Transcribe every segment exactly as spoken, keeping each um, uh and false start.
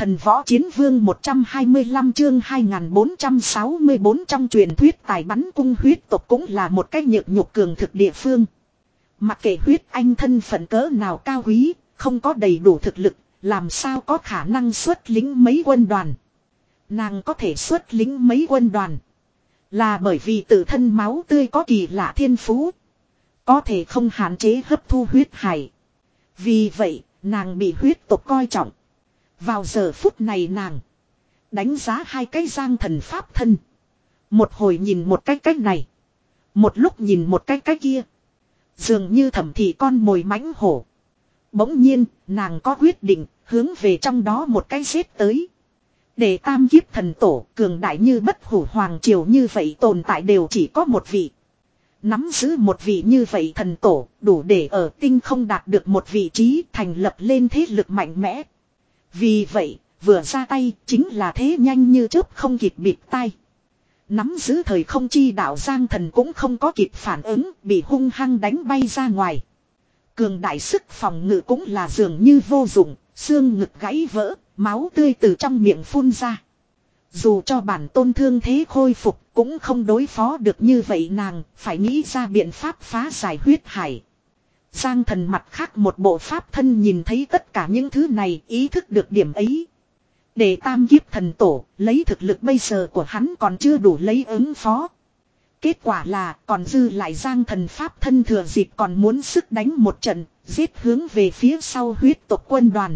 Thần võ chiến vương một trăm hai mươi lăm chương hai nghìn bốn trăm sáu mươi bốn trong truyền thuyết tài bắn cung huyết tộc cũng là một cái nhược nhục cường thực địa phương. Mặc kệ huyết anh thân phận cỡ nào cao quý, không có đầy đủ thực lực, làm sao có khả năng xuất lính mấy quân đoàn. Nàng có thể xuất lính mấy quân đoàn. Là bởi vì tự thân máu tươi có kỳ lạ thiên phú. Có thể không hạn chế hấp thu huyết hải. Vì vậy, nàng bị huyết tộc coi trọng. Vào giờ phút này nàng đánh giá hai cái giang thần pháp thân. Một hồi nhìn một cái cách này. Một lúc nhìn một cái cái kia. Dường như thẩm thị con mồi mãnh hổ. Bỗng nhiên, nàng có quyết định, hướng về trong đó một cái xếp tới. Để tam kiếp thần tổ, cường đại như bất hủ hoàng triều như vậy tồn tại đều chỉ có một vị. Nắm giữ một vị như vậy thần tổ, đủ để ở tinh không đạt được một vị trí thành lập lên thế lực mạnh mẽ. Vì vậy, vừa ra tay, chính là thế nhanh như chớp không kịp bịt tai. Nắm giữ thời không chi đạo giang thần cũng không có kịp phản ứng, bị hung hăng đánh bay ra ngoài. Cường đại sức phòng ngự cũng là dường như vô dụng, xương ngực gãy vỡ, máu tươi từ trong miệng phun ra. Dù cho bản tôn thương thế khôi phục cũng không đối phó được như vậy nàng, phải nghĩ ra biện pháp phá giải huyết hải. Giang thần mặt khác một bộ pháp thân nhìn thấy tất cả những thứ này, ý thức được điểm ấy. Để tam kiếp thần tổ, lấy thực lực bây giờ của hắn còn chưa đủ lấy ứng phó. Kết quả là còn dư lại giang thần pháp thân thừa dịp còn muốn sức đánh một trận, giết hướng về phía sau huyết tộc quân đoàn.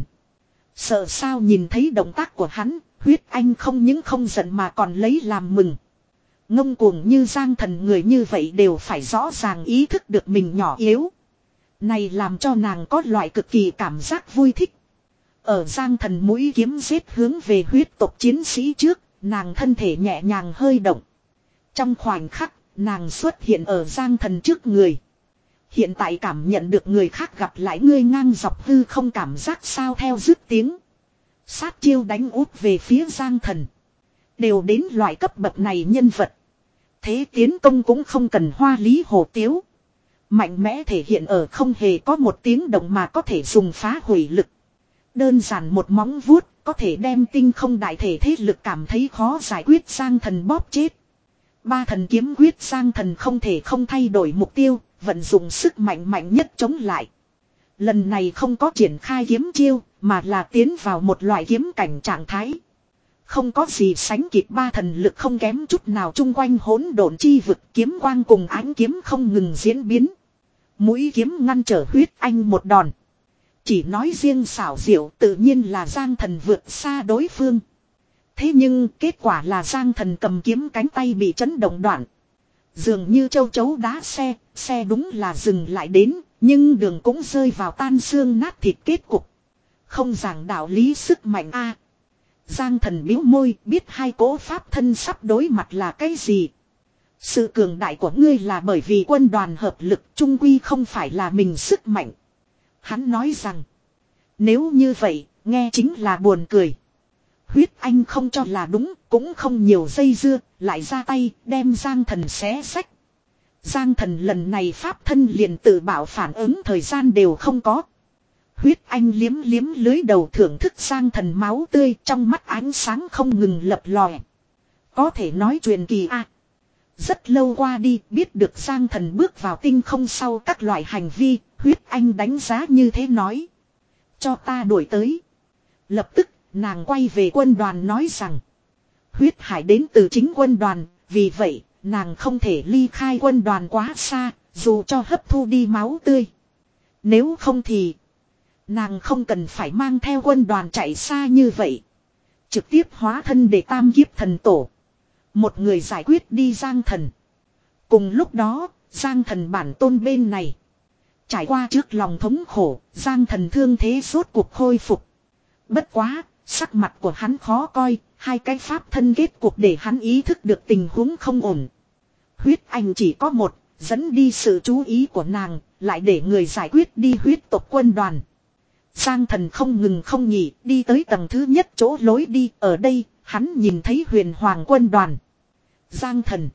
Sợ sao nhìn thấy động tác của hắn, huyết anh không những không giận mà còn lấy làm mừng. Ngông cuồng như giang thần người như vậy đều phải rõ ràng ý thức được mình nhỏ yếu. Này làm cho nàng có loại cực kỳ cảm giác vui thích. Ở giang thần mũi kiếm giết hướng về huyết tộc chiến sĩ trước, nàng thân thể nhẹ nhàng hơi động. Trong khoảnh khắc, nàng xuất hiện ở giang thần trước người. Hiện tại cảm nhận được người khác gặp lại ngươi ngang dọc hư không cảm giác sao theo dứt tiếng. Sát chiêu đánh úp về phía giang thần. Đều đến loại cấp bậc này nhân vật. Thế tiến công cũng không cần hoa lý hồ tiếu. Mạnh mẽ thể hiện ở không hề có một tiếng động mà có thể dùng phá hủy lực. Đơn giản một móng vuốt có thể đem tinh không đại thể thế lực cảm thấy khó giải quyết giang thần bóp chết. Ba thần kiếm quyết giang thần không thể không thay đổi mục tiêu, vận dụng sức mạnh mạnh nhất chống lại. Lần này không có triển khai kiếm chiêu, mà là tiến vào một loại kiếm cảnh trạng thái. Không có gì sánh kịp ba thần lực không kém chút nào chung quanh hỗn độn chi vực kiếm quang cùng ánh kiếm không ngừng diễn biến. Mũi kiếm ngăn trở huyết anh một đòn. Chỉ nói riêng xảo diệu tự nhiên là giang thần vượt xa đối phương. Thế nhưng kết quả là giang thần cầm kiếm cánh tay bị chấn động đoạn. Dường như châu chấu đá xe, xe đúng là dừng lại đến, nhưng đường cũng rơi vào tan xương nát thịt kết cục. Không giảng đạo lý sức mạnh a. Giang thần biếu môi biết hai cỗ pháp thân sắp đối mặt là cái gì. Sự cường đại của ngươi là bởi vì quân đoàn hợp lực chung quy không phải là mình sức mạnh. Hắn nói rằng, nếu như vậy, nghe chính là buồn cười. Huyết anh không cho là đúng, cũng không nhiều dây dưa, lại ra tay, đem giang thần xé xách. Giang thần lần này pháp thân liền tự bảo phản ứng thời gian đều không có. Huyết anh liếm liếm lưới đầu thưởng thức giang thần máu tươi trong mắt ánh sáng không ngừng lập lòe. Có thể nói truyền kỳ a. Rất lâu qua đi biết được giang thần bước vào tinh không sau các loại hành vi, huyết anh đánh giá như thế nói. Cho ta đuổi tới. Lập tức nàng quay về quân đoàn nói rằng. Huyết hải đến từ chính quân đoàn, vì vậy nàng không thể ly khai quân đoàn quá xa, dù cho hấp thu đi máu tươi. Nếu không thì nàng không cần phải mang theo quân đoàn chạy xa như vậy. Trực tiếp hóa thân để tam kiếp thần tổ. Một người giải quyết đi giang thần. Cùng lúc đó, giang thần bản tôn bên này. Trải qua trước lòng thống khổ, giang thần thương thế rốt cuộc khôi phục. Bất quá, sắc mặt của hắn khó coi, hai cái pháp thân kết cuộc để hắn ý thức được tình huống không ổn. Huyết anh chỉ có một, dẫn đi sự chú ý của nàng, lại để người giải quyết đi huyết tộc quân đoàn. Giang thần không ngừng không nghỉ, đi tới tầng thứ nhất chỗ lối đi, ở đây, hắn nhìn thấy huyền hoàng quân đoàn. Giang thần,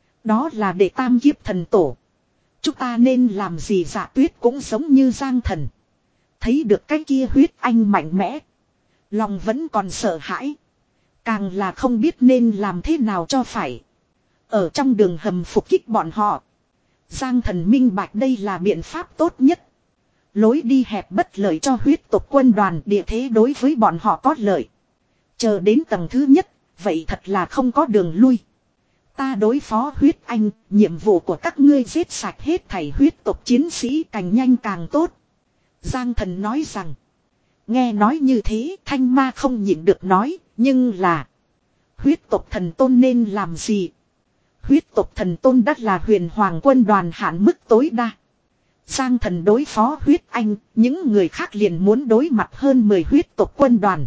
đó là để tam kiếp thần tổ. Chúng ta nên làm gì? Dạ Tuyết cũng giống như giang thần. Thấy được cái kia huyết anh mạnh mẽ. Lòng vẫn còn sợ hãi. Càng là không biết nên làm thế nào cho phải. Ở trong đường hầm phục kích bọn họ. Giang Thần minh bạch đây là biện pháp tốt nhất. Lối đi hẹp bất lợi cho huyết tộc quân đoàn, địa thế đối với bọn họ có lợi. Chờ đến tầng thứ nhất, vậy thật là không có đường lui. Ta đối phó huyết anh, nhiệm vụ của các ngươi giết sạch hết thảy huyết tộc chiến sĩ càng nhanh càng tốt. Giang Thần nói rằng. Nghe nói như thế, Thanh Ma không nhịn được nói, nhưng là huyết tộc thần tôn nên làm gì? Huyết tộc thần tôn đắt là huyền hoàng quân đoàn hạn mức tối đa. Giang Thần đối phó huyết anh, những người khác liền muốn đối mặt hơn mười huyết tộc quân đoàn.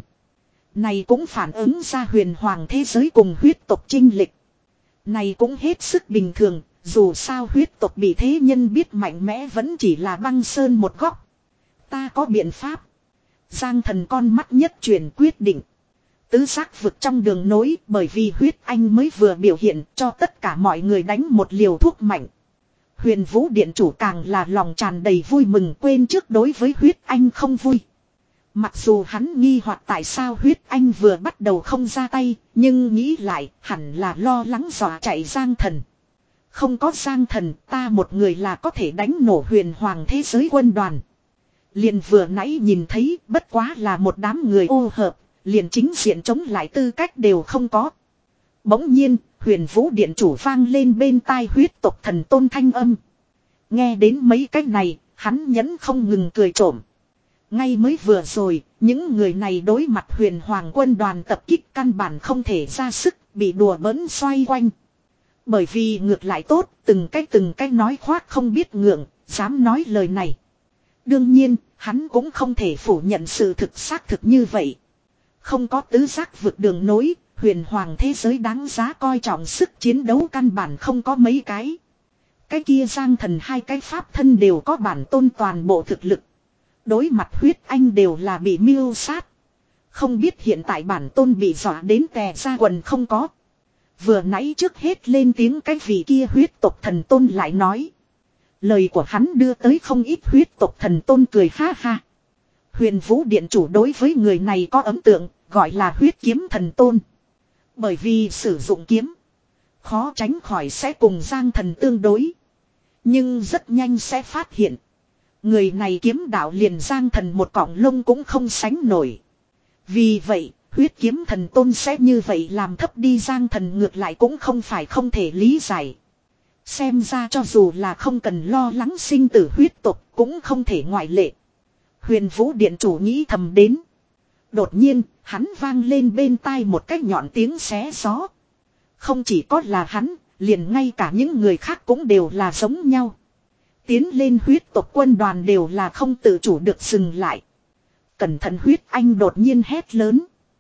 Này cũng phản ứng ra huyền hoàng thế giới cùng huyết tộc chinh lịch. Này cũng hết sức bình thường, dù sao huyết tộc bị thế nhân biết mạnh mẽ vẫn chỉ là băng sơn một góc. Ta có biện pháp. Giang Thần con mắt nhất chuyển quyết định. Tứ giác vực trong đường nối, bởi vì huyết anh mới vừa biểu hiện cho tất cả mọi người đánh một liều thuốc mạnh. Huyền Vũ Điện chủ càng là lòng tràn đầy vui mừng, quên trước đối với huyết anh không vui. Mặc dù hắn nghi hoặc tại sao huyết anh vừa bắt đầu không ra tay, nhưng nghĩ lại hẳn là lo lắng dọa chạy Giang Thần. Không có Giang Thần, ta một người là có thể đánh nổ huyền hoàng thế giới quân đoàn. Liền vừa nãy nhìn thấy bất quá là một đám người ô hợp, liền chính diện chống lại tư cách đều không có. Bỗng nhiên, Huyền Vũ Điện chủ vang lên bên tai huyết tộc thần tôn thanh âm. Nghe đến mấy cái này, hắn nhẫn không ngừng cười trộm. Ngay mới vừa rồi, những người này đối mặt huyền hoàng quân đoàn tập kích căn bản không thể ra sức, bị đùa bỡn xoay quanh. Bởi vì ngược lại tốt, từng cái từng cái nói khoác không biết ngượng, dám nói lời này. Đương nhiên, hắn cũng không thể phủ nhận sự thực xác thực như vậy. Không có tứ giác vượt đường nối, huyền hoàng thế giới đáng giá coi trọng sức chiến đấu căn bản không có mấy cái. Cái kia Giang Thần hai cái pháp thân đều có bản tôn toàn bộ thực lực. Đối mặt huyết anh đều là bị mưu sát. Không biết hiện tại bản tôn bị dọa đến tè ra quần không có. Vừa nãy trước hết lên tiếng cái vị kia huyết tộc thần tôn lại nói. Lời của hắn đưa tới không ít huyết tộc thần tôn cười ha ha. Huyền Vũ Điện chủ đối với người này có ấn tượng, gọi là huyết kiếm thần tôn. Bởi vì sử dụng kiếm, khó tránh khỏi sẽ cùng Giang Thần tương đối. Nhưng rất nhanh sẽ phát hiện. Người này kiếm đạo liền Giang Thần một cọng lông cũng không sánh nổi. Vì vậy, huyết kiếm thần tôn sẽ như vậy làm thấp đi Giang Thần ngược lại cũng không phải không thể lý giải. Xem ra cho dù là không cần lo lắng sinh tử huyết tộc cũng không thể ngoại lệ. Huyền Vũ Điện chủ nghĩ thầm đến. Đột nhiên, hắn vang lên bên tai một cái nhọn tiếng xé gió. Không chỉ có là hắn, liền ngay cả những người khác cũng đều là giống nhau. Tiến lên huyết tộc quân đoàn đều là không tự chủ được dừng lại. Cẩn thận huyết anh đột nhiên hét lớn.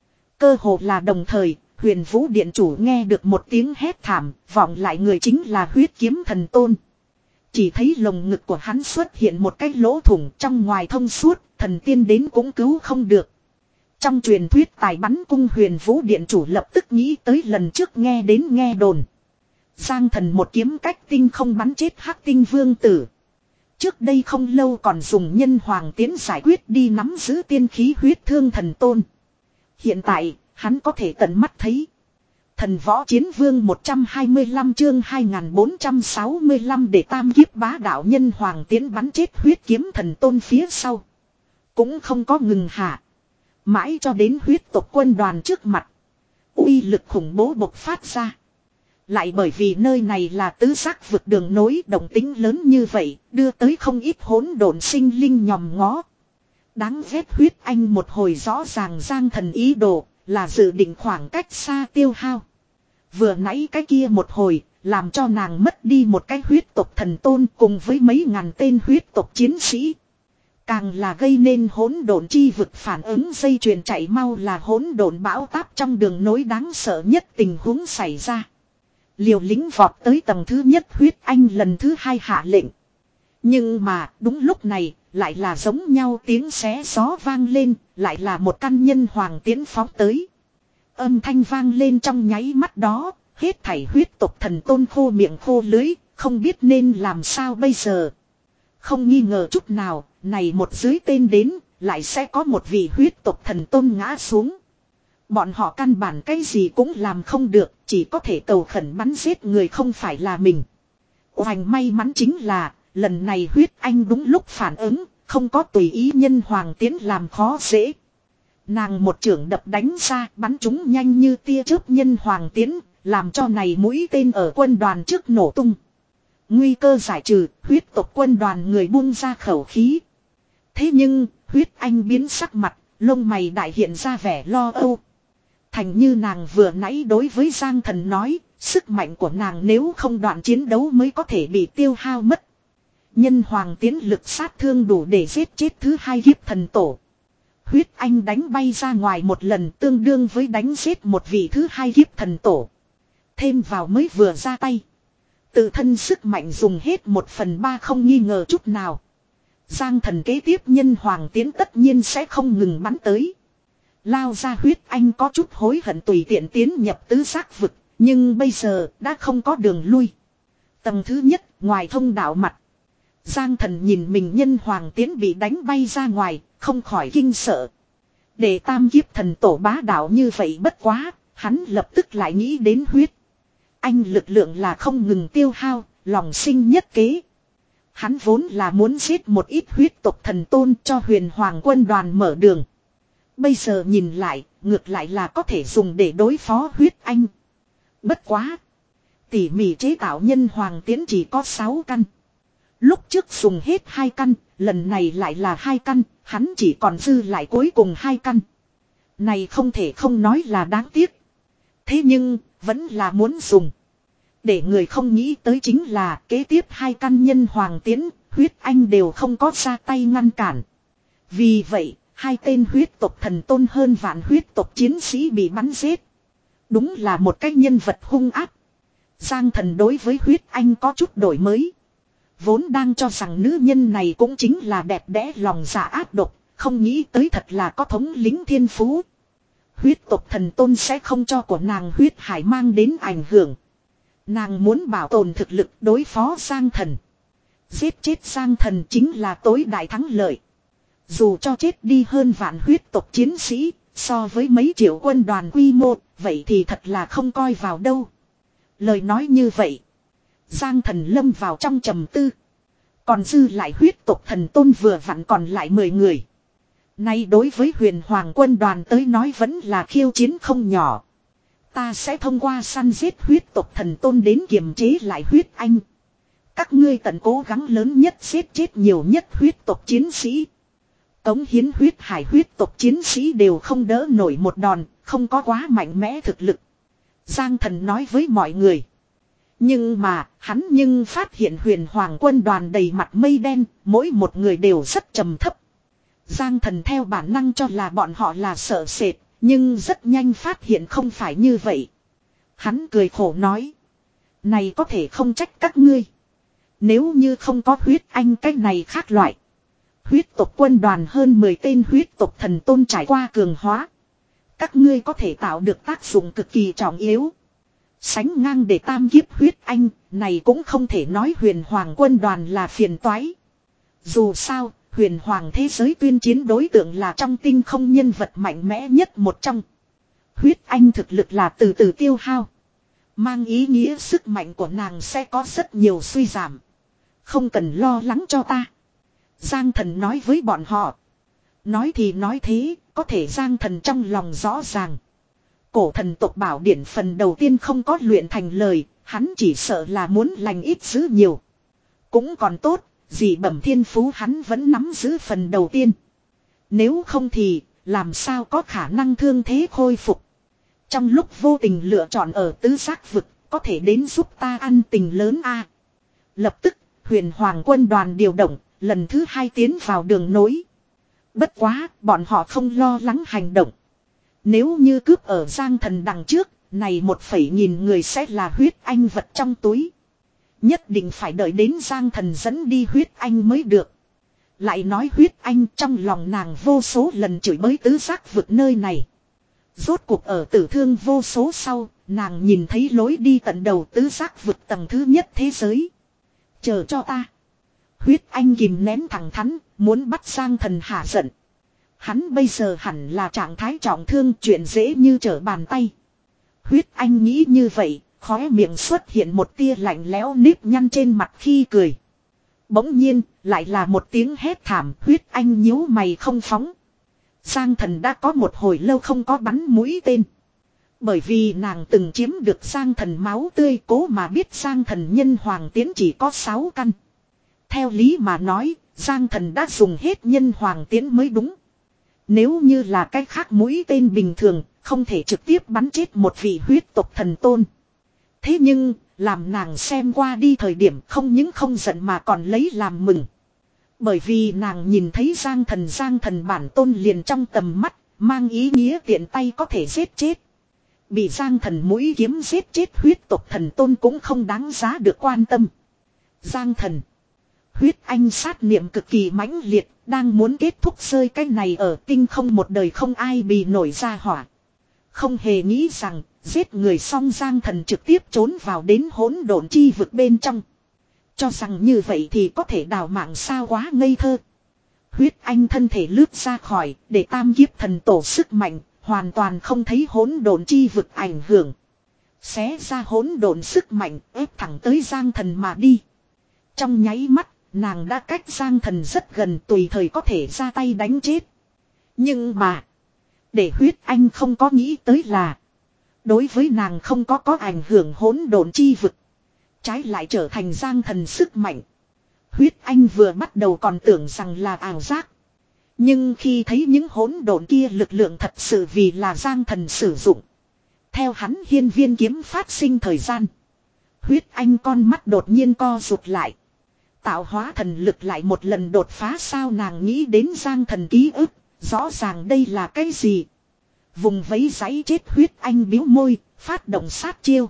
Cơ hồ là đồng thời, Huyền Vũ Điện chủ nghe được một tiếng hét thảm, vọng lại người chính là huyết kiếm thần tôn. Chỉ thấy lồng ngực của hắn xuất hiện một cái lỗ thủng trong ngoài thông suốt, thần tiên đến cũng cứu không được. Trong truyền thuyết tài bắn cung Huyền Vũ Điện chủ lập tức nghĩ tới lần trước nghe đến nghe đồn. Giang Thần một kiếm cách tinh không bắn chết Hắc Tinh Vương tử. Trước đây không lâu còn dùng nhân hoàng tiến giải quyết đi nắm giữ tiên khí huyết thương thần tôn. Hiện tại, hắn có thể tận mắt thấy. Thần võ chiến vương một trăm hai mươi lăm chương hai nghìn bốn trăm sáu mươi lăm để tam kiếp bá đạo nhân hoàng tiến bắn chết huyết kiếm thần tôn phía sau. Cũng không có ngừng hạ. Mãi cho đến huyết tộc quân đoàn trước mặt. Uy lực khủng bố bộc phát ra. Lại bởi vì nơi này là tứ giác vực đường nối động tính lớn như vậy, đưa tới không ít hỗn độn sinh linh nhòm ngó. Đáng ghét huyết anh một hồi rõ ràng Giang Thần ý đồ, là dự định khoảng cách xa tiêu hao. Vừa nãy cái kia một hồi, làm cho nàng mất đi một cái huyết tộc thần tôn cùng với mấy ngàn tên huyết tộc chiến sĩ. Càng là gây nên hỗn độn chi vực phản ứng dây chuyền chạy mau là hỗn độn bão táp trong đường nối đáng sợ nhất tình huống xảy ra. Liều lính vọt tới tầng thứ nhất huyết anh lần thứ hai hạ lệnh. Nhưng mà đúng lúc này lại là giống nhau tiếng xé gió vang lên, lại là một căn nhân hoàng tiến phóng tới. Âm thanh vang lên trong nháy mắt đó, hết thảy huyết tộc thần tôn khô miệng khô lưới, không biết nên làm sao bây giờ. Không nghi ngờ chút nào, này một dưới tên đến lại sẽ có một vị huyết tộc thần tôn ngã xuống. Bọn họ căn bản cái gì cũng làm không được, chỉ có thể cầu khẩn bắn giết người không phải là mình. Hoành may mắn chính là, lần này huyết anh đúng lúc phản ứng, không có tùy ý nhân hoàng tiến làm khó dễ. Nàng một chưởng đập đánh ra, bắn chúng nhanh như tia chớp nhân hoàng tiến, làm cho này mũi tên ở quân đoàn trước nổ tung. Nguy cơ giải trừ, huyết tộc quân đoàn người buông ra khẩu khí. Thế nhưng, huyết anh biến sắc mặt, lông mày đại hiện ra vẻ lo âu. Thành như nàng vừa nãy đối với Giang Thần nói, sức mạnh của nàng nếu không đoạn chiến đấu mới có thể bị tiêu hao mất. Nhân hoàng tiến lực sát thương đủ để giết chết thứ hai kiếp thần tổ. Huyết anh đánh bay ra ngoài một lần tương đương với đánh giết một vị thứ hai kiếp thần tổ. Thêm vào mới vừa ra tay. Tự thân sức mạnh dùng hết một phần ba không nghi ngờ chút nào. Giang Thần kế tiếp nhân hoàng tiến tất nhiên sẽ không ngừng bắn tới. Lao ra huyết anh có chút hối hận tùy tiện tiến nhập tứ giác vực. Nhưng bây giờ đã không có đường lui. Tầng thứ nhất ngoài thông đạo mặt. Giang Thần nhìn mình nhân hoàng tiến bị đánh bay ra ngoài. Không khỏi kinh sợ. Để tam kiếp thần tổ bá đạo như vậy bất quá. Hắn lập tức lại nghĩ đến huyết anh lực lượng là không ngừng tiêu hao. Lòng sinh nhất kế. Hắn vốn là muốn giết một ít huyết tộc thần tôn cho huyền hoàng quân đoàn mở đường. Bây giờ nhìn lại, ngược lại là có thể dùng để đối phó huyết anh. Bất quá. Tỉ mỉ chế tạo nhân hoàng tiến chỉ có sáu căn. Lúc trước dùng hết hai căn, lần này lại là hai căn, hắn chỉ còn dư lại cuối cùng hai căn. Này không thể không nói là đáng tiếc. Thế nhưng, vẫn là muốn dùng. Để người không nghĩ tới chính là kế tiếp hai căn nhân hoàng tiến, huyết anh đều không có ra tay ngăn cản. Vì vậy, hai tên huyết tộc thần tôn hơn vạn huyết tộc chiến sĩ bị bắn giết. Đúng là một cái nhân vật hung ác. Giang Thần đối với huyết anh có chút đổi mới. Vốn đang cho rằng nữ nhân này cũng chính là đẹp đẽ lòng dạ ác độc, không nghĩ tới thật là có thống lĩnh thiên phú. Huyết tộc thần tôn sẽ không cho của nàng huyết hải mang đến ảnh hưởng. Nàng muốn bảo tồn thực lực đối phó Giang Thần. Giết chết Giang Thần chính là tối đại thắng lợi. Dù cho chết đi hơn vạn huyết tộc chiến sĩ, so với mấy triệu quân đoàn quy mô, vậy thì thật là không coi vào đâu. Lời nói như vậy, Giang Thần lâm vào trong trầm tư. Còn dư lại huyết tộc thần tôn vừa vặn còn lại mười người. Nay đối với huyền hoàng quân đoàn tới nói vẫn là khiêu chiến không nhỏ. Ta sẽ thông qua săn giết huyết tộc thần tôn đến kiềm chế lại huyết anh. Các ngươi tận cố gắng lớn nhất giết chết nhiều nhất huyết tộc chiến sĩ. Cống hiến huyết hải huyết tộc chiến sĩ đều không đỡ nổi một đòn, không có quá mạnh mẽ thực lực. Giang Thần nói với mọi người. Nhưng mà, hắn nhưng phát hiện huyền hoàng quân đoàn đầy mặt mây đen, mỗi một người đều rất trầm thấp. Giang Thần theo bản năng cho là bọn họ là sợ sệt, nhưng rất nhanh phát hiện không phải như vậy. Hắn cười khổ nói. Này có thể không trách các ngươi. Nếu như không có huyết anh cách này khác loại. Huyết tộc quân đoàn hơn mười tên huyết tộc thần tôn trải qua cường hóa. Các ngươi có thể tạo được tác dụng cực kỳ trọng yếu. Sánh ngang để tam kiếp huyết anh, này cũng không thể nói huyền hoàng quân đoàn là phiền toái. Dù sao, huyền hoàng thế giới tuyên chiến đối tượng là trong tinh không nhân vật mạnh mẽ nhất một trong. Huyết anh thực lực là từ từ tiêu hao. Mang ý nghĩa sức mạnh của nàng sẽ có rất nhiều suy giảm. Không cần lo lắng cho ta. Giang Thần nói với bọn họ. Nói thì nói thế, có thể Giang Thần trong lòng rõ ràng. Cổ thần tộc bảo điển phần đầu tiên không có luyện thành lời, hắn chỉ sợ là muốn lành ít giữ nhiều. Cũng còn tốt, dị bẩm thiên phú hắn vẫn nắm giữ phần đầu tiên. Nếu không thì, làm sao có khả năng thương thế khôi phục. Trong lúc vô tình lựa chọn ở tứ giác vực, có thể đến giúp ta ăn tình lớn a. Lập tức, huyền hoàng quân đoàn điều động, lần thứ hai tiến vào đường nối. Bất quá, bọn họ không lo lắng hành động. Nếu như cướp ở Giang Thần đằng trước, này một phẩy nghìn người sẽ là huyết anh vật trong túi. Nhất định phải đợi đến Giang Thần dẫn đi huyết anh mới được. Lại nói huyết anh trong lòng nàng vô số lần chửi bới tứ giác vực nơi này. Rốt cuộc ở tử thương vô số sau, nàng nhìn thấy lối đi tận đầu tứ giác vực tầng thứ nhất thế giới. Chờ cho ta. Huyết anh kìm nén thẳng thắn, muốn bắt Giang Thần hạ giận. Hắn bây giờ hẳn là trạng thái trọng thương, chuyện dễ như trở bàn tay. Huyết Anh nghĩ như vậy, khóe miệng xuất hiện một tia lạnh lẽo nếp nhăn trên mặt khi cười. Bỗng nhiên, lại là một tiếng hét thảm, Huyết Anh nhíu mày không phóng. Giang Thần đã có một hồi lâu không có bắn mũi tên. Bởi vì nàng từng chiếm được Giang Thần máu tươi, cố mà biết Giang Thần nhân hoàng tiến chỉ có sáu căn. Theo lý mà nói, Giang Thần đã dùng hết nhân hoàng tiến mới đúng. Nếu như là cách khác mũi tên bình thường, không thể trực tiếp bắn chết một vị huyết tộc thần tôn. Thế nhưng, làm nàng xem qua đi thời điểm không những không giận mà còn lấy làm mừng. Bởi vì nàng nhìn thấy Giang Thần Giang Thần bản tôn liền trong tầm mắt, mang ý nghĩa tiện tay có thể giết chết. Bị Giang Thần mũi kiếm giết chết huyết tộc thần tôn cũng không đáng giá được quan tâm. Giang Thần. Huyết Anh sát niệm cực kỳ mãnh liệt, đang muốn kết thúc rơi cái này ở tinh không một đời không ai bị nổi ra hỏa. Không hề nghĩ rằng, giết người xong Giang Thần trực tiếp trốn vào đến hỗn độn chi vực bên trong. Cho rằng như vậy thì có thể đào mạng sao, quá ngây thơ. Huyết Anh thân thể lướt ra khỏi, để tam kiếp thần tổ sức mạnh, hoàn toàn không thấy hỗn độn chi vực ảnh hưởng. Xé ra hỗn độn sức mạnh, ép thẳng tới Giang Thần mà đi. Trong nháy mắt, nàng đã cách Giang Thần rất gần, tùy thời có thể ra tay đánh chết. Nhưng mà, để Huyết Anh không có nghĩ tới là, đối với nàng không có có ảnh hưởng hỗn độn chi vực. Trái lại trở thành Giang Thần sức mạnh. Huyết Anh vừa bắt đầu còn tưởng rằng là ảo giác. Nhưng khi thấy những hỗn độn kia lực lượng thật sự vì là Giang Thần sử dụng. Theo hắn hiên viên kiếm phát sinh thời gian. Huyết Anh con mắt đột nhiên co rụt lại. Tạo hóa thần lực lại một lần đột phá, sao nàng nghĩ đến Giang Thần ký ức. Rõ ràng đây là cái gì? Vùng vẫy giấy chết Huyết Anh biếu môi, phát động sát chiêu.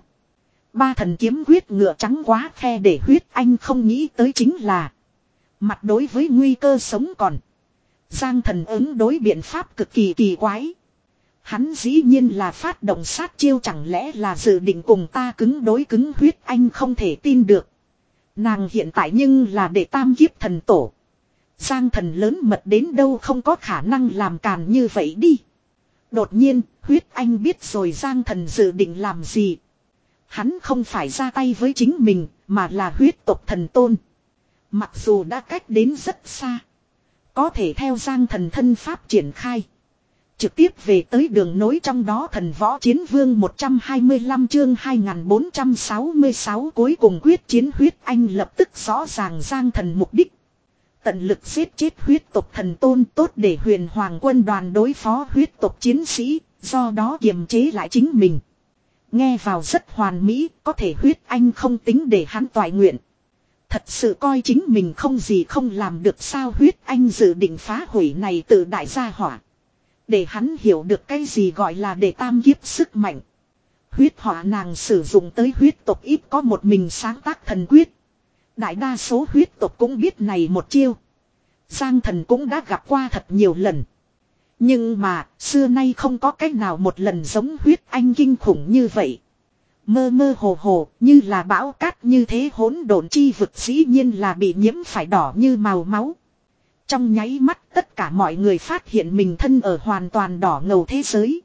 Ba thần kiếm quyết ngựa trắng quá khe, để Huyết Anh không nghĩ tới chính là mặt đối với nguy cơ sống còn. Giang Thần ứng đối biện pháp cực kỳ kỳ quái. Hắn dĩ nhiên là phát động sát chiêu, chẳng lẽ là dự định cùng ta cứng đối cứng? Huyết Anh không thể tin được. Nàng hiện tại nhưng là đệ tam kiếp thần tổ. Giang Thần lớn mật đến đâu không có khả năng làm càn như vậy đi. Đột nhiên, Huyết Anh biết rồi Giang Thần dự định làm gì. Hắn không phải ra tay với chính mình, mà là huyết tộc thần tôn. Mặc dù đã cách đến rất xa, có thể theo Giang Thần thân pháp triển khai, trực tiếp về tới đường nối trong đó. Thần võ chiến vương một trăm hai mươi lăm chương hai nghìn bốn trăm sáu mươi sáu cuối cùng quyết chiến. Huyết Anh lập tức rõ ràng Giang Thần mục đích. Tận lực giết chết huyết tộc thần tôn, tốt để huyền hoàng quân đoàn đối phó huyết tộc chiến sĩ, do đó kiềm chế lại chính mình. Nghe vào rất hoàn mỹ, có thể Huyết Anh không tính để hắn toại nguyện. Thật sự coi chính mình không gì không làm được sao? Huyết Anh dự định phá hủy này tự đại gia hỏa, để hắn hiểu được cái gì gọi là để tam kiếp sức mạnh. Huyết hỏa nàng sử dụng tới huyết tộc ít có một mình sáng tác thần quyết. Đại đa số huyết tộc cũng biết này một chiêu. Giang Thần cũng đã gặp qua thật nhiều lần. Nhưng mà, xưa nay không có cách nào một lần giống Huyết Anh kinh khủng như vậy. Mơ mơ hồ hồ, như là bão cát như thế hỗn độn chi vực dĩ nhiên là bị nhiễm phải đỏ như màu máu. Trong nháy mắt tất cả mọi người phát hiện mình thân ở hoàn toàn đỏ ngầu thế giới.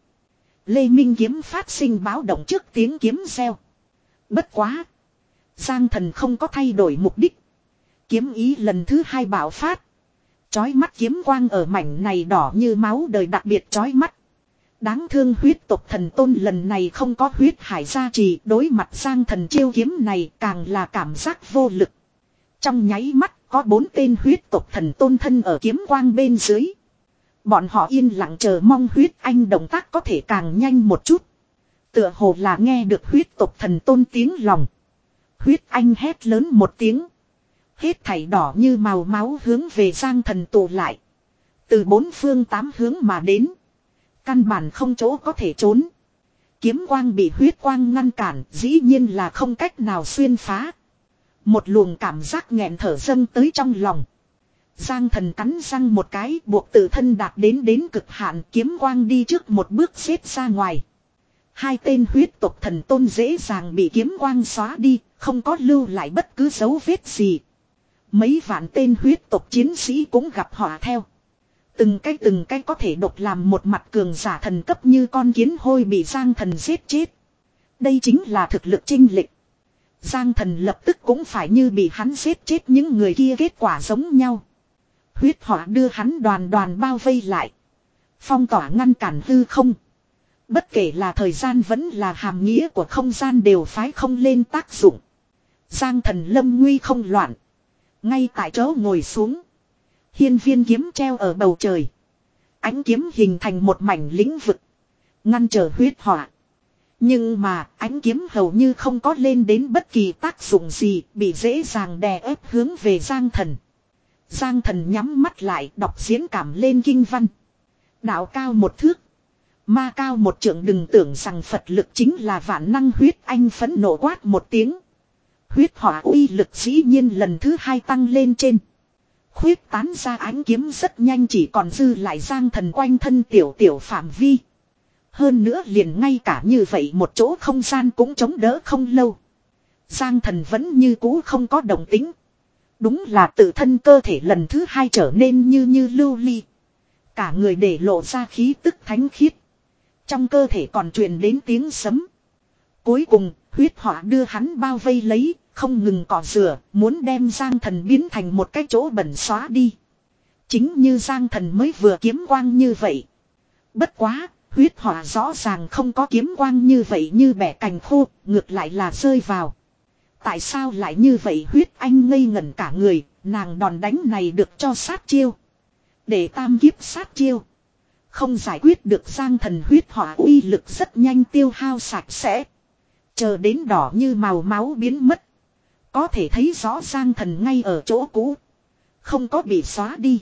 Lê Minh kiếm phát sinh báo động trước tiếng kiếm reo. Bất quá, Giang Thần không có thay đổi mục đích. Kiếm ý lần thứ hai bạo phát. Chói mắt kiếm quang ở mảnh này đỏ như máu đời đặc biệt chói mắt. Đáng thương huyết tộc thần tôn lần này không có huyết hải gia trì, đối mặt Giang Thần chiêu kiếm này càng là cảm giác vô lực. Trong nháy mắt có bốn tên huyết tộc thần tôn thân ở kiếm quang bên dưới. Bọn họ yên lặng chờ mong Huyết Anh động tác có thể càng nhanh một chút. Tựa hồ là nghe được huyết tộc thần tôn tiếng lòng. Huyết Anh hét lớn một tiếng. Hết thảy đỏ như màu máu hướng về Giang Thần tụ lại. Từ bốn phương tám hướng mà đến. Căn bản không chỗ có thể trốn. Kiếm quang bị huyết quang ngăn cản, dĩ nhiên là không cách nào xuyên phá. Một luồng cảm giác nghẹn thở dâng tới trong lòng. Giang Thần cắn răng một cái, buộc tự thân đạt đến đến cực hạn, kiếm quang đi trước một bước xếp ra ngoài. Hai tên huyết tộc thần tôn dễ dàng bị kiếm quang xóa đi, không có lưu lại bất cứ dấu vết gì. Mấy vạn tên huyết tộc chiến sĩ cũng gặp họa theo. Từng cái từng cái có thể độc làm một mặt cường giả thần cấp như con kiến hôi bị Giang Thần giết chết. Đây chính là thực lực chênh lệch. Giang Thần lập tức cũng phải như bị hắn giết chết những người kia kết quả giống nhau. Huyết hỏa đưa hắn đoàn đoàn bao vây lại. Phong tỏa ngăn cản hư không. Bất kể là thời gian vẫn là hàm nghĩa của không gian đều phái không lên tác dụng. Giang Thần lâm nguy không loạn. Ngay tại chỗ ngồi xuống. Hiên viên kiếm treo ở bầu trời. Ánh kiếm hình thành một mảnh lĩnh vực. Ngăn trở huyết hỏa. Nhưng mà ánh kiếm hầu như không có lên đến bất kỳ tác dụng gì. Bị dễ dàng đè ép hướng về Giang Thần. Giang Thần nhắm mắt lại đọc diễn cảm lên kinh văn. Đạo cao một thước. Ma cao một trượng, đừng tưởng rằng Phật lực chính là vạn năng. Huyết Anh phẫn nộ quát một tiếng. Huyết hỏa uy lực dĩ nhiên lần thứ hai tăng lên trên. Khuyết tán ra ánh kiếm rất nhanh, chỉ còn dư lại Giang Thần quanh thân tiểu tiểu phạm vi. Hơn nữa liền ngay cả như vậy một chỗ không gian cũng chống đỡ không lâu. Giang Thần vẫn như cũ không có động tính. Đúng là tự thân cơ thể lần thứ hai trở nên như như lưu ly. Cả người để lộ ra khí tức thánh khiết. Trong cơ thể còn truyền đến tiếng sấm. Cuối cùng, huyết hỏa đưa hắn bao vây lấy, không ngừng cọ rửa, muốn đem Giang Thần biến thành một cái chỗ bẩn xóa đi. Chính như Giang Thần mới vừa kiếm quang như vậy. Bất quá, huyết hỏa rõ ràng không có kiếm quang như vậy như bẻ cành khô, ngược lại là rơi vào. Tại sao lại như vậy? Huyết Anh ngây ngẩn cả người, nàng đòn đánh này được cho sát chiêu. Để tam kiếp sát chiêu. Không giải quyết được Giang Thần, huyết hỏa uy lực rất nhanh tiêu hao sạch sẽ. Chờ đến đỏ như màu máu biến mất. Có thể thấy rõ Giang Thần ngay ở chỗ cũ. Không có bị xóa đi.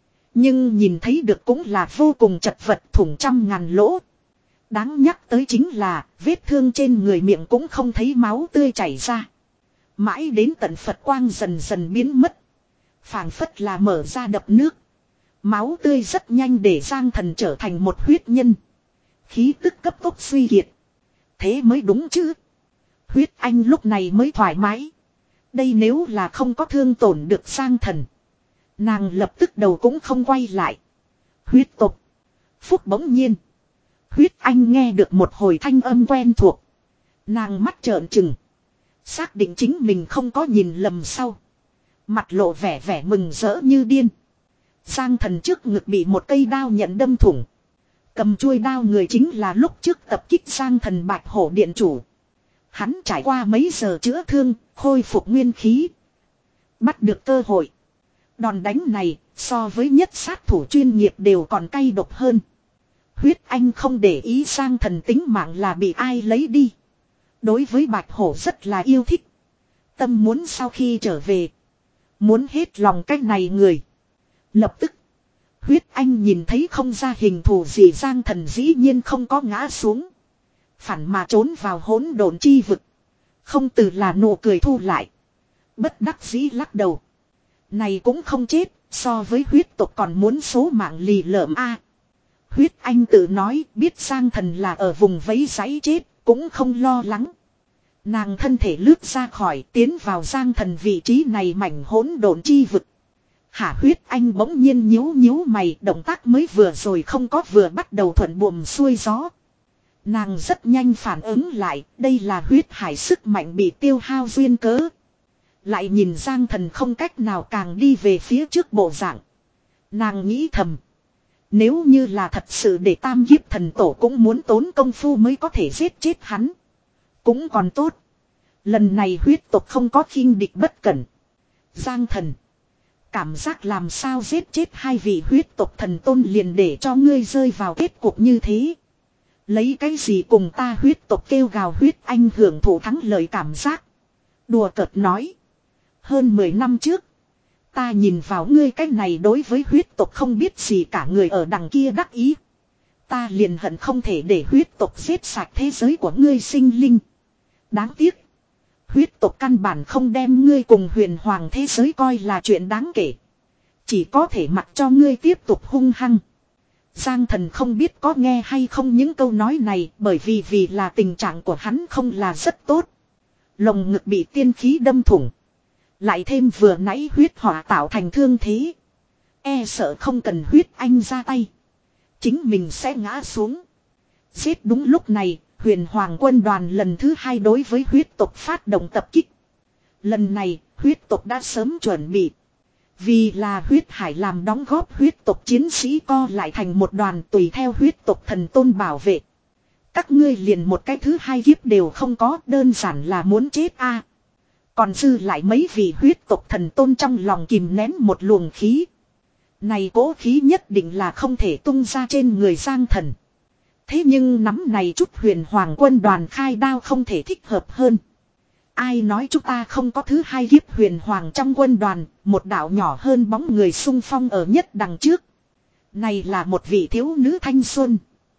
Nhưng nhìn thấy được cũng là vô cùng chật vật, thủng trăm ngàn lỗ. Đáng nhắc tới chính là vết thương trên người miệng cũng không thấy máu tươi chảy ra. Mãi đến tận Phật quang dần dần biến mất. Phảng phất là mở ra đập nước. Máu tươi rất nhanh để Giang Thần trở thành một huyết nhân. Khí tức cấp tốc suy kiệt. Thế mới đúng chứ. Huyết Anh lúc này mới thoải mái. Đây nếu là không có thương tổn được Giang Thần. Nàng lập tức đầu cũng không quay lại. Huyết tộc. Phúc bỗng nhiên. Huyết Anh nghe được một hồi thanh âm quen thuộc. Nàng mắt trợn trừng. Xác định chính mình không có nhìn lầm sau. Mặt lộ vẻ vẻ mừng rỡ như điên. Giang Thần trước ngực bị một cây đao nhận đâm thủng. Cầm chuôi đao người chính là lúc trước tập kích Giang Thần Bạch Hổ điện chủ. Hắn trải qua mấy giờ chữa thương, khôi phục nguyên khí. Bắt được cơ hội. Đòn đánh này, so với nhất sát thủ chuyên nghiệp đều còn cay độc hơn. Huyết Anh không để ý Giang Thần tính mạng là bị ai lấy đi. Đối với Bạch Hổ rất là yêu thích. Tâm muốn sau khi trở về. Muốn hết lòng cách này người. Lập tức. Huyết Anh nhìn thấy không ra hình thù gì, Giang Thần dĩ nhiên không có ngã xuống. Phản mà trốn vào hỗn độn chi vực. Không từ là nụ cười thu lại. Bất đắc dĩ lắc đầu. Này cũng không chết, so với huyết tộc còn muốn số mạng lì lợm a. Huyết Anh tự nói biết Giang Thần là ở vùng vẫy giấy chết, cũng không lo lắng. Nàng thân thể lướt ra khỏi, tiến vào Giang Thần vị trí này mảnh hỗn độn chi vực. Hả? Huyết Anh bỗng nhiên nhíu nhíu mày, động tác mới vừa rồi không có vừa bắt đầu thuận buồm xuôi gió. Nàng rất nhanh phản ứng lại, đây là huyết hải sức mạnh bị tiêu hao duyên cớ. Lại nhìn Giang Thần không cách nào càng đi về phía trước bộ dạng. Nàng nghĩ thầm. Nếu như là thật sự để tam kiếp thần tổ cũng muốn tốn công phu mới có thể giết chết hắn. Cũng còn tốt. Lần này huyết tộc không có khinh địch bất cẩn. Giang Thần. Cảm giác làm sao giết chết hai vị huyết tộc thần tôn liền để cho ngươi rơi vào kết cục như thế. Lấy cái gì cùng ta huyết tộc kêu gào? Huyết Anh hưởng thụ thắng lợi cảm giác. Đùa cợt nói. Hơn mười năm trước. Ta nhìn vào ngươi cái này đối với huyết tộc không biết gì cả người ở đằng kia đắc ý. Ta liền hận không thể để huyết tộc giết sạch thế giới của ngươi sinh linh. Đáng tiếc. Huyết tộc căn bản không đem ngươi cùng huyền hoàng thế giới coi là chuyện đáng kể. Chỉ có thể mặc cho ngươi tiếp tục hung hăng. Giang Thần không biết có nghe hay không những câu nói này, bởi vì vì là tình trạng của hắn không là rất tốt. Lồng ngực bị tiên khí đâm thủng. Lại thêm vừa nãy huyết hỏa tạo thành thương thế. E sợ không cần huyết anh ra tay. Chính mình sẽ ngã xuống. Giết đúng lúc này, huyền hoàng quân đoàn lần thứ hai đối với huyết tộc phát động tập kích. Lần này, huyết tộc đã sớm chuẩn bị. Vì là huyết hải làm đóng góp huyết tộc chiến sĩ co lại thành một đoàn tùy theo huyết tộc thần tôn bảo vệ. Các ngươi liền một cái thứ hai kiếp đều không có, đơn giản là muốn chết a. Còn dư lại mấy vị huyết tộc thần tôn trong lòng kìm nén một luồng khí. Này cố khí nhất định là không thể tung ra trên người Giang Thần. Thế nhưng nắm này chút huyền hoàng quân đoàn khai đao không thể thích hợp hơn. Ai nói chúng ta không có thứ hai kiếp huyền hoàng trong quân đoàn, một đạo nhỏ hơn bóng người xung phong ở nhất đằng trước. Này là một vị thiếu nữ thanh xuân.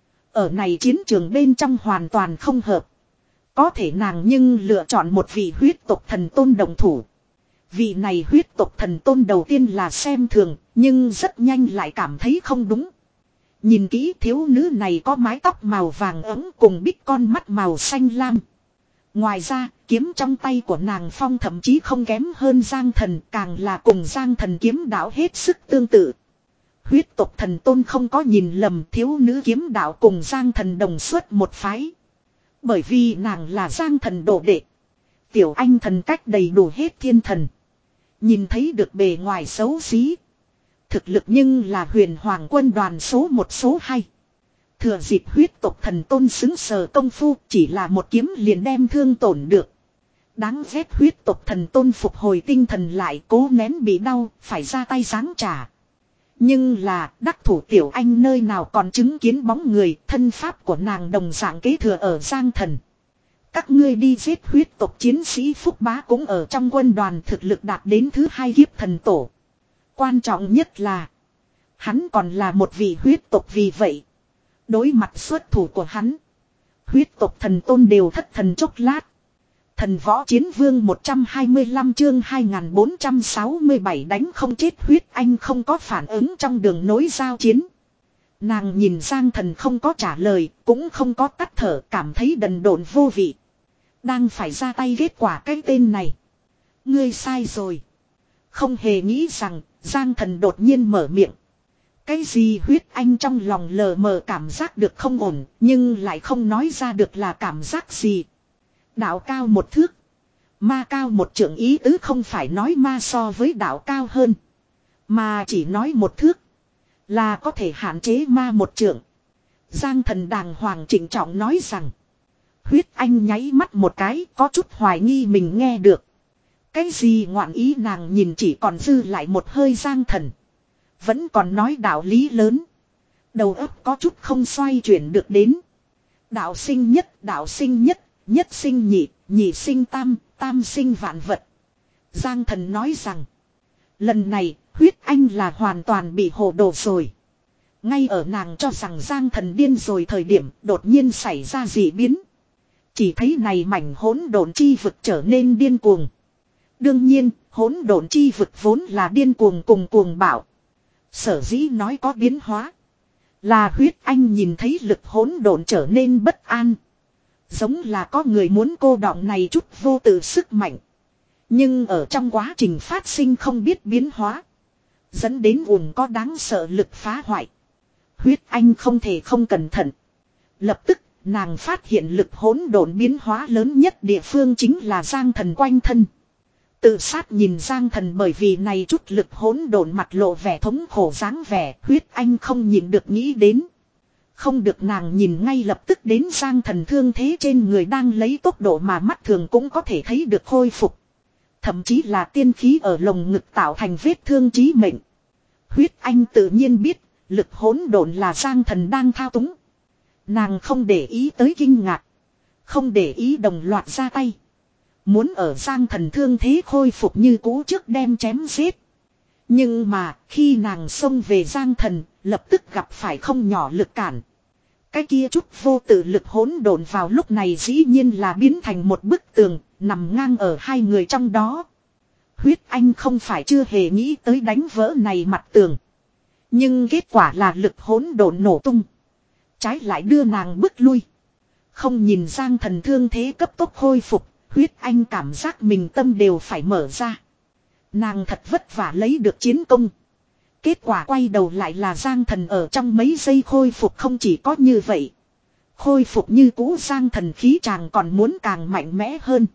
Ở này chiến trường bên trong hoàn toàn không hợp. Có thể nàng nhưng lựa chọn một vị huyết tộc thần tôn đồng thủ. Vị này huyết tộc thần tôn đầu tiên là xem thường, nhưng rất nhanh lại cảm thấy không đúng. Nhìn kỹ thiếu nữ này có mái tóc màu vàng ấm cùng bích con mắt màu xanh lam. Ngoài ra, kiếm trong tay của nàng phong thậm chí không kém hơn Giang Thần, càng là cùng Giang Thần kiếm đạo hết sức tương tự. Huyết tộc thần tôn không có nhìn lầm, thiếu nữ kiếm đạo cùng Giang Thần đồng xuất một phái. Bởi vì nàng là Giang Thần đồ đệ. Tiểu anh thần cách đầy đủ hết thiên thần. Nhìn thấy được bề ngoài xấu xí. Thực lực nhưng là huyền hoàng quân đoàn số một số hai. Thừa dịp huyết tộc thần tôn xứng sờ công phu, chỉ là một kiếm liền đem thương tổn được. Đáng ghét huyết tộc thần tôn phục hồi tinh thần lại, cố nén bị đau, phải ra tay giáng trả. Nhưng là đắc thủ tiểu anh nơi nào còn chứng kiến bóng người, thân pháp của nàng đồng dạng kế thừa ở Giang Thần. Các ngươi đi giết huyết tộc chiến sĩ Phúc Bá cũng ở trong quân đoàn, thực lực đạt đến thứ hai kiếp thần tổ. Quan trọng nhất là hắn còn là một vị huyết tộc, vì vậy đối mặt xuất thủ của hắn, huyết tộc thần tôn đều thất thần chốc lát. Thần võ chiến vương một trăm hai mươi lăm chương hai nghìn bốn trăm sáu mươi bảy đánh không chết huyết anh không có phản ứng trong đường nối giao chiến. Nàng nhìn Giang Thần không có trả lời, cũng không có tắt thở, cảm thấy đần độn vô vị. Đang phải ra tay kết quả cái tên này. Ngươi sai rồi. Không hề nghĩ rằng Giang Thần đột nhiên mở miệng. Cái gì huyết anh trong lòng lờ mờ cảm giác được không ổn, nhưng lại không nói ra được là cảm giác gì. Đạo cao một thước, ma cao một trượng, ý tứ không phải nói ma so với đạo cao hơn, mà chỉ nói một thước là có thể hạn chế ma một trượng. Giang Thần đàng hoàng trịnh trọng nói rằng. Huyết anh nháy mắt một cái, có chút hoài nghi mình nghe được. Cái gì ngoạn ý, nàng nhìn chỉ còn dư lại một hơi Giang Thần. Vẫn còn nói đạo lý lớn. Đầu óc có chút không xoay chuyển được đến. Đạo sinh nhất, đạo sinh nhất, nhất sinh nhị, nhị sinh tam, tam sinh vạn vật. Giang Thần nói rằng. Lần này, huyết anh là hoàn toàn bị hồ đồ rồi. Ngay ở nàng cho rằng Giang Thần điên rồi thời điểm, đột nhiên xảy ra dị biến. Chỉ thấy này mảnh hỗn độn chi vực trở nên điên cuồng. Đương nhiên, hỗn độn chi vực vốn là điên cuồng cùng cuồng bạo. Sở dĩ nói có biến hóa, là huyết anh nhìn thấy lực hỗn độn trở nên bất an. Giống là có người muốn cô đọng này chút vô tự sức mạnh. Nhưng ở trong quá trình phát sinh không biết biến hóa, dẫn đến ùn có đáng sợ lực phá hoại. Huyết anh không thể không cẩn thận. Lập tức, nàng phát hiện lực hỗn độn biến hóa lớn nhất địa phương chính là Giang Thần quanh thân. Tự sát nhìn Giang Thần bởi vì này chút lực hỗn độn mặt lộ vẻ thống khổ dáng vẻ, huyết anh không nhìn được nghĩ đến. Không được, nàng nhìn ngay lập tức đến Giang Thần thương thế trên người đang lấy tốc độ mà mắt thường cũng có thể thấy được khôi phục. Thậm chí là tiên khí ở lồng ngực tạo thành vết thương chí mệnh. Huyết anh tự nhiên biết, lực hỗn độn là Giang Thần đang thao túng. Nàng không để ý tới kinh ngạc, không để ý đồng loạt ra tay. Muốn ở Giang Thần thương thế khôi phục như cũ trước đem chém giết. Nhưng mà khi nàng xông về Giang Thần, lập tức gặp phải không nhỏ lực cản. Cái kia chút vô tự lực hỗn độn vào lúc này dĩ nhiên là biến thành một bức tường, nằm ngang ở hai người trong đó. Huyết anh không phải chưa hề nghĩ tới đánh vỡ này mặt tường. Nhưng kết quả là lực hỗn độn nổ tung. Trái lại đưa nàng bước lui. Không nhìn Giang Thần thương thế cấp tốc khôi phục, huyết anh cảm giác mình tâm đều phải mở ra. Nàng thật vất vả lấy được chiến công. Kết quả quay đầu lại là Giang Thần ở trong mấy giây khôi phục, không chỉ có như vậy. Khôi phục như cũ Giang Thần khí chàng còn muốn càng mạnh mẽ hơn.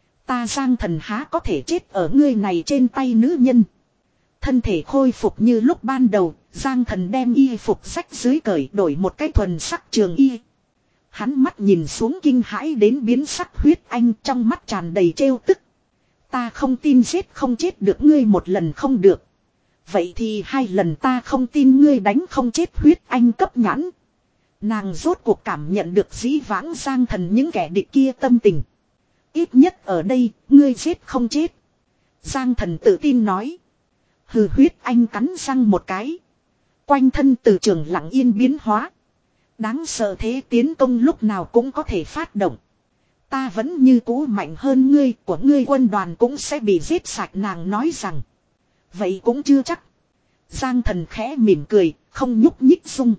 Ta Giang Thần há có thể chết ở ngươi này trên tay nữ nhân. Thân thể khôi phục như lúc ban đầu, Giang Thần đem y phục rách dưới cởi đổi một cái thuần sắc trường y. Hắn mắt nhìn xuống kinh hãi đến biến sắc Huyết Anh, trong mắt tràn đầy trêu tức. Ta không tin giết không chết được ngươi một lần không được. Vậy thì hai lần ta không tin ngươi đánh không chết Huyết Anh cấp nhãn. Nàng rốt cuộc cảm nhận được dĩ vãng Giang Thần những kẻ địch kia tâm tình. Ít nhất ở đây, ngươi giết không chết. Giang Thần tự tin nói. Hừ, Huyết Anh cắn răng một cái. Quanh thân từ trường lặng yên biến hóa. Đáng sợ thế tiến công lúc nào cũng có thể phát động. Ta vẫn như cũ mạnh hơn ngươi, của ngươi quân đoàn cũng sẽ bị giết sạch, nàng nói rằng. Vậy cũng chưa chắc. Giang Thần khẽ mỉm cười, không nhúc nhích dung.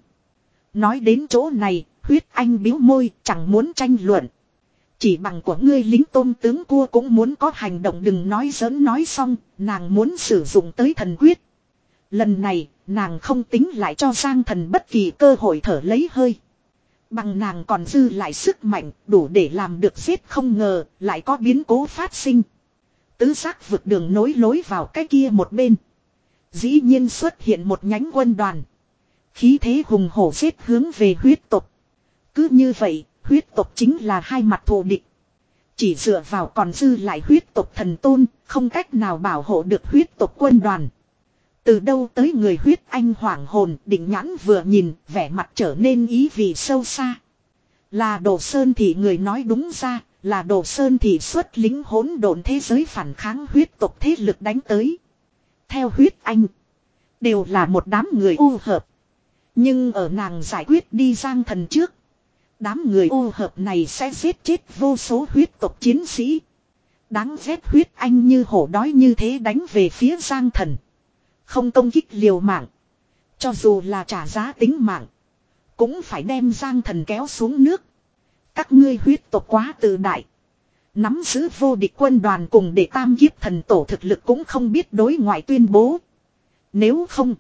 Nói đến chỗ này, Huyết Anh bĩu môi, chẳng muốn tranh luận. Chỉ bằng của ngươi lính tôm tướng cua cũng muốn có hành động, đừng nói giỡn. Nói xong, nàng muốn sử dụng tới thần quyết. Lần này, nàng không tính lại cho Giang Thần bất kỳ cơ hội thở lấy hơi. Bằng nàng còn dư lại sức mạnh, đủ để làm được giết, không ngờ, lại có biến cố phát sinh. Tứ giác vực đường nối lối vào cái kia một bên. Dĩ nhiên xuất hiện một nhánh quân đoàn. Khí thế hùng hổ giết hướng về huyết tộc. Cứ như vậy, huyết tộc chính là hai mặt thù địch. Chỉ dựa vào còn dư lại huyết tộc thần tôn, không cách nào bảo hộ được huyết tộc quân đoàn. Từ đâu tới người Huyết Anh hoảng hồn, định nhãn vừa nhìn, vẻ mặt trở nên ý vị sâu xa. Là Đồ Sơn Thị, người nói đúng ra, là Đồ Sơn Thị xuất lính hỗn độn thế giới phản kháng huyết tộc thế lực đánh tới. Theo Huyết Anh, đều là một đám người u hợp. Nhưng ở nàng giải quyết đi Giang Thần trước, đám người u hợp này sẽ giết chết vô số huyết tộc chiến sĩ. Đáng ghét, Huyết Anh như hổ đói như thế đánh về phía Giang Thần. Không công kích liều mạng. Cho dù là trả giá tính mạng, cũng phải đem Giang Thần kéo xuống nước. Các ngươi huyết tộc quá tự đại. Nắm giữ vô địch quân đoàn cùng để tam kiếp thần tổ thực lực cũng không biết đối ngoại tuyên bố. Nếu không,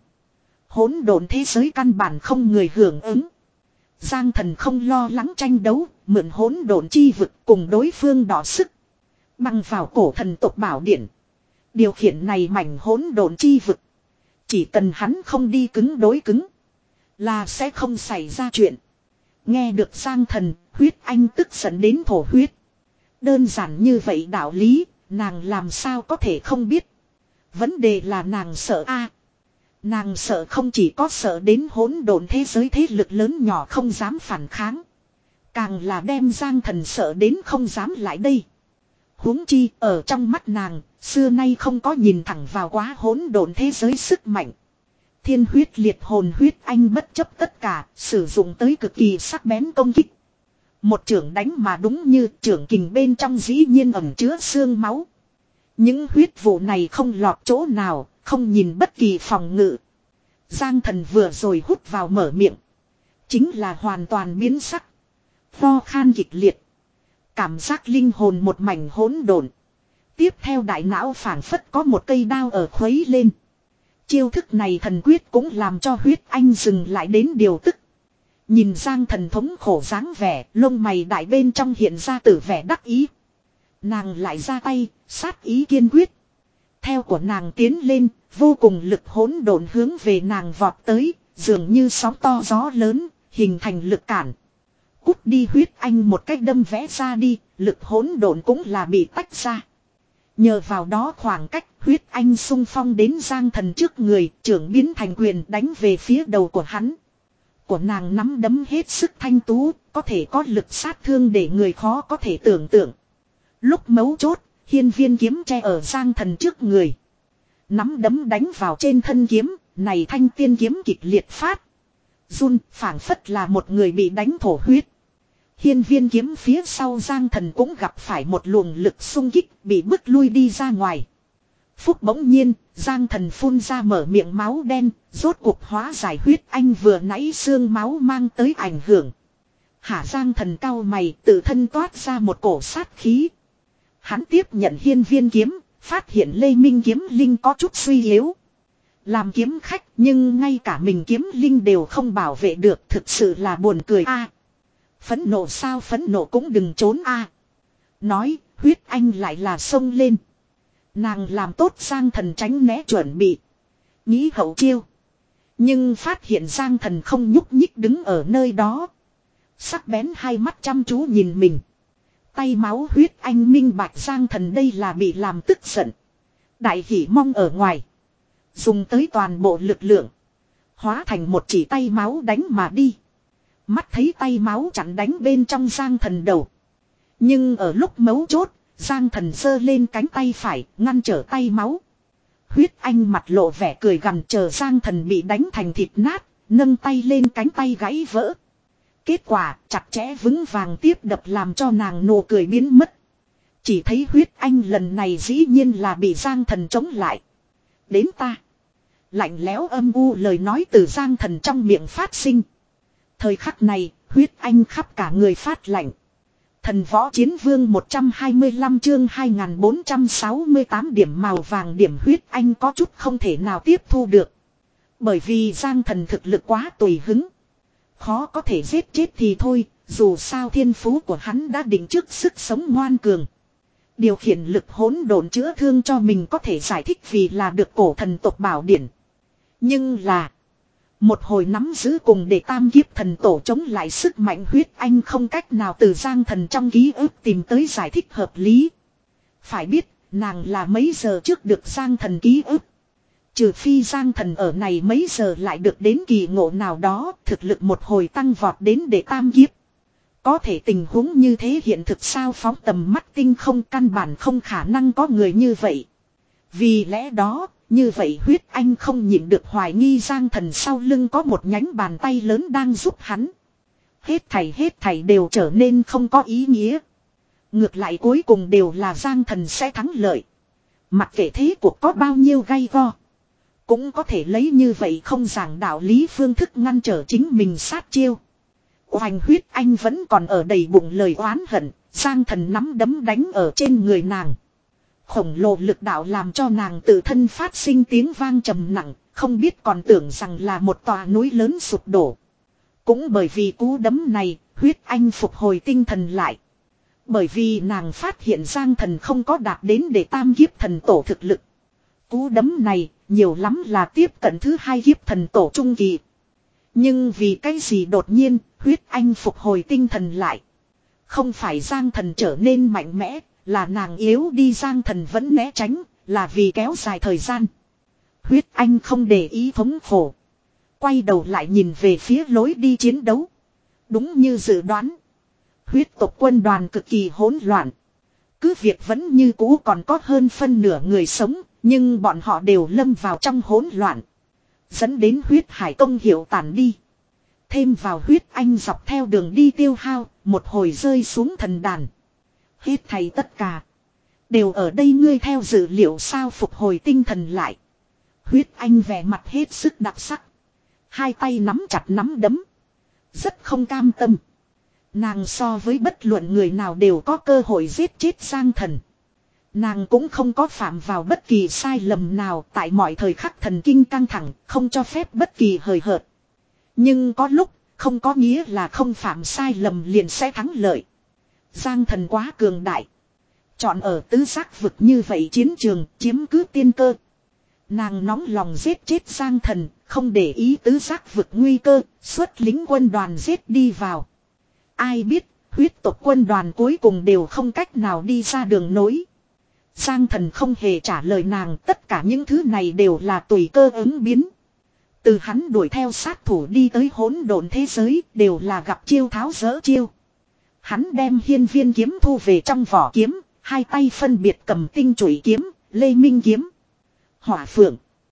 hỗn độn thế giới căn bản không người hưởng ứng. Giang Thần không lo lắng tranh đấu, mượn hỗn độn chi vực cùng đối phương đỏ sức. Bằng vào cổ thần tộc bảo điển. Điều khiển này mảnh hỗn độn chi vực. Chỉ cần hắn không đi cứng đối cứng, là sẽ không xảy ra chuyện. Nghe được Giang Thần, Huyết Anh tức giận đến thổ huyết. Đơn giản như vậy đạo lý, nàng làm sao có thể không biết. Vấn đề là nàng sợ a. Nàng sợ không chỉ có sợ đến hỗn độn thế giới thế lực lớn nhỏ không dám phản kháng. Càng là đem Giang Thần sợ đến không dám lại đây. Huống chi ở trong mắt nàng, xưa nay không có nhìn thẳng vào quá hỗn độn thế giới sức mạnh. Thiên huyết liệt hồn Huyết Anh bất chấp tất cả, sử dụng tới cực kỳ sắc bén công kích. Một chưởng đánh mà đúng như chưởng kình bên trong dĩ nhiên ẩn chứa xương máu. Những huyết vụ này không lọt chỗ nào, không nhìn bất kỳ phòng ngự. Giang Thần vừa rồi hút vào mở miệng, chính là hoàn toàn biến sắc. Ho khan kịch liệt. Cảm giác linh hồn một mảnh hỗn độn. Tiếp theo đại não phảng phất có một cây đao ở khuấy lên. Chiêu thức này thần quyết cũng làm cho Huyết Anh dừng lại đến điều tức. Nhìn Giang Thần thống khổ dáng vẻ, lông mày đại bên trong hiện ra tử vẻ đắc ý. Nàng lại ra tay, sát ý kiên quyết. Theo của nàng tiến lên, vô cùng lực hỗn độn hướng về nàng vọt tới, dường như sóng to gió lớn, hình thành lực cản. Cút đi, Huyết Anh một cách đâm vẽ ra đi, lực hỗn độn cũng là bị tách ra. Nhờ vào đó khoảng cách, Huyết Anh xung phong đến Giang Thần trước người, trưởng biến thành quyền đánh về phía đầu của hắn. Của nàng nắm đấm hết sức thanh tú, có thể có lực sát thương để người khó có thể tưởng tượng. Lúc mấu chốt, hiên viên kiếm che ở Giang Thần trước người. Nắm đấm đánh vào trên thân kiếm, này thanh tiên kiếm kịch liệt phát. Run phảng phất là một người bị đánh thổ huyết. Hiên viên kiếm phía sau Giang Thần cũng gặp phải một luồng lực xung kích, bị bức lui đi ra ngoài. Phúc bỗng nhiên, Giang Thần phun ra mở miệng máu đen, rốt cuộc hóa giải Huyết Anh vừa nãy xương máu mang tới ảnh hưởng. Hả, Giang Thần cau mày, tự thân toát ra một cổ sát khí. Hắn tiếp nhận hiên viên kiếm, phát hiện Lê Minh kiếm linh có chút suy yếu. Làm kiếm khách nhưng ngay cả mình kiếm linh đều không bảo vệ được, thực sự là buồn cười a. Phẫn nộ sao, phẫn nộ cũng đừng trốn a. Nói, huyết anh lại là xông lên. Nàng làm tốt Giang Thần tránh né chuẩn bị. Nghĩ hậu chiêu. Nhưng phát hiện Giang Thần không nhúc nhích đứng ở nơi đó. Sắc bén hai mắt chăm chú nhìn mình. Tay máu huyết anh minh bạch Giang Thần đây là bị làm tức giận. Đại hỉ mong ở ngoài. Dùng tới toàn bộ lực lượng. Hóa thành một chỉ tay máu đánh mà đi. Mắt thấy tay máu chặn đánh bên trong Giang Thần đầu. Nhưng ở lúc mấu chốt, Giang Thần giơ lên cánh tay phải, ngăn trở tay máu. Huyết anh mặt lộ vẻ cười gằn chờ Giang Thần bị đánh thành thịt nát, nâng tay lên cánh tay gãy vỡ. Kết quả chặt chẽ vững vàng tiếp đập làm cho nàng nụ cười biến mất. Chỉ thấy huyết anh lần này dĩ nhiên là bị Giang Thần chống lại. Đến ta. Lạnh lẽo âm u lời nói từ Giang Thần trong miệng phát sinh. Thời khắc này, huyết anh khắp cả người phát lạnh. Thần võ chiến vương một trăm hai mươi lăm chương hai nghìn bốn trăm sáu mươi tám điểm màu vàng điểm huyết anh có chút không thể nào tiếp thu được. Bởi vì Giang Thần thực lực quá tùy hứng. Khó có thể giết chết thì thôi, dù sao thiên phú của hắn đã định trước sức sống ngoan cường. Điều khiển lực hỗn độn chữa thương cho mình có thể giải thích vì là được cổ thần tộc bảo điển. Nhưng là một hồi nắm giữ cùng để tam kiếp thần tổ chống lại sức mạnh huyết anh không cách nào từ Giang Thần trong ký ức tìm tới giải thích hợp lý. Phải biết, nàng là mấy giờ trước được Giang Thần ký ức. Trừ phi Giang Thần ở này mấy giờ lại được đến kỳ ngộ nào đó, thực lực một hồi tăng vọt đến để tam kiếp. Có thể tình huống như thế hiện thực sao, phóng tầm mắt tinh không căn bản không khả năng có người như vậy. Vì lẽ đó, như vậy huyết anh không nhịn được hoài nghi Giang Thần sau lưng có một nhánh bàn tay lớn đang giúp hắn. Hết thảy hết thảy đều trở nên không có ý nghĩa. Ngược lại cuối cùng đều là Giang Thần sẽ thắng lợi. Mặc kệ thế cuộc có bao nhiêu gay go. Cũng có thể lấy như vậy không giảng đạo lý phương thức ngăn trở chính mình sát chiêu. Hoành huyết anh vẫn còn ở đầy bụng lời oán hận. Giang Thần nắm đấm đánh ở trên người nàng. Khổng lồ lực đạo làm cho nàng tự thân phát sinh tiếng vang trầm nặng, không biết còn tưởng rằng là một tòa núi lớn sụp đổ. Cũng bởi vì cú đấm này, huyết anh phục hồi tinh thần lại. Bởi vì nàng phát hiện Giang Thần không có đạt đến để tam kiếp thần tổ thực lực. Cú đấm này, nhiều lắm là tiếp cận thứ hai kiếp thần tổ trung kỳ. Nhưng vì cái gì đột nhiên, huyết anh phục hồi tinh thần lại. Không phải Giang Thần trở nên mạnh mẽ. Là nàng yếu đi, Giang Thần vẫn né tránh, là vì kéo dài thời gian. Huyết anh không để ý thống khổ. Quay đầu lại nhìn về phía lối đi chiến đấu. Đúng như dự đoán. Huyết tộc quân đoàn cực kỳ hỗn loạn. Cứ việc vẫn như cũ còn có hơn phân nửa người sống, nhưng bọn họ đều lâm vào trong hỗn loạn. Dẫn đến huyết hải công hiệu tàn đi. Thêm vào huyết anh dọc theo đường đi tiêu hao, một hồi rơi xuống thần đàn. Hết thầy tất cả. Đều ở đây ngươi theo dự liệu sao phục hồi tinh thần lại. Huyết anh vẻ mặt hết sức đặc sắc. Hai tay nắm chặt nắm đấm. Rất không cam tâm. Nàng so với bất luận người nào đều có cơ hội giết chết Giang Thần. Nàng cũng không có phạm vào bất kỳ sai lầm nào tại mọi thời khắc thần kinh căng thẳng, không cho phép bất kỳ hời hợt. Nhưng có lúc, không có nghĩa là không phạm sai lầm liền sẽ thắng lợi. Giang Thần quá cường đại. Chọn ở tứ giác vực như vậy chiến trường chiếm cứ tiên cơ. Nàng nóng lòng giết chết Giang Thần, không để ý tứ giác vực nguy cơ, xuất lính quân đoàn giết đi vào. Ai biết, huyết tộc quân đoàn cuối cùng đều không cách nào đi ra đường nối. Giang Thần không hề trả lời nàng, tất cả những thứ này đều là tùy cơ ứng biến. Từ hắn đuổi theo sát thủ đi tới hỗn độn thế giới, đều là gặp chiêu tháo dỡ chiêu. Hắn đem hiên viên kiếm thu về trong vỏ kiếm, hai tay phân biệt cầm tinh chủy kiếm, lê minh kiếm, hỏa phượng,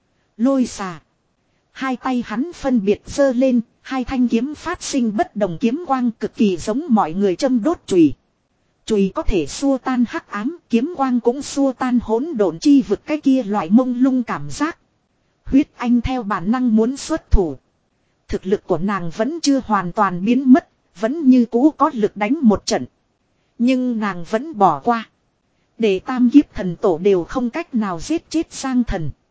lôi xà. Hai tay hắn phân biệt giơ lên, hai thanh kiếm phát sinh bất đồng kiếm quang cực kỳ giống mọi người châm đốt chùy. Chùy có thể xua tan hắc ám, kiếm quang cũng xua tan hỗn độn chi vực cái kia loại mông lung cảm giác. Huyết anh theo bản năng muốn xuất thủ. Thực lực của nàng vẫn chưa hoàn toàn biến mất, vẫn như cũ có lực đánh một trận. Nhưng nàng vẫn bỏ qua. Để tam kiếp thần tổ đều không cách nào giết chết Giang Thần.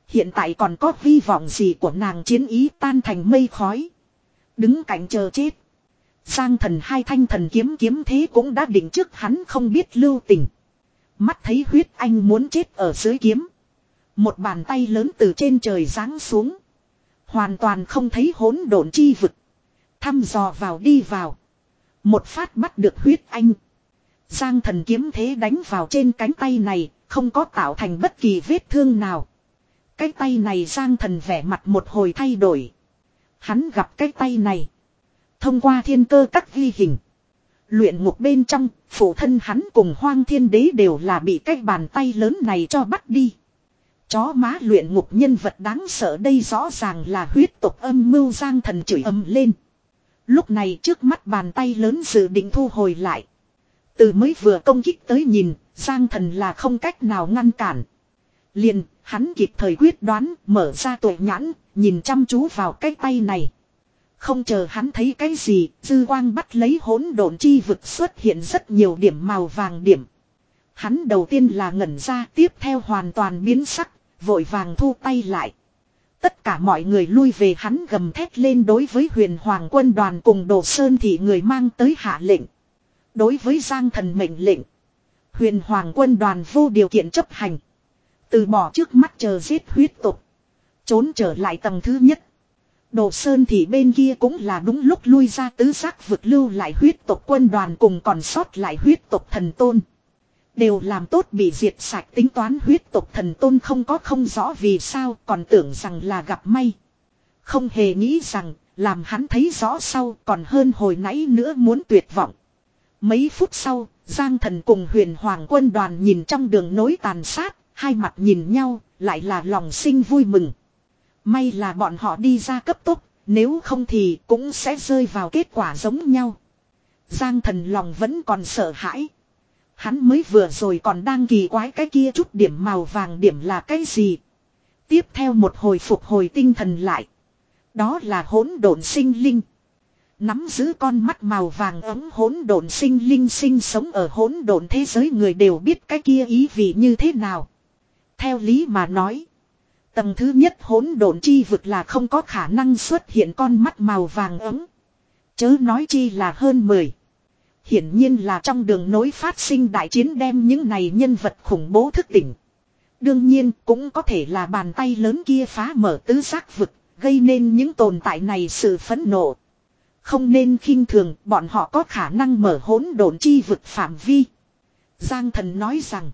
Hiện tại còn có hy vọng gì của nàng chiến ý tan thành mây khói. Đứng cạnh chờ chết. Giang thần hai thanh thần kiếm kiếm thế cũng đã định trước hắn không biết lưu tình. Mắt thấy huyết anh muốn chết ở dưới kiếm. Một bàn tay lớn từ trên trời giáng xuống. Hoàn toàn không thấy hỗn độn chi vực. Thăm dò vào đi vào. Một phát bắt được huyết anh. Giang thần kiếm thế đánh vào trên cánh tay này. Không có tạo thành bất kỳ vết thương nào. Cái tay này Giang thần vẻ mặt một hồi thay đổi. Hắn gặp cái tay này. Thông qua thiên cơ các ghi hình. Luyện ngục bên trong, phụ thân hắn cùng Hoang Thiên Đế đều là bị cái bàn tay lớn này cho bắt đi. Chó má luyện ngục nhân vật đáng sợ đây rõ ràng là huyết tộc âm mưu. Giang thần chửi ầm lên. Lúc này trước mắt bàn tay lớn dự định thu hồi lại. Từ mới vừa công kích tới nhìn, Giang thần là không cách nào ngăn cản. Liền, hắn kịp thời quyết đoán, mở ra tuệ nhãn, nhìn chăm chú vào cái tay này. Không chờ hắn thấy cái gì, dư quang bắt lấy hỗn độn chi vực xuất hiện rất nhiều điểm màu vàng điểm. Hắn đầu tiên là ngẩn ra, tiếp theo hoàn toàn biến sắc, vội vàng thu tay lại. Tất cả mọi người lui về, hắn gầm thét lên đối với Huyền Hoàng quân đoàn cùng Đồ Sơn thị người mang tới hạ lệnh. Đối với Giang thần mệnh lệnh, Huyền Hoàng quân đoàn vô điều kiện chấp hành. Từ bỏ trước mắt chờ giết huyết tục. Trốn trở lại tầng thứ nhất. Đồ Sơn thì bên kia cũng là đúng lúc lui ra tứ giác vực lưu lại huyết tộc quân đoàn cùng còn sót lại huyết tộc thần tôn. Đều làm tốt bị diệt sạch tính toán huyết tộc thần tôn không có không rõ vì sao còn tưởng rằng là gặp may. Không hề nghĩ rằng làm hắn thấy rõ sau còn hơn hồi nãy nữa muốn tuyệt vọng. Mấy phút sau, Giang thần cùng Huyền Hoàng quân đoàn nhìn trong đường nối tàn sát, hai mặt nhìn nhau, lại là lòng sinh vui mừng. May là bọn họ đi ra cấp tốc, nếu không thì cũng sẽ rơi vào kết quả giống nhau. Giang thần lòng vẫn còn sợ hãi. Hắn mới vừa rồi còn đang kỳ quái cái kia chút điểm màu vàng điểm là cái gì. Tiếp theo một hồi phục hồi tinh thần lại. Đó là hỗn độn sinh linh. Nắm giữ con mắt màu vàng ấm hỗn độn sinh linh sinh sống ở hỗn độn thế giới người đều biết cái kia ý vị như thế nào. Theo lý mà nói. Tầng thứ nhất hỗn độn chi vực là không có khả năng xuất hiện con mắt màu vàng ấm. Chớ nói chi là hơn mười. Hiển nhiên là trong đường nối phát sinh đại chiến đem những này nhân vật khủng bố thức tỉnh. Đương nhiên cũng có thể là bàn tay lớn kia phá mở tứ giác vực, gây nên những tồn tại này sự phẫn nộ. Không nên khinh thường, bọn họ có khả năng mở hỗn độn chi vực phạm vi. Giang thần nói rằng.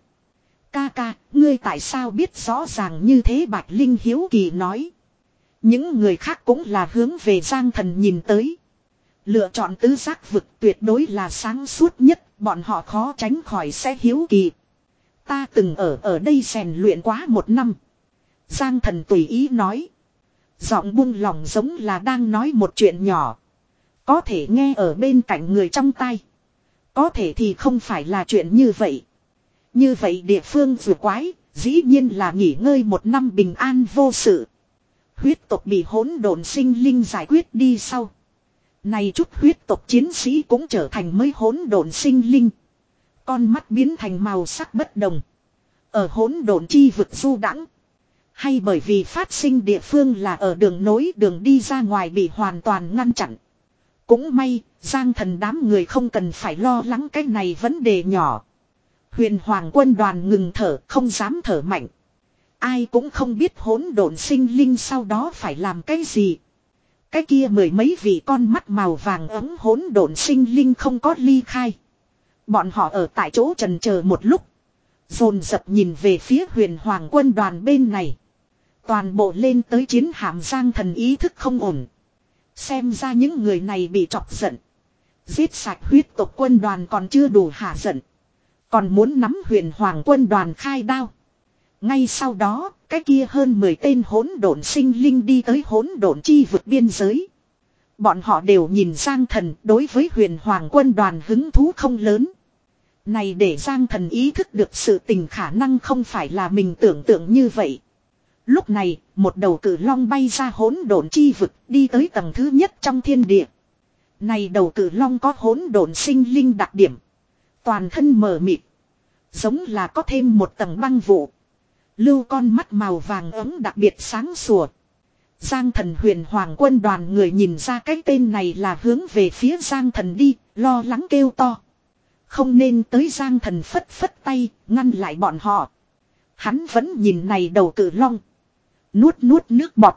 Ca ca, ngươi tại sao biết rõ ràng như thế? Bạch Linh hiếu kỳ nói. Những người khác cũng là hướng về Giang thần nhìn tới. Lựa chọn tứ giác vực tuyệt đối là sáng suốt nhất, bọn họ khó tránh khỏi sẽ hiếu kỳ. Ta từng ở ở đây rèn luyện quá một năm. Giang thần tùy ý nói. Giọng buông lòng giống là đang nói một chuyện nhỏ. Có thể nghe ở bên cạnh người trong tai. Có thể thì không phải là chuyện như vậy. Như vậy địa phương vừa quái, dĩ nhiên là nghỉ ngơi một năm bình an vô sự. Huyết tộc bị hỗn độn sinh linh giải quyết đi sau. Này chút huyết tộc chiến sĩ cũng trở thành mới hỗn độn sinh linh. Con mắt biến thành màu sắc bất đồng. Ở hỗn độn chi vực du đãng. Hay bởi vì phát sinh địa phương là ở đường nối đường đi ra ngoài bị hoàn toàn ngăn chặn. Cũng may, Giang thần đám người không cần phải lo lắng cái này vấn đề nhỏ. Huyền Hoàng quân đoàn ngừng thở, không dám thở mạnh. Ai cũng không biết hỗn độn sinh linh sau đó phải làm cái gì. Cái kia mười mấy vị con mắt màu vàng ấm hỗn độn sinh linh không có ly khai. Bọn họ ở tại chỗ trần chờ một lúc. Dồn dập nhìn về phía Huyền Hoàng quân đoàn bên này. Toàn bộ lên tới chiến hạm. Giang thần ý thức không ổn. Xem ra những người này bị chọc giận. Giết sạch huyết tộc quân đoàn còn chưa đủ hả giận. Còn muốn nắm Huyền Hoàng quân đoàn khai đao. Ngay sau đó, cái kia hơn mười tên hỗn độn sinh linh đi tới hỗn độn chi vực biên giới. Bọn họ đều nhìn Giang thần, đối với Huyền Hoàng quân đoàn hứng thú không lớn. Này để Giang thần ý thức được sự tình khả năng không phải là mình tưởng tượng như vậy. Lúc này, một đầu cử long bay ra hỗn độn chi vực, đi tới tầng thứ nhất trong thiên địa. Này đầu cử long có hỗn độn sinh linh đặc điểm. Toàn thân mờ mịt. Giống là có thêm một tầng băng vụ. Lưu con mắt màu vàng ấm đặc biệt sáng sủa. Giang Thần huyền hoàng quân đoàn người nhìn ra cái tên này là hướng về phía Giang Thần đi, lo lắng kêu to. Không nên tới. Giang Thần phất phất tay, ngăn lại bọn họ. Hắn vẫn nhìn này đầu cự long. Nuốt nuốt nước bọt.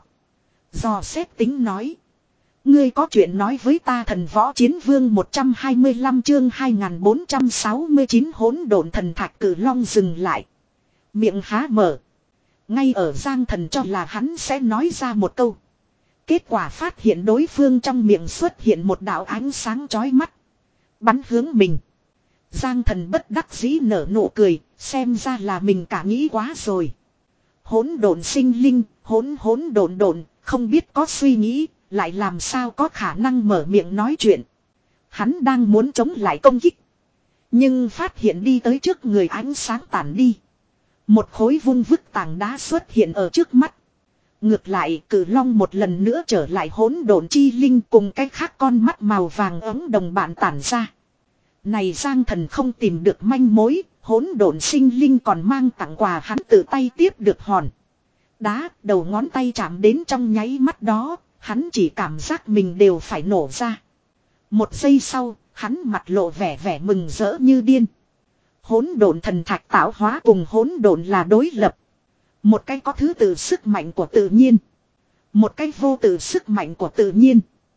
Dò xét tính nói. Ngươi có chuyện nói với ta. Thần võ chiến vương một trăm hai mươi lăm chương hai nghìn bốn trăm sáu mươi chín hỗn độn thần thạch cự long dừng lại. Miệng há mở. Ngay ở Giang Thần cho là hắn sẽ nói ra một câu. Kết quả phát hiện đối phương trong miệng xuất hiện một đạo ánh sáng chói mắt. Bắn hướng mình. Giang Thần bất đắc dĩ nở nụ cười. Xem ra là mình cả nghĩ quá rồi. Hỗn độn sinh linh. Hỗn hỗn độn độn. Không biết có suy nghĩ. Lại làm sao có khả năng mở miệng nói chuyện. Hắn đang muốn chống lại công kích. Nhưng phát hiện đi tới trước người ánh sáng tản đi. Một khối vung vức tảng đá xuất hiện ở trước mắt. Ngược lại cử long một lần nữa trở lại hỗn độn chi linh cùng cái khác con mắt màu vàng ấm đồng bạn tản ra. Này Giang Thần không tìm được manh mối, hỗn độn sinh linh còn mang tặng quà hắn tự tay tiếp được hòn đá, đầu ngón tay chạm đến trong nháy mắt đó, hắn chỉ cảm giác mình đều phải nổ ra. Một giây sau, hắn mặt lộ vẻ vẻ mừng rỡ như điên. Hỗn độn thần thạch tạo hóa cùng hỗn độn là đối lập. Một cái có thứ tự sức mạnh của tự nhiên. Một cái vô tự sức mạnh của tự nhiên.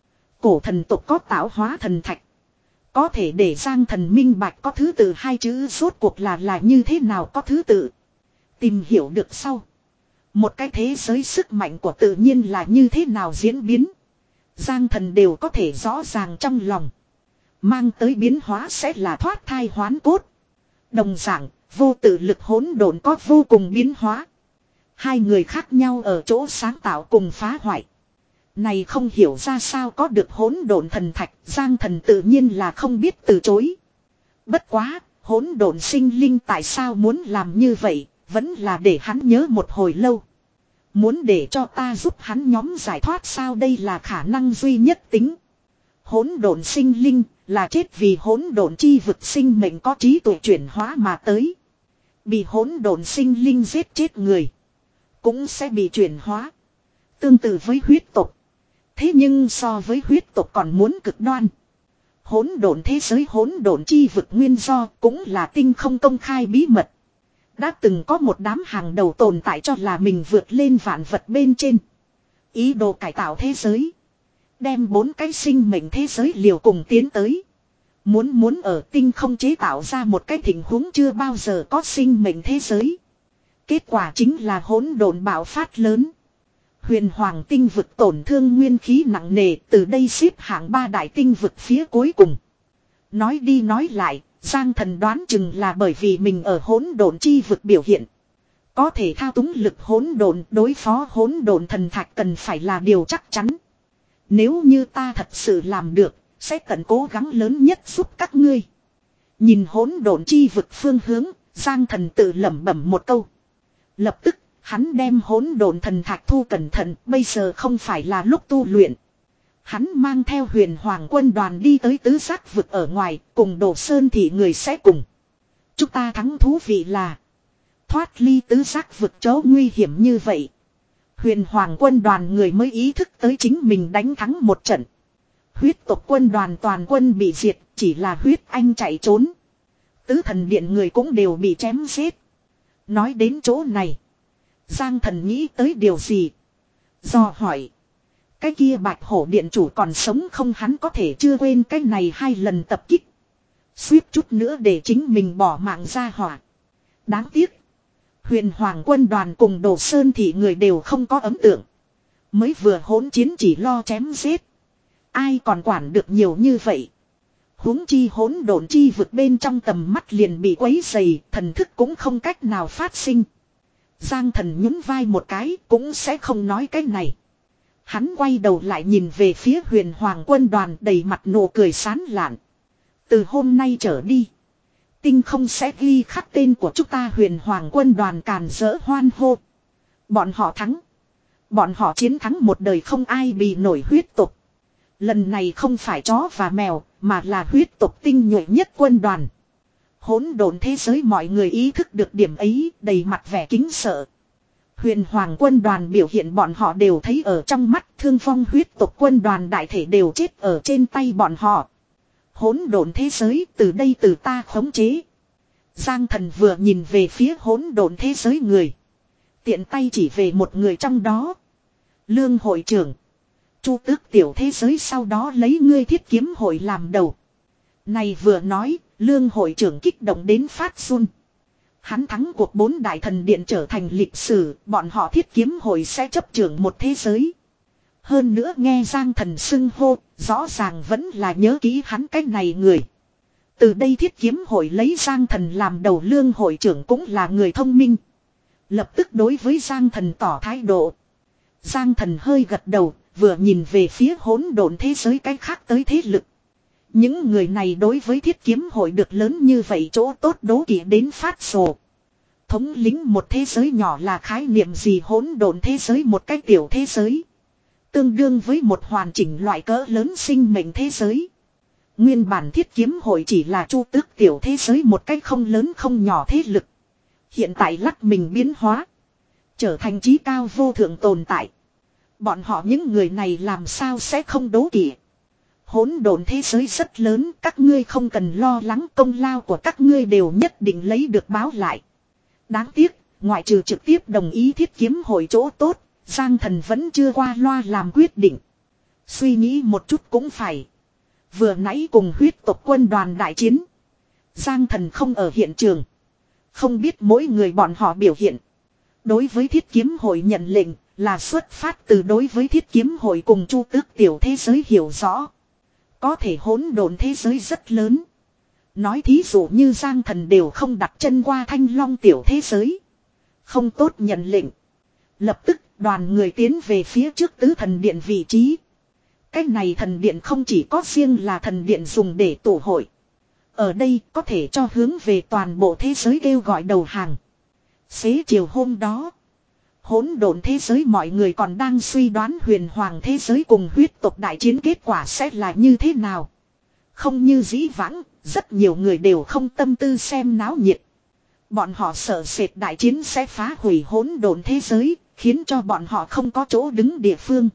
Cổ thần tục có tạo hóa thần thạch. Có thể để Giang Thần minh bạch có thứ tự hai chữ rốt cuộc là là như thế nào có thứ tự. Tìm hiểu được sau. Một cái thế giới sức mạnh của tự nhiên là như thế nào diễn biến. Giang Thần đều có thể rõ ràng trong lòng. Mang tới biến hóa sẽ là thoát thai hoán cốt. Đồng dạng, vô tự lực hỗn độn có vô cùng biến hóa. Hai người khác nhau ở chỗ sáng tạo cùng phá hoại. Này không hiểu ra sao có được hỗn độn thần thạch, Giang Thần tự nhiên là không biết từ chối. Bất quá, hỗn độn sinh linh tại sao muốn làm như vậy, vẫn là để hắn nhớ một hồi lâu. Muốn để cho ta giúp hắn nhóm giải thoát sao, đây là khả năng duy nhất tính. Hỗn độn sinh linh là chết vì hỗn độn chi vực sinh mệnh có trí tuệ chuyển hóa mà tới. Bị hỗn độn sinh linh giết chết người cũng sẽ bị chuyển hóa. Tương tự với huyết tộc. Thế nhưng so với huyết tộc còn muốn cực đoan. Hỗn độn thế giới hỗn độn chi vực nguyên do cũng là tinh không công khai bí mật. Đã từng có một đám hàng đầu tồn tại cho là mình vượt lên vạn vật bên trên. Ý đồ cải tạo thế giới. Đem bốn cái sinh mệnh thế giới liều cùng tiến tới. Muốn muốn ở tinh không chế tạo ra một cái tình huống chưa bao giờ có sinh mệnh thế giới. Kết quả chính là hỗn độn bạo phát lớn. Huyền hoàng tinh vực tổn thương nguyên khí nặng nề, từ đây xếp hạng ba đại tinh vực phía cuối cùng. Nói đi nói lại, Giang Thần đoán chừng là bởi vì mình ở hỗn độn chi vực biểu hiện. Có thể thao túng lực hỗn độn, đối phó hỗn độn thần thạch cần phải là điều chắc chắn. Nếu như ta thật sự làm được, sẽ tận cố gắng lớn nhất giúp các ngươi. Nhìn hỗn độn chi vực phương hướng, Giang Thần tự lẩm bẩm một câu. Lập tức, hắn đem hỗn độn thần thạch thu cẩn thận, bây giờ không phải là lúc tu luyện. Hắn mang theo huyền hoàng quân đoàn đi tới tứ giác vực ở ngoài, cùng Đồ Sơn thị người sẽ cùng. Chúng ta thắng thú vị là thoát ly tứ giác vực chỗ nguy hiểm như vậy. Huyền hoàng quân đoàn người mới ý thức tới chính mình đánh thắng một trận. Huyết tộc quân đoàn toàn quân bị diệt, chỉ là huyết anh chạy trốn. Tứ thần điện người cũng đều bị chém giết. Nói đến chỗ này, Giang Thần nghĩ tới điều gì? Do hỏi. Cái kia bạch hổ điện chủ còn sống không, hắn có thể chưa quên cái này hai lần tập kích. Suýt chút nữa để chính mình bỏ mạng ra hỏa. Đáng tiếc. Huyền hoàng quân đoàn cùng Đồ Sơn thị người đều không có ấn tượng. Mới vừa hỗn chiến chỉ lo chém giết. Ai còn quản được nhiều như vậy. Huống chi hỗn độn chi vực bên trong tầm mắt liền bị quấy dày, thần thức cũng không cách nào phát sinh. Giang Thần nhún vai một cái cũng sẽ không nói cái này. Hắn quay đầu lại nhìn về phía huyền hoàng quân đoàn đầy mặt nụ cười sán lạn. Từ hôm nay trở đi, tinh không sẽ ghi khắc tên của chúng ta huyền hoàng quân đoàn càn rỡ hoan hô. Bọn họ thắng. Bọn họ chiến thắng một đời không ai bị nổi huyết tộc. Lần này không phải chó và mèo, mà là huyết tộc tinh nhuệ nhất quân đoàn. Hỗn độn thế giới mọi người ý thức được điểm ấy, đầy mặt vẻ kính sợ. Huyền Hoàng quân đoàn biểu hiện bọn họ đều thấy ở trong mắt, thương vong huyết tộc quân đoàn đại thể đều chết ở trên tay bọn họ. Hỗn độn thế giới từ đây từ ta khống chế. Giang Thần vừa nhìn về phía hỗn độn thế giới người. Tiện tay chỉ về một người trong đó. Lương hội trưởng. Chu Tước tiểu thế giới sau đó lấy ngươi thiết kiếm hội làm đầu. Này vừa nói, Lương hội trưởng kích động đến phát run. Hắn thắng cuộc bốn đại thần điện trở thành lịch sử, bọn họ thiết kiếm hội sẽ chấp trưởng một thế giới. Hơn nữa nghe Giang Thần xưng hô, rõ ràng vẫn là nhớ kỹ hắn cái này người. Từ đây thiết kiếm hội lấy Giang Thần làm đầu, Lương hội trưởng cũng là người thông minh. Lập tức đối với Giang Thần tỏ thái độ. Giang Thần hơi gật đầu, vừa nhìn về phía hỗn độn thế giới cái khác tới thế lực. Những người này đối với thiết kiếm hội được lớn như vậy chỗ tốt đố kỵ đến phát sổ. Thống lĩnh một thế giới nhỏ là khái niệm gì? Hỗn độn thế giới một cái tiểu thế giới. Tương đương với một hoàn chỉnh loại cỡ lớn sinh mệnh thế giới. Nguyên bản thiết kiếm hội chỉ là Chu Tước tiểu thế giới một cách không lớn không nhỏ thế lực. Hiện tại lắc mình biến hóa. Trở thành chí cao vô thượng tồn tại. Bọn họ những người này làm sao sẽ không đố kỵ. Hỗn độn thế giới rất lớn, các ngươi không cần lo lắng, công lao của các ngươi đều nhất định lấy được báo lại. Đáng tiếc, ngoại trừ trực tiếp đồng ý thiết kiếm hội chỗ tốt, Giang Thần vẫn chưa qua loa làm quyết định. Suy nghĩ một chút cũng phải. Vừa nãy cùng huyết tộc quân đoàn đại chiến. Giang Thần không ở hiện trường. Không biết mỗi người bọn họ biểu hiện. Đối với thiết kiếm hội nhận lệnh là xuất phát từ đối với thiết kiếm hội cùng Chu Tước tiểu thế giới hiểu rõ. Có thể hỗn độn thế giới rất lớn. Nói thí dụ như Giang Thần đều không đặt chân qua Thanh Long tiểu thế giới. Không tốt nhận lệnh. Lập tức đoàn người tiến về phía trước tứ thần điện vị trí. Cái này thần điện không chỉ có riêng là thần điện dùng để tụ hội. Ở đây có thể cho hướng về toàn bộ thế giới kêu gọi đầu hàng. Xế chiều hôm đó. Hỗn độn thế giới mọi người còn đang suy đoán huyền hoàng thế giới cùng huyết tộc đại chiến kết quả sẽ là như thế nào. Không như dĩ vãng, rất nhiều người đều không tâm tư xem náo nhiệt. Bọn họ sợ sệt đại chiến sẽ phá hủy hỗn độn thế giới, khiến cho bọn họ không có chỗ đứng địa phương.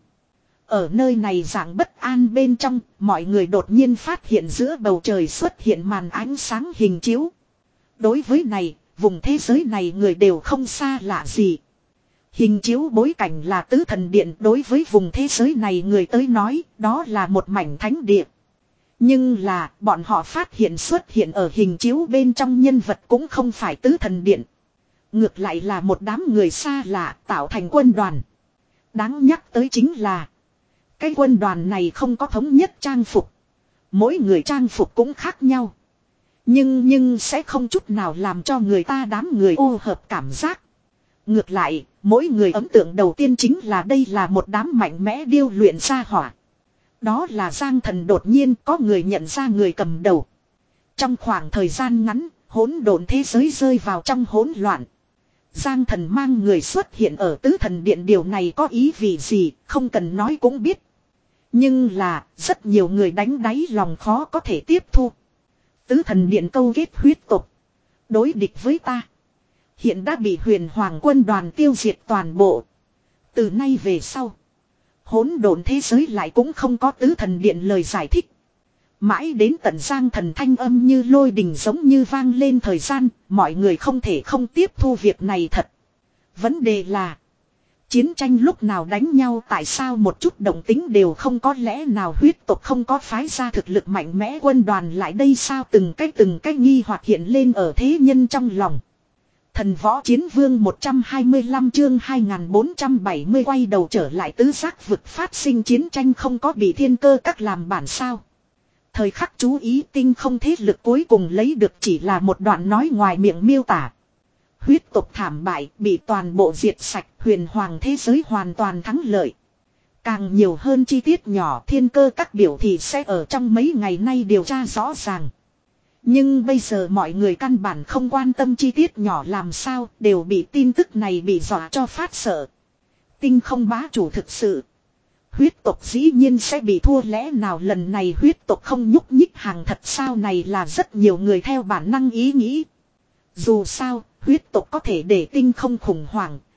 Ở nơi này dạng bất an bên trong, mọi người đột nhiên phát hiện giữa bầu trời xuất hiện màn ánh sáng hình chiếu. Đối với này, vùng thế giới này người đều không xa lạ gì. Hình chiếu bối cảnh là tứ thần điện, đối với vùng thế giới này người tới nói, đó là một mảnh thánh địa. Nhưng là, bọn họ phát hiện xuất hiện ở hình chiếu bên trong nhân vật cũng không phải tứ thần điện. Ngược lại là một đám người xa lạ tạo thành quân đoàn. Đáng nhắc tới chính là, cái quân đoàn này không có thống nhất trang phục. Mỗi người trang phục cũng khác nhau. Nhưng nhưng sẽ không chút nào làm cho người ta đám người ô hợp cảm giác. Ngược lại, mỗi người ấn tượng đầu tiên chính là đây là một đám mạnh mẽ điêu luyện ra hỏa. Đó là Giang Thần. Đột nhiên có người nhận ra người cầm đầu. Trong khoảng thời gian ngắn, hỗn độn thế giới rơi vào trong hỗn loạn. Giang Thần mang người xuất hiện ở tứ thần điện, điều này có ý vị gì, không cần nói cũng biết. Nhưng là, rất nhiều người đánh đáy lòng khó có thể tiếp thu. Tứ thần điện câu kết huyết tộc. Đối địch với ta. Hiện đã bị huyền hoàng quân đoàn tiêu diệt toàn bộ. Từ nay về sau, hỗn độn thế giới lại cũng không có tứ thần điện lời giải thích. Mãi đến tận Giang Thần thanh âm như lôi đình giống như vang lên thời gian, mọi người không thể không tiếp thu việc này thật. Vấn đề là, chiến tranh lúc nào đánh nhau, tại sao một chút động tính đều không có, lẽ nào huyết tộc không có phái ra thực lực mạnh mẽ quân đoàn lại đây sao? Từng cái từng cái nghi hoặc hiện lên ở thế nhân trong lòng. Thần võ chiến vương một trăm hai mươi lăm chương hai nghìn bốn trăm bảy mươi quay đầu trở lại tứ giác vực phát sinh chiến tranh không có bị thiên cơ các làm bản sao. Thời khắc chú ý tinh không thế lực cuối cùng lấy được chỉ là một đoạn nói ngoài miệng miêu tả. Huyết tộc thảm bại, bị toàn bộ diệt sạch, huyền hoàng thế giới hoàn toàn thắng lợi. Càng nhiều hơn chi tiết nhỏ thiên cơ các biểu thì sẽ ở trong mấy ngày nay điều tra rõ ràng. Nhưng bây giờ mọi người căn bản không quan tâm chi tiết nhỏ làm sao, đều bị tin tức này bị dọa cho phát sợ. Tinh không bá chủ thực sự. Huyết tộc dĩ nhiên sẽ bị thua, lẽ nào lần này huyết tộc không nhúc nhích hàng thật sao? Này là rất nhiều người theo bản năng ý nghĩ. Dù sao, huyết tộc có thể để tinh không khủng hoảng,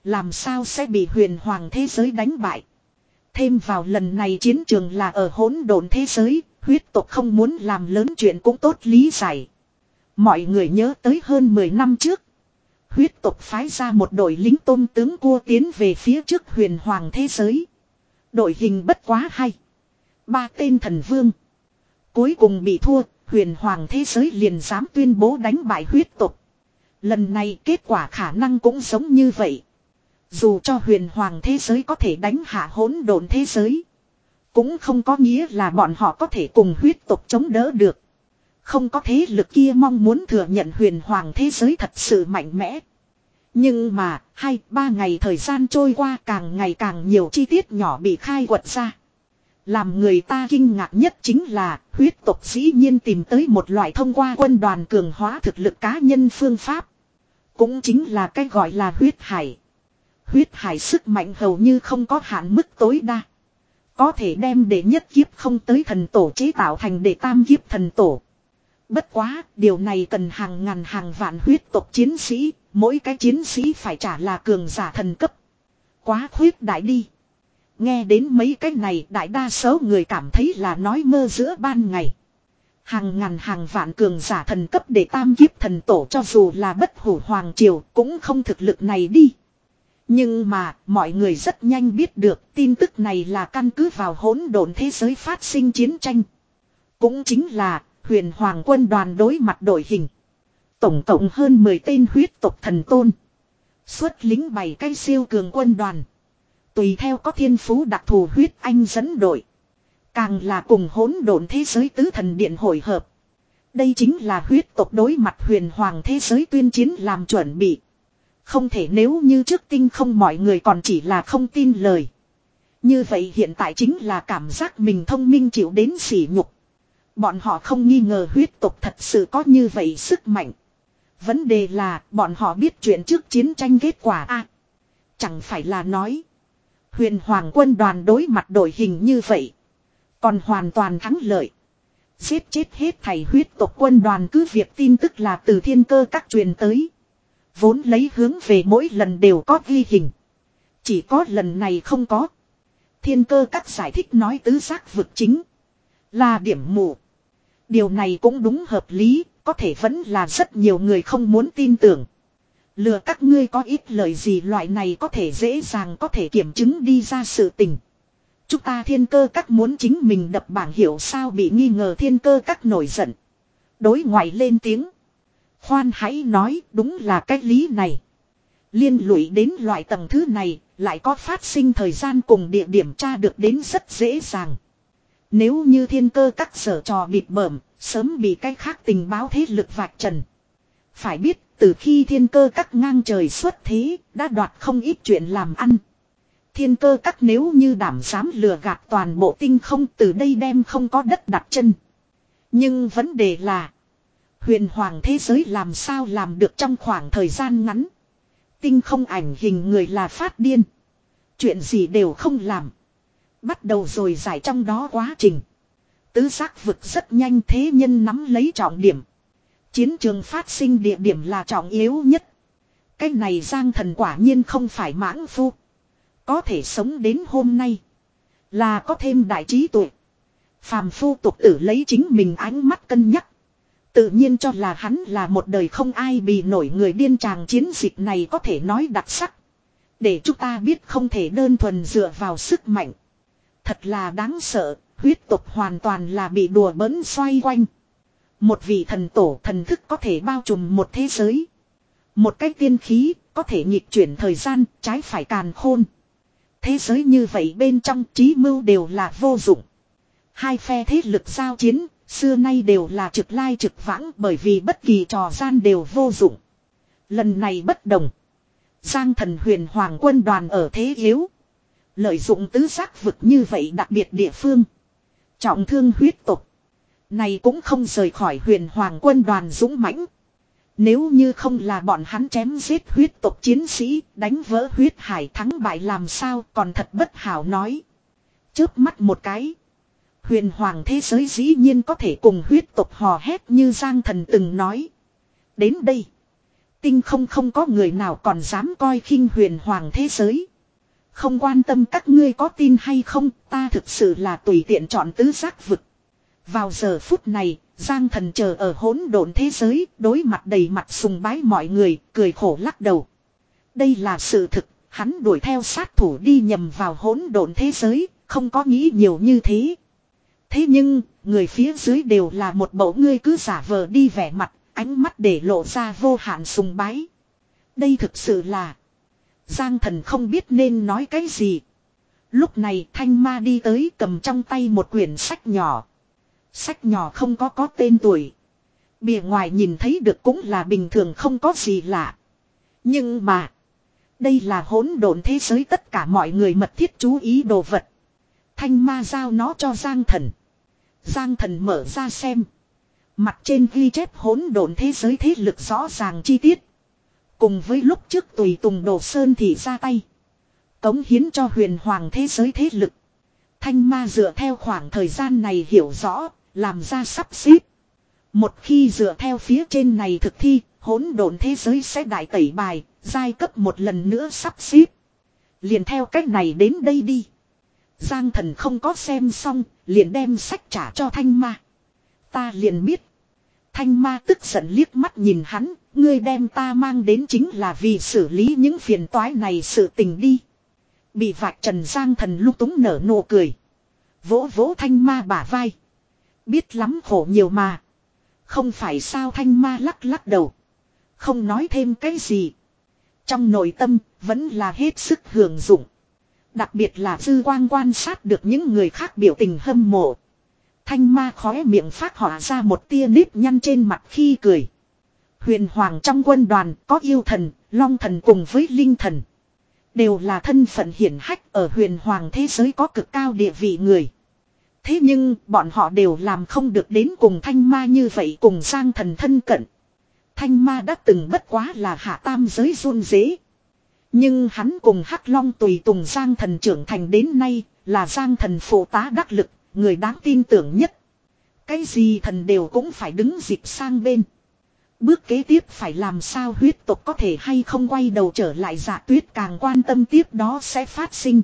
Làm sao sẽ bị huyền hoàng thế giới đánh bại. Thêm vào lần này chiến trường là ở hỗn độn thế giới, huyết tộc không muốn làm lớn chuyện cũng tốt lý giải. Mọi người nhớ tới hơn mười năm trước. Huyết tộc phái ra một đội lính tôm tướng cua tiến về phía trước huyền hoàng thế giới. Đội hình bất quá hay. Ba tên thần vương. Cuối cùng bị thua, huyền hoàng thế giới liền dám tuyên bố đánh bại huyết tộc. Lần này kết quả khả năng cũng giống như vậy. Dù cho huyền hoàng thế giới có thể đánh hạ hỗn độn thế giới. Cũng không có nghĩa là bọn họ có thể cùng huyết tộc chống đỡ được. Không có thế lực kia mong muốn thừa nhận huyền hoàng thế giới thật sự mạnh mẽ. Nhưng mà, hai, ba ngày thời gian trôi qua càng ngày càng nhiều chi tiết nhỏ bị khai quật ra. Làm người ta kinh ngạc nhất chính là huyết tộc dĩ nhiên tìm tới một loại thông qua quân đoàn cường hóa thực lực cá nhân phương pháp. Cũng chính là cái gọi là huyết hải. Huyết hải sức mạnh hầu như không có hạn mức tối đa. Có thể đem đệ nhất kiếp không tới thần tổ chế tạo thành đệ tam kiếp thần tổ. Bất quá, điều này cần hàng ngàn hàng vạn huyết tộc chiến sĩ, mỗi cái chiến sĩ phải trả là cường giả thần cấp. Quá khuyết đại đi. Nghe đến mấy cái này đại đa số người cảm thấy là nói mơ giữa ban ngày. Hàng ngàn hàng vạn cường giả thần cấp để tam kiếp thần tổ cho dù là bất hủ hoàng triều cũng không thực lực này đi. Nhưng mà mọi người rất nhanh biết được tin tức này là căn cứ vào hỗn độn thế giới phát sinh chiến tranh. Cũng chính là huyền hoàng quân đoàn đối mặt đội hình. Tổng cộng hơn mười tên huyết tộc thần tôn. Xuất lính bảy cái siêu cường quân đoàn. Tùy theo có thiên phú đặc thù huyết anh dẫn đội. Càng là cùng hỗn độn thế giới tứ thần điện hội hợp. Đây chính là huyết tộc đối mặt huyền hoàng thế giới tuyên chiến làm chuẩn bị. Không thể nếu như trước tinh không mọi người còn chỉ là không tin lời. Như vậy hiện tại chính là cảm giác mình thông minh chịu đến sỉ nhục. Bọn họ không nghi ngờ huyết tộc thật sự có như vậy sức mạnh. Vấn đề là bọn họ biết chuyện trước chiến tranh kết quả a à, chẳng phải là nói. Huyền hoàng quân đoàn đối mặt đội hình như vậy. Còn hoàn toàn thắng lợi. Giết chết hết thầy huyết tộc quân đoàn cứ việc tin tức là từ thiên cơ các truyền tới. Vốn lấy hướng về mỗi lần đều có ghi hình. Chỉ có lần này không có. Thiên cơ các giải thích nói tứ giác vực chính. Là điểm mù. Điều này cũng đúng hợp lý. Có thể vẫn là rất nhiều người không muốn tin tưởng. Lừa các ngươi có ít lời gì loại này có thể dễ dàng có thể kiểm chứng đi ra sự tình. Chúng ta thiên cơ các muốn chính mình đập bảng hiểu sao bị nghi ngờ thiên cơ các nổi giận. Đối ngoại lên tiếng. Khoan hãy nói đúng là cái lý này. Liên lụy đến loại tầng thứ này lại có phát sinh thời gian cùng địa điểm tra được đến rất dễ dàng. Nếu như thiên cơ các sở trò bịt bợm sớm bị cái khác tình báo thế lực vạch trần. Phải biết từ khi thiên cơ các ngang trời xuất thế đã đoạt không ít chuyện làm ăn. Thiên cơ các nếu như đảm dám lừa gạt toàn bộ tinh không từ đây đem không có đất đặt chân. Nhưng vấn đề là huyền hoàng thế giới làm sao làm được trong khoảng thời gian ngắn. Tinh không ảnh hình người là phát điên. Chuyện gì đều không làm. Bắt đầu rồi giải trong đó quá trình. Tứ giác vực rất nhanh thế nhân nắm lấy trọng điểm. Chiến trường phát sinh địa điểm là trọng yếu nhất. Cái này Giang Thần quả nhiên không phải mãng phu. Có thể sống đến hôm nay. Là có thêm đại trí tuệ. Phàm phu tục tử lấy chính mình ánh mắt cân nhắc. Tự nhiên cho là hắn là một đời không ai bì nổi người điên tràng chiến dịch này có thể nói đặc sắc. Để chúng ta biết không thể đơn thuần dựa vào sức mạnh. Thật là đáng sợ, huyết tộc hoàn toàn là bị đùa bỡn xoay quanh. Một vị thần tổ thần thức có thể bao trùm một thế giới. Một cái tiên khí có thể nhịp chuyển thời gian, trái phải càn khôn. Thế giới như vậy bên trong trí mưu đều là vô dụng. Hai phe thế lực giao chiến, xưa nay đều là trực lai trực vãng bởi vì bất kỳ trò gian đều vô dụng. Lần này bất đồng. Giang Thần huyền hoàng quân đoàn ở thế yếu. Lợi dụng tứ giác vực như vậy đặc biệt địa phương. Trọng thương huyết tộc. Này cũng không rời khỏi huyền hoàng quân đoàn dũng mãnh. Nếu như không là bọn hắn chém giết huyết tộc chiến sĩ, đánh vỡ huyết hải thắng bại làm sao còn thật bất hảo nói. Chớp mắt một cái. Huyền hoàng thế giới dĩ nhiên có thể cùng huyết tộc hò hét như Giang Thần từng nói. Đến đây. Tinh không không có người nào còn dám coi khinh huyền hoàng thế giới. Không quan tâm các ngươi có tin hay không, ta thực sự là tùy tiện chọn tứ giác vực. Vào giờ phút này, Giang Thần chờ ở hỗn độn thế giới, đối mặt đầy mặt sùng bái mọi người, cười khổ lắc đầu. Đây là sự thực, hắn đuổi theo sát thủ đi nhầm vào hỗn độn thế giới, không có nghĩ nhiều như thế. Thế nhưng, người phía dưới đều là một mẫu ngươi cứ giả vờ đi vẻ mặt, ánh mắt để lộ ra vô hạn sùng bái. Đây thực sự là... Giang Thần không biết nên nói cái gì. Lúc này Thanh Ma đi tới cầm trong tay một quyển sách nhỏ. Sách nhỏ không có có tên tuổi. Bìa ngoài nhìn thấy được cũng là bình thường không có gì lạ. Nhưng mà... Đây là hỗn độn thế giới tất cả mọi người mật thiết chú ý đồ vật. Thanh Ma giao nó cho Giang Thần. Giang Thần mở ra xem. Mặt trên ghi chép hỗn độn thế giới thế lực rõ ràng chi tiết. Cùng với lúc trước tùy tùng Đồ Sơn thì ra tay. Cống hiến cho huyền hoàng thế giới thế lực. Thanh Ma dựa theo khoảng thời gian này hiểu rõ, làm ra sắp xếp. Một khi dựa theo phía trên này thực thi, hỗn độn thế giới sẽ đại tẩy bài, giai cấp một lần nữa sắp xếp. Liền theo cách này đến đây đi. Giang Thần không có xem xong, liền đem sách trả cho Thanh Ma. Ta liền biết. Thanh Ma tức giận liếc mắt nhìn hắn, ngươi đem ta mang đến chính là vì xử lý những phiền toái này sự tình đi. Bị vạch trần Giang Thần lung túng nở nụ cười. Vỗ vỗ Thanh Ma bả vai. Biết lắm khổ nhiều mà. Không phải sao Thanh Ma lắc lắc đầu. Không nói thêm cái gì. Trong nội tâm vẫn là hết sức hưởng dụng. Đặc biệt là dư quang quan sát được những người khác biểu tình hâm mộ. Thanh Ma khóe miệng phát họa ra một tia nếp nhăn trên mặt khi cười. Huyền hoàng trong quân đoàn có yêu thần, long thần cùng với linh thần. Đều là thân phận hiển hách ở huyền hoàng thế giới có cực cao địa vị người. Thế nhưng bọn họ đều làm không được đến cùng Thanh Ma như vậy cùng Giang Thần thân cận. Thanh Ma đã từng bất quá là hạ tam giới run rế. Nhưng hắn cùng Hắc Long tùy tùng Giang Thần trưởng thành đến nay là Giang Thần phụ tá đắc lực, người đáng tin tưởng nhất. Cái gì thần đều cũng phải đứng dịp sang bên. Bước kế tiếp phải làm sao huyết tộc có thể hay không quay đầu trở lại Dạ Tuyết càng quan tâm tiếp đó sẽ phát sinh.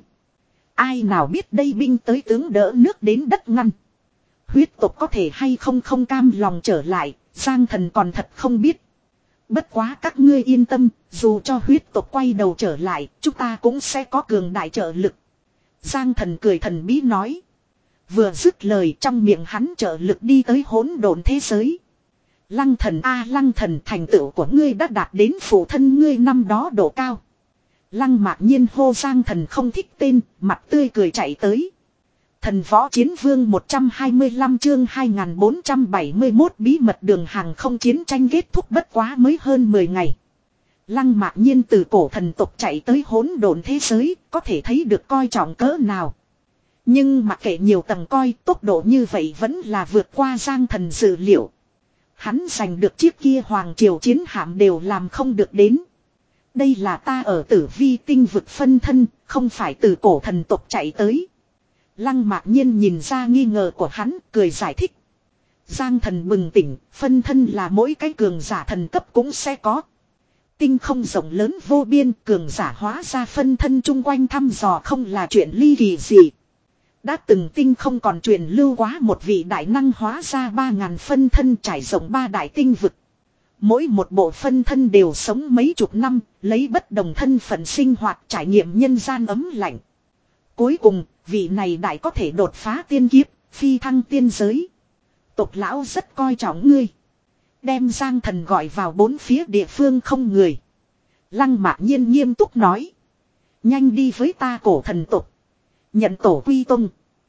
Ai nào biết đây binh tới tướng đỡ nước đến đất ngăn. Huyết tộc có thể hay không không cam lòng trở lại, Giang Thần còn thật không biết. Bất quá các ngươi yên tâm, dù cho huyết tộc quay đầu trở lại, chúng ta cũng sẽ có cường đại trợ lực. Giang Thần cười thần bí nói. Vừa dứt lời trong miệng hắn trợ lực đi tới hỗn độn thế giới. Lăng Thần a Lăng Thần, thành tựu của ngươi đã đạt đến phụ thân ngươi năm đó độ cao. Lăng Mạc Nhiên hô Giang Thần không thích tên, mặt tươi cười chạy tới. Thần võ chiến vương một trăm hai mươi lăm chương hai nghìn bốn trăm bảy mươi mốt bí mật đường hàng không chiến tranh kết thúc bất quá mới hơn mười ngày. Lăng Mạc Nhiên từ cổ thần tộc chạy tới hỗn độn thế giới, có thể thấy được coi trọng cỡ nào. Nhưng mặc kệ nhiều tầng coi, tốc độ như vậy vẫn là vượt qua Giang Thần dự liệu. Hắn giành được chiếc kia hoàng triều chiến hạm đều làm không được đến. Đây là ta ở Tử Vi tinh vực phân thân, không phải từ cổ thần tộc chạy tới. Lăng Mạc Nhiên nhìn ra nghi ngờ của hắn, cười giải thích. Giang Thần bừng tỉnh, phân thân là mỗi cái cường giả thần cấp cũng sẽ có. Tinh không rộng lớn vô biên, cường giả hóa ra phân thân chung quanh thăm dò không là chuyện ly kỳ gì. Đã từng tinh không còn truyền lưu quá một vị đại năng hóa ra ba ngàn phân thân trải rộng ba đại tinh vực. Mỗi một bộ phân thân đều sống mấy chục năm, lấy bất đồng thân phận sinh hoạt trải nghiệm nhân gian ấm lạnh. Cuối cùng, vị này đại có thể đột phá tiên kiếp, phi thăng tiên giới. Tộc lão rất coi trọng ngươi. Đem Giang Thần gọi vào bốn phía địa phương không người. Lăng Mạc Nhiên nghiêm túc nói. Nhanh đi với ta cổ thần tộc. Nhận tổ quy tông.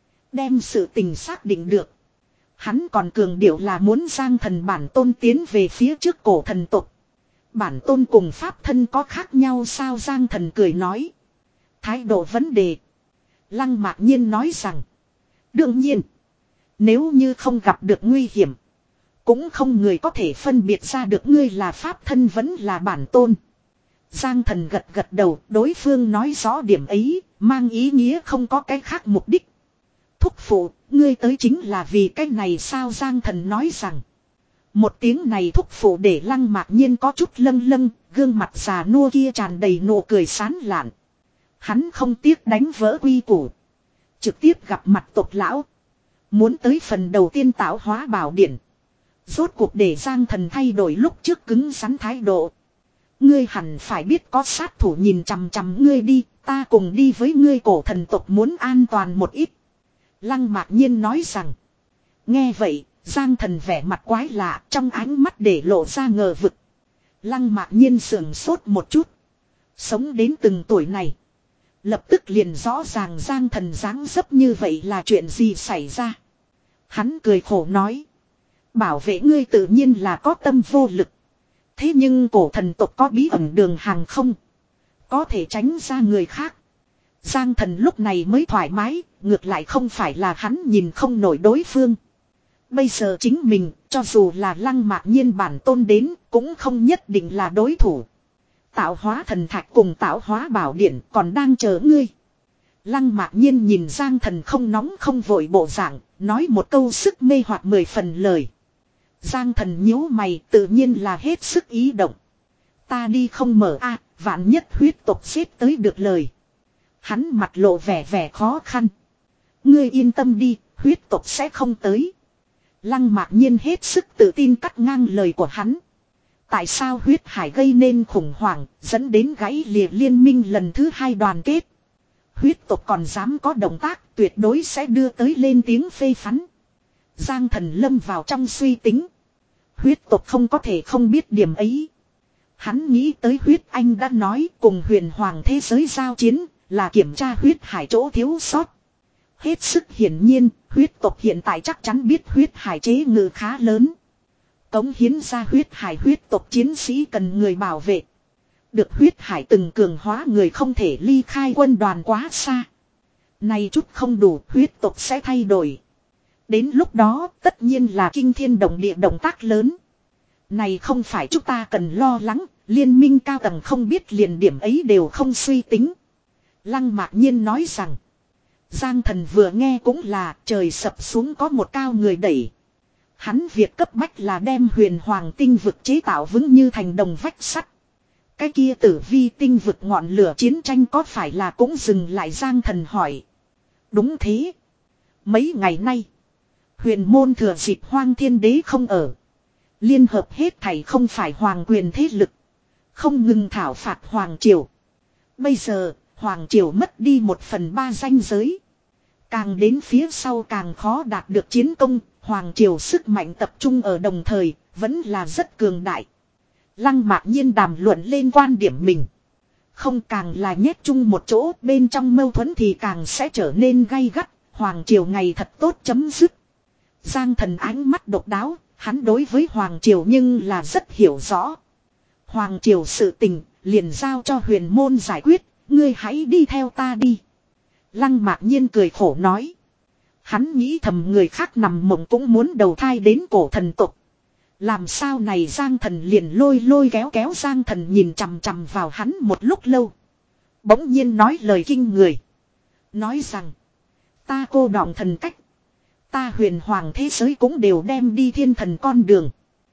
Đem sự tình xác định được. Hắn còn cường điệu là muốn Giang Thần bản tôn tiến về phía trước cổ thần tộc. Bản tôn cùng pháp thân có khác nhau sao? Giang Thần cười nói. Thái độ vấn đề. Lăng Mạc Nhiên nói rằng. Đương nhiên. Nếu như không gặp được nguy hiểm. Cũng không người có thể phân biệt ra được ngươi là pháp thân vẫn là bản tôn. Giang Thần gật gật đầu, đối phương nói rõ điểm ấy, mang ý nghĩa không có cái khác mục đích. Thúc phụ, ngươi tới chính là vì cái này sao? Giang Thần nói rằng. Một tiếng này thúc phụ để Lăng Mạc Nhiên có chút lâng lâng, gương mặt già nua kia tràn đầy nụ cười sán lạn. Hắn không tiếc đánh vỡ quy củ. Trực tiếp gặp mặt tộc lão. Muốn tới phần đầu tiên tạo hóa bảo điển. Rốt cuộc để Giang Thần thay đổi lúc trước cứng rắn thái độ. Ngươi hẳn phải biết có sát thủ nhìn chằm chằm ngươi đi, ta cùng đi với ngươi, cổ thần tộc muốn an toàn một ít. Lăng Mạc Nhiên nói rằng. Nghe vậy, Giang Thần vẻ mặt quái lạ, trong ánh mắt để lộ ra ngờ vực. Lăng Mạc Nhiên sườn sốt một chút. Sống đến từng tuổi này. Lập tức liền rõ ràng Giang Thần dáng dấp như vậy là chuyện gì xảy ra. Hắn cười khổ nói. Bảo vệ ngươi tự nhiên là có tâm vô lực. Thế nhưng cổ thần tộc có bí ẩn đường hàng không. Có thể tránh ra người khác. Giang Thần lúc này mới thoải mái, ngược lại không phải là hắn nhìn không nổi đối phương. Bây giờ chính mình, cho dù là Lăng Mạc Nhiên bản tôn đến, cũng không nhất định là đối thủ. Tạo hóa thần thạch cùng tạo hóa bảo điển còn đang chờ ngươi. Lăng Mạc Nhiên nhìn Giang Thần không nóng không vội bộ dạng, nói một câu sức mê hoặc mười phần lời. Giang Thần nhíu mày, tự nhiên là hết sức ý động. Ta đi không mở a, vạn nhất huyết tộc xếp tới được lời. Hắn mặt lộ vẻ vẻ khó khăn. Ngươi yên tâm đi, huyết tộc sẽ không tới. Lăng Mạc Nhiên hết sức tự tin cắt ngang lời của hắn. Tại sao huyết hải gây nên khủng hoảng, dẫn đến gãy lìa liên minh lần thứ hai đoàn kết. Huyết tộc còn dám có động tác, tuyệt đối sẽ đưa tới lên tiếng phê phán. Giang Thần lâm vào trong suy tính. Huyết tộc không có thể không biết điểm ấy. Hắn nghĩ tới huyết anh đã nói cùng huyền hoàng thế giới giao chiến, là kiểm tra huyết hải chỗ thiếu sót. Hết sức hiển nhiên, huyết tộc hiện tại chắc chắn biết huyết hải chế ngự khá lớn. Cống hiến ra huyết hải, huyết tộc chiến sĩ cần người bảo vệ. Được huyết hải từng cường hóa người không thể ly khai quân đoàn quá xa. Này chút không đủ, huyết tộc sẽ thay đổi. Đến lúc đó, tất nhiên là kinh thiên động địa động tác lớn. Này không phải chúng ta cần lo lắng, liên minh cao tầng không biết liền điểm ấy đều không suy tính. Lăng Mạc Nhiên nói rằng. Giang Thần vừa nghe cũng là trời sập xuống có một cao người đẩy. Hắn việc cấp bách là đem huyền hoàng tinh vực chế tạo vững như thành đồng vách sắt. Cái kia tử vi tinh vực ngọn lửa chiến tranh có phải là cũng dừng lại, Giang Thần hỏi. Đúng thế. Mấy ngày nay, huyền môn thừa dịp Hoang Thiên Đế không ở. Liên hợp hết thảy không phải hoàng quyền thế lực. Không ngừng thảo phạt Hoàng Triều. Bây giờ, Hoàng Triều mất đi một phần ba ranh giới. Càng đến phía sau càng khó đạt được chiến công. Hoàng Triều sức mạnh tập trung ở đồng thời, vẫn là rất cường đại. Lăng Mạc Nhiên đàm luận lên quan điểm mình. Không càng là nhét chung một chỗ, bên trong mâu thuẫn thì càng sẽ trở nên gay gắt. Hoàng Triều ngày thật tốt chấm dứt. Giang Thần ánh mắt độc đáo, hắn đối với Hoàng Triều nhưng là rất hiểu rõ. Hoàng Triều sự tình, liền giao cho huyền môn giải quyết, ngươi hãy đi theo ta đi. Lăng Mạc Nhiên cười khổ nói. Hắn nghĩ thầm người khác nằm mộng cũng muốn đầu thai đến cổ thần tộc. Làm sao này Giang Thần liền lôi lôi kéo kéo, Giang Thần nhìn chằm chằm vào hắn một lúc lâu. Bỗng nhiên nói lời kinh người. Nói rằng, ta cô đọng thần cách. Ta huyền hoàng thế giới cũng đều đem đi thiên thần con đường.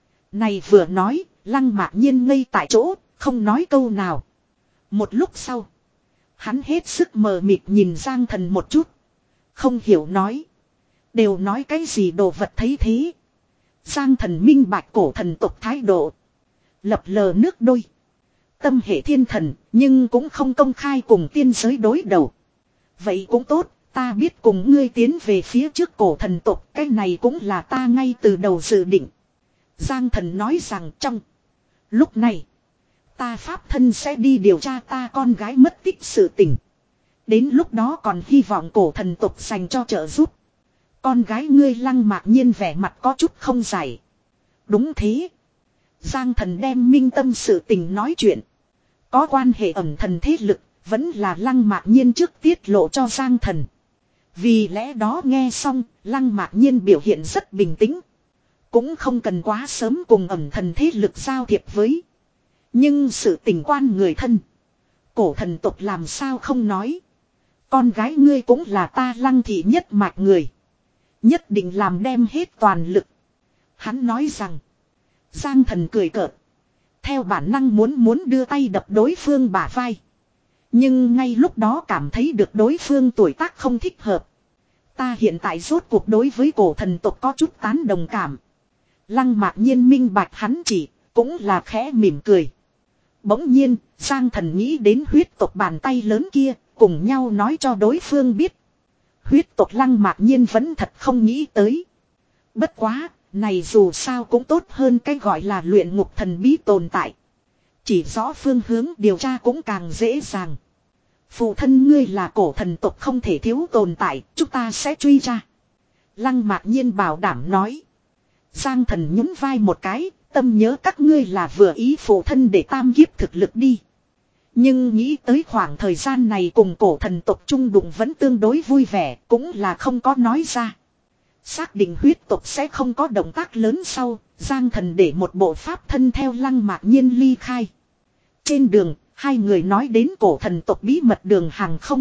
Này vừa nói, Lăng Mạc Nhiên ngây tại chỗ, không nói câu nào. Một lúc sau, hắn hết sức mờ mịt nhìn Giang Thần một chút. Không hiểu nói. Đều nói cái gì đồ vật thấy thế. Giang Thần minh bạch cổ thần tộc thái độ. Lập lờ nước đôi. Tâm hệ thiên thần, nhưng cũng không công khai cùng tiên giới đối đầu. Vậy cũng tốt, ta biết cùng ngươi tiến về phía trước cổ thần tộc, cái này cũng là ta ngay từ đầu dự định. Giang Thần nói rằng trong lúc này, ta pháp thân sẽ đi điều tra ta con gái mất tích sự tình. Đến lúc đó còn hy vọng cổ thần tộc dành cho trợ giúp. Con gái ngươi Lăng Mạc Nhiên vẻ mặt có chút không giải. Đúng thế. Giang Thần đem minh tâm sự tình nói chuyện. Có quan hệ ẩn thần thế lực, vẫn là Lăng Mạc Nhiên trước tiết lộ cho Giang Thần. Vì lẽ đó nghe xong, Lăng Mạc Nhiên biểu hiện rất bình tĩnh. Cũng không cần quá sớm cùng ẩn thần thế lực giao thiệp với. Nhưng sự tình quan người thân. Cổ thần tộc làm sao không nói. Con gái ngươi cũng là ta Lăng thị nhất mạch người. Nhất định làm đem hết toàn lực. Hắn nói rằng, Giang thần cười cợt. Theo bản năng muốn muốn đưa tay đập đối phương bả vai. Nhưng ngay lúc đó cảm thấy được đối phương tuổi tác không thích hợp. Ta hiện tại rốt cuộc đối với cổ thần tộc có chút tán đồng cảm. Lăng Mạc Nhiên minh bạch hắn chỉ, cũng là khẽ mỉm cười. Bỗng nhiên, Giang thần nghĩ đến huyết tộc bàn tay lớn kia, cùng nhau nói cho đối phương biết. Huyết tộc Lăng Mạc Nhiên vẫn thật không nghĩ tới. Bất quá, này dù sao cũng tốt hơn cái gọi là luyện ngục thần bí tồn tại. Chỉ rõ phương hướng điều tra cũng càng dễ dàng. Phụ thân ngươi là cổ thần tộc không thể thiếu tồn tại, chúng ta sẽ truy ra. Lăng Mạc Nhiên bảo đảm nói. Giang thần nhún vai một cái, tâm nhớ các ngươi là vừa ý phụ thân để tam kiếp thực lực đi. Nhưng nghĩ tới khoảng thời gian này cùng cổ thần tộc chung đụng vẫn tương đối vui vẻ, cũng là không có nói ra. Xác định huyết tộc sẽ không có động tác lớn sau, Giang thần để một bộ pháp thân theo Lăng Mạc Nhiên ly khai. Trên đường, hai người nói đến cổ thần tộc bí mật đường hàng không.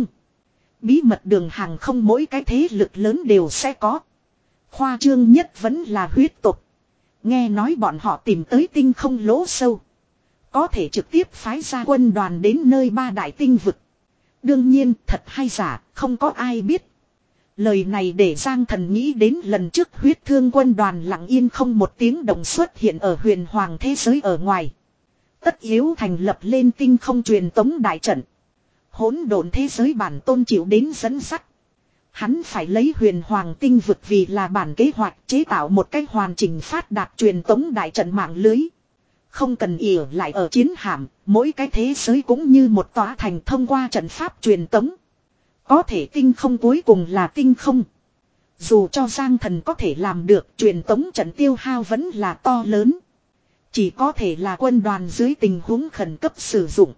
Bí mật đường hàng không mỗi cái thế lực lớn đều sẽ có. Khoa trương nhất vẫn là huyết tộc. Nghe nói bọn họ tìm tới tinh không lỗ sâu. Có thể trực tiếp phái ra quân đoàn đến nơi ba đại tinh vực. Đương nhiên thật hay giả không có ai biết. Lời này để Giang thần nghĩ đến lần trước huyết thương quân đoàn lặng yên không một tiếng động xuất hiện ở huyền hoàng thế giới ở ngoài. Tất yếu thành lập lên tinh không truyền tống đại trận. Hỗn độn thế giới bản tôn chịu đến dẫn dắt. Hắn phải lấy huyền hoàng tinh vực vì là bản kế hoạch chế tạo một cách hoàn chỉnh phát đạt truyền tống đại trận mạng lưới. Không cần ỉa lại ở chiến hạm, mỗi cái thế giới cũng như một tòa thành thông qua trận pháp truyền tống. Có thể tinh không cuối cùng là tinh không. Dù cho Giang thần có thể làm được, truyền tống trận tiêu hao vẫn là to lớn. Chỉ có thể là quân đoàn dưới tình huống khẩn cấp sử dụng.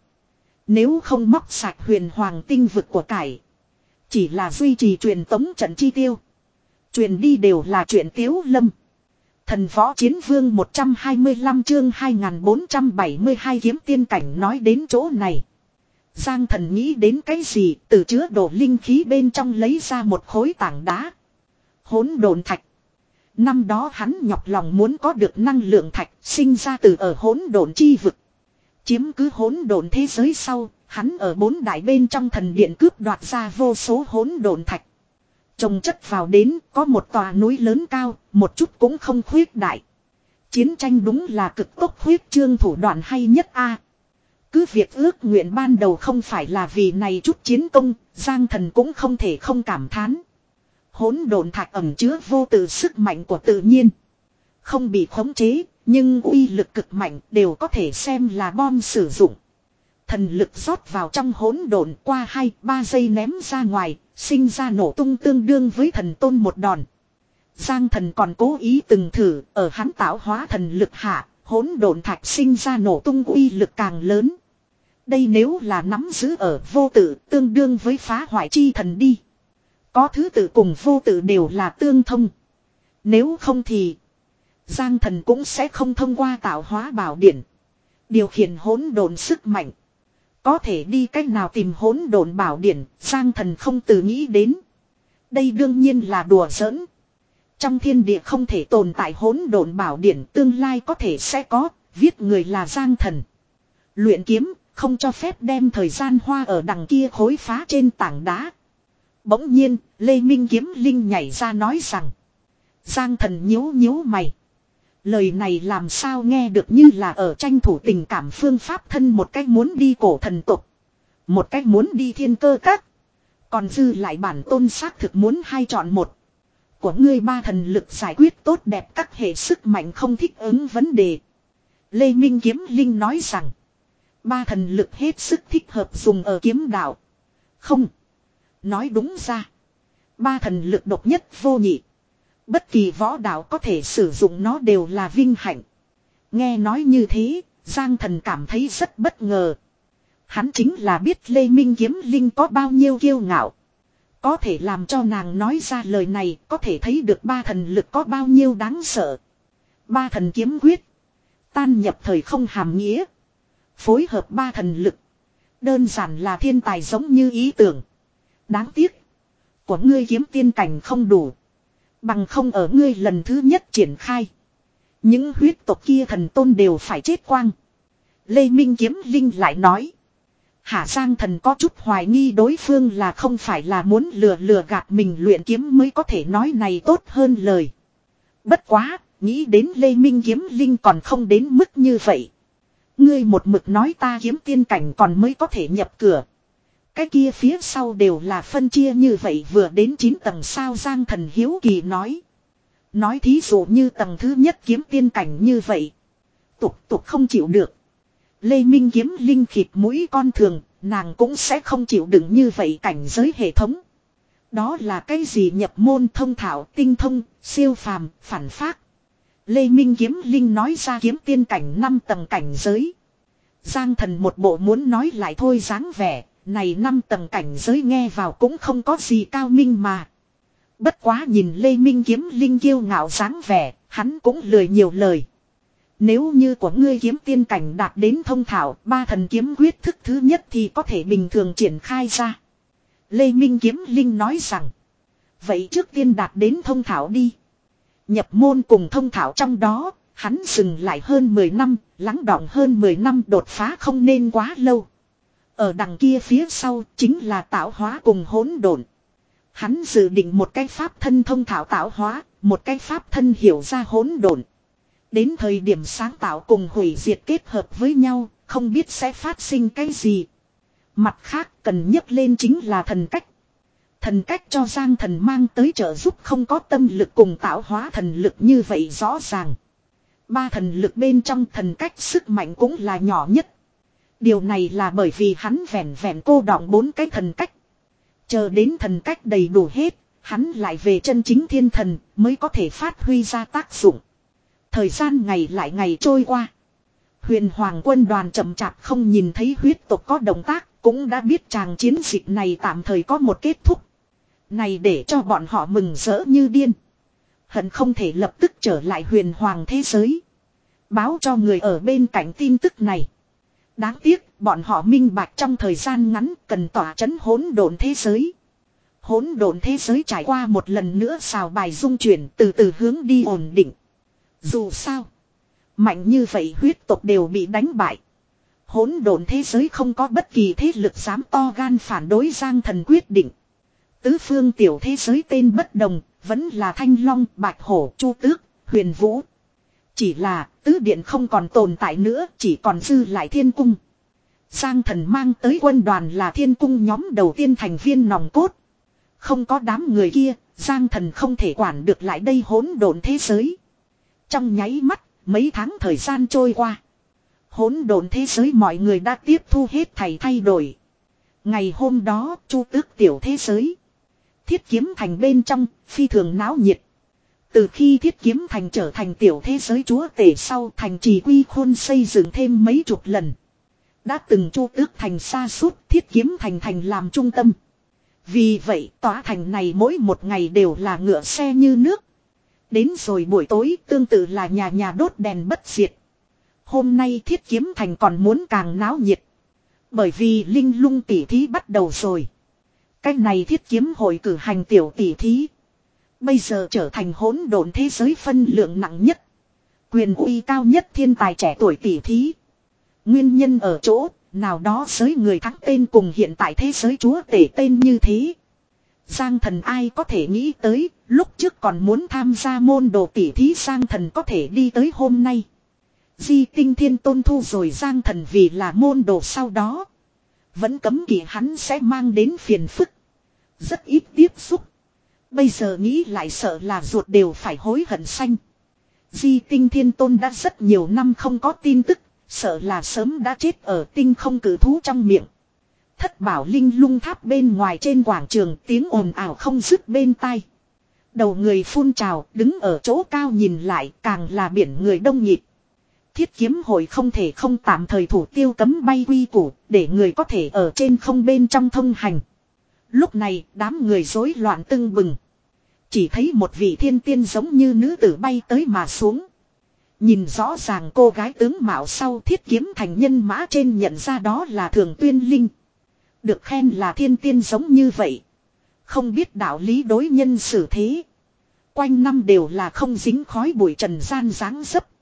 Nếu không móc sạch huyền hoàng tinh vực của cải. Chỉ là duy trì truyền tống trận chi tiêu. Truyền đi đều là chuyện tiếu lâm. Thần võ chiến vương một trăm hai mươi lăm chương hai nghìn bốn trăm bảy mươi hai kiếm tiên cảnh nói đến chỗ này. Giang thần nghĩ đến cái gì từ chứa đồ linh khí bên trong lấy ra một khối tảng đá. Hỗn độn thạch. Năm đó hắn nhọc lòng muốn có được năng lượng thạch sinh ra từ ở hỗn độn chi vực. Chiếm cứ hỗn độn thế giới sau, hắn ở bốn đại bên trong thần điện cướp đoạt ra vô số hỗn độn thạch. Trồng chất vào đến có một tòa núi lớn cao, một chút cũng không khuyết đại. Chiến tranh đúng là cực tốc khuyết trương thủ đoạn hay nhất a. Cứ việc ước nguyện ban đầu không phải là vì này chút chiến công, Giang thần cũng không thể không cảm thán. Hỗn độn thạch ẩn chứa vô tự sức mạnh của tự nhiên. Không bị khống chế, nhưng uy lực cực mạnh đều có thể xem là bom sử dụng. Thần lực rót vào trong hỗn độn qua hai ba giây ném ra ngoài, sinh ra nổ tung tương đương với thần tôn một đòn. Giang thần còn cố ý từng thử, ở hắn tạo hóa thần lực hạ, hỗn độn thạch sinh ra nổ tung uy lực càng lớn. Đây nếu là nắm giữ ở vô tự, tương đương với phá hoại chi thần đi. Có thứ tự cùng vô tự đều là tương thông. Nếu không thì Giang thần cũng sẽ không thông qua tạo hóa bảo điển điều khiển hỗn độn sức mạnh. Có thể đi cách nào tìm hỗn độn bảo điển, Giang thần không từ nghĩ đến. Đây đương nhiên là đùa giỡn. Trong thiên địa không thể tồn tại hỗn độn bảo điển, tương lai có thể sẽ có, viết người là Giang thần. Luyện kiếm, không cho phép đem thời gian hoa ở đằng kia khối phá trên tảng đá. Bỗng nhiên, Lê Minh Kiếm Linh nhảy ra nói rằng. Giang thần nhíu nhíu mày. Lời này làm sao nghe được như là ở tranh thủ tình cảm phương pháp thân, một cách muốn đi cổ thần tộc, một cách muốn đi thiên cơ các. Còn dư lại bản tôn xác thực muốn hai chọn một. Của ngươi ba thần lực giải quyết tốt đẹp các hệ sức mạnh không thích ứng vấn đề. Lê Minh Kiếm Linh nói rằng. Ba thần lực hết sức thích hợp dùng ở kiếm đạo. Không. Nói đúng ra. Ba thần lực độc nhất vô nhị. Bất kỳ võ đạo có thể sử dụng nó đều là vinh hạnh. Nghe nói như thế, Giang thần cảm thấy rất bất ngờ. Hắn chính là biết Lê Minh Kiếm Linh có bao nhiêu kiêu ngạo. Có thể làm cho nàng nói ra lời này, có thể thấy được ba thần lực có bao nhiêu đáng sợ. Ba thần kiếm quyết. Tan nhập thời không hàm nghĩa. Phối hợp ba thần lực. Đơn giản là thiên tài giống như ý tưởng. Đáng tiếc. Của ngươi kiếm tiên cảnh không đủ. Bằng không ở ngươi lần thứ nhất triển khai. Những huyết tộc kia thần tôn đều phải chết quang. Lê Minh Kiếm Linh lại nói. Hạ Giang Thần có chút hoài nghi đối phương là không phải là muốn lừa lừa gạt mình luyện kiếm mới có thể nói này tốt hơn lời. Bất quá, nghĩ đến Lê Minh Kiếm Linh còn không đến mức như vậy. Ngươi một mực nói ta kiếm tiên cảnh còn mới có thể nhập cửa. Cái kia phía sau đều là phân chia như vậy vừa đến chín tầng sao Giang Thần hiếu kỳ nói. Nói thí dụ như tầng thứ nhất kiếm tiên cảnh như vậy. Tục tục không chịu được. Lê Minh Kiếm Linh khịt mũi con thường, nàng cũng sẽ không chịu đựng như vậy cảnh giới hệ thống. Đó là cái gì nhập môn thông thạo, tinh thông, siêu phàm, phản phác. Lê Minh Kiếm Linh nói ra kiếm tiên cảnh năm tầng cảnh giới. Giang Thần một bộ muốn nói lại thôi dáng vẻ, này năm tầng cảnh giới nghe vào cũng không có gì cao minh mà. Bất quá nhìn Lê Minh Kiếm Linh kiêu ngạo dáng vẻ, hắn cũng lười nhiều lời. Nếu như của ngươi kiếm tiên cảnh đạt đến thông thạo, ba thần kiếm quyết thức thứ nhất thì có thể bình thường triển khai ra. Lê Minh Kiếm Linh nói rằng, vậy trước tiên đạt đến thông thạo đi. Nhập môn cùng thông thạo trong đó, hắn dừng lại hơn mười năm, lắng đọng hơn mười năm đột phá không nên quá lâu. Ở đằng kia phía sau chính là tạo hóa cùng hỗn độn. Hắn dự định một cái pháp thân thông thạo tạo hóa, một cái pháp thân hiểu ra hỗn độn. Đến thời điểm sáng tạo cùng hủy diệt kết hợp với nhau, không biết sẽ phát sinh cái gì. Mặt khác cần nhắc lên chính là thần cách. Thần cách cho Giang Thần mang tới trợ giúp không có tâm lực cùng tạo hóa thần lực như vậy rõ ràng. Ba thần lực bên trong thần cách sức mạnh cũng là nhỏ nhất. Điều này là bởi vì hắn vẹn vẹn cô đọng bốn cái thần cách. Chờ đến thần cách đầy đủ hết, hắn lại về chân chính thiên thần mới có thể phát huy ra tác dụng. Thời gian ngày lại ngày trôi qua. Huyền Hoàng quân đoàn chậm chạp không nhìn thấy huyết tộc có động tác, cũng đã biết chàng chiến dịch này tạm thời có một kết thúc. Này để cho bọn họ mừng rỡ như điên. Hận không thể lập tức trở lại huyền hoàng thế giới. Báo cho người ở bên cạnh tin tức này. Đáng tiếc, bọn họ minh bạch trong thời gian ngắn cần tỏa chấn hỗn độn thế giới. Hỗn độn thế giới trải qua một lần nữa xào bài dung chuyển từ từ hướng đi ổn định. Dù sao, mạnh như vậy huyết tộc đều bị đánh bại. Hỗn độn thế giới không có bất kỳ thế lực dám to gan phản đối Giang Thần quyết định. Tứ phương tiểu thế giới tên bất đồng, vẫn là Thanh Long, Bạch Hổ, Chu Tước, Huyền Vũ. Chỉ là tứ điện không còn tồn tại nữa, chỉ còn dư lại Thiên Cung. Giang Thần mang tới quân đoàn là Thiên Cung nhóm đầu tiên thành viên nòng cốt. Không có đám người kia, Giang Thần không thể quản được lại đây hỗn độn thế giới. Trong nháy mắt, mấy tháng thời gian trôi qua. Hỗn độn thế giới mọi người đã tiếp thu hết thảy thay đổi. Ngày hôm đó, Chu Tước tiểu thế giới. Thiết Kiếm Thành bên trong, phi thường náo nhiệt. Từ khi Thiết Kiếm Thành trở thành tiểu thế giới chúa tể sau thành trì quy khôn xây dựng thêm mấy chục lần. Đã từng Chu Tước Thành xa suốt Thiết Kiếm Thành thành làm trung tâm. Vì vậy tòa thành này mỗi một ngày đều là ngựa xe như nước. Đến rồi buổi tối tương tự là nhà nhà đốt đèn bất diệt. Hôm nay Thiết Kiếm Thành còn muốn càng náo nhiệt. Bởi vì linh lung tỷ thí bắt đầu rồi. Cách này Thiết Kiếm hội cử hành tiểu tỷ thí. Bây giờ trở thành hỗn độn thế giới phân lượng nặng nhất. Quyền uy cao nhất thiên tài trẻ tuổi tỷ thí. Nguyên nhân ở chỗ, nào đó giới người thắng tên cùng hiện tại thế giới chúa tể tên như thế. Giang Thần ai có thể nghĩ tới, lúc trước còn muốn tham gia môn đồ tỷ thí Giang Thần có thể đi tới hôm nay. Di Tinh Thiên Tôn thu rồi Giang Thần vì là môn đồ sau đó. Vẫn cấm kỵ hắn sẽ mang đến phiền phức. Rất ít tiếp xúc. Bây giờ nghĩ lại sợ là ruột đều phải hối hận xanh. Di Tinh Thiên Tôn đã rất nhiều năm không có tin tức, sợ là sớm đã chết ở tinh không cử thú trong miệng. Thất bảo linh lung tháp bên ngoài trên quảng trường tiếng ồn ào không dứt bên tai. Đầu người phun trào đứng ở chỗ cao nhìn lại càng là biển người đông nhịp. Thiết Kiếm hội không thể không tạm thời thủ tiêu cấm bay quy củ để người có thể ở trên không bên trong thông hành. Lúc này đám người rối loạn tưng bừng. Chỉ thấy một vị thiên tiên giống như nữ tử bay tới mà xuống. Nhìn rõ ràng cô gái tướng mạo sau Thiết Kiếm thành nhân mã trên nhận ra đó là Thường Tuyên Linh. Được khen là thiên tiên giống như vậy. Không biết đạo lý đối nhân xử thế. Quanh năm đều là không dính khói bụi trần gian dáng dấp.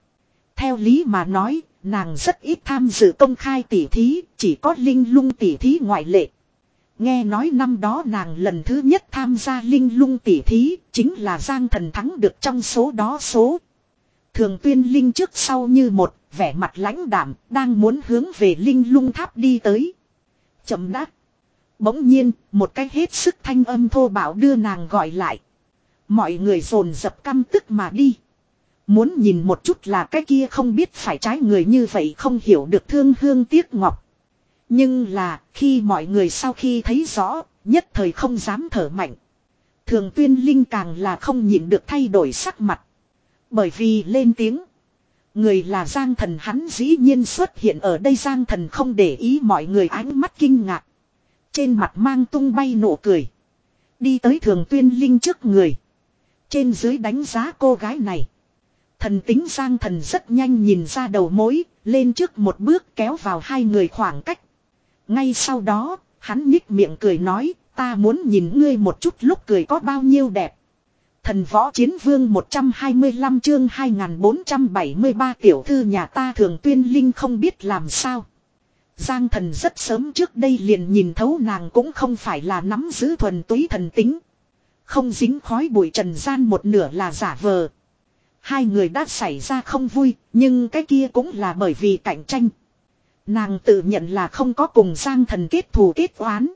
Theo lý mà nói, nàng rất ít tham dự công khai tỉ thí, chỉ có linh lung tỉ thí ngoại lệ. Nghe nói năm đó nàng lần thứ nhất tham gia linh lung tỉ thí, chính là Giang Thần thắng được trong số đó số. Thường Tuyên Linh trước sau như một, vẻ mặt lãnh đạm, đang muốn hướng về linh lung tháp đi tới. Chậm đã. Bỗng nhiên, một cái hết sức thanh âm thô bạo đưa nàng gọi lại. Mọi người dồn dập căm tức mà đi. Muốn nhìn một chút là cái kia không biết phải trái người như vậy không hiểu được thương hương tiếc ngọc. Nhưng là, khi mọi người sau khi thấy rõ, nhất thời không dám thở mạnh. Thường Tuyên Linh càng là không nhịn được thay đổi sắc mặt. Bởi vì lên tiếng. Người là Giang Thần, hắn dĩ nhiên xuất hiện ở đây. Giang Thần không để ý mọi người ánh mắt kinh ngạc. Trên mặt mang tung bay nụ cười. Đi tới Thường Tuyên Linh trước người. Trên dưới đánh giá cô gái này. Thần tính Giang Thần rất nhanh nhìn ra đầu mối. Lên trước một bước kéo vào hai người khoảng cách. Ngay sau đó, hắn nhích miệng cười nói, ta muốn nhìn ngươi một chút lúc cười có bao nhiêu đẹp. Thần Võ Chiến Vương một trăm hai mươi lăm chương hai nghìn bốn trăm bảy mươi ba tiểu thư nhà ta Thường Tuyên Linh không biết làm sao. Giang Thần rất sớm trước đây liền nhìn thấu nàng cũng không phải là nắm giữ thuần túy thần tính. Không dính khói bụi trần gian một nửa là giả vờ. Hai người đã xảy ra không vui, nhưng cái kia cũng là bởi vì cạnh tranh. Nàng tự nhận là không có cùng Giang Thần kết thù kết oán.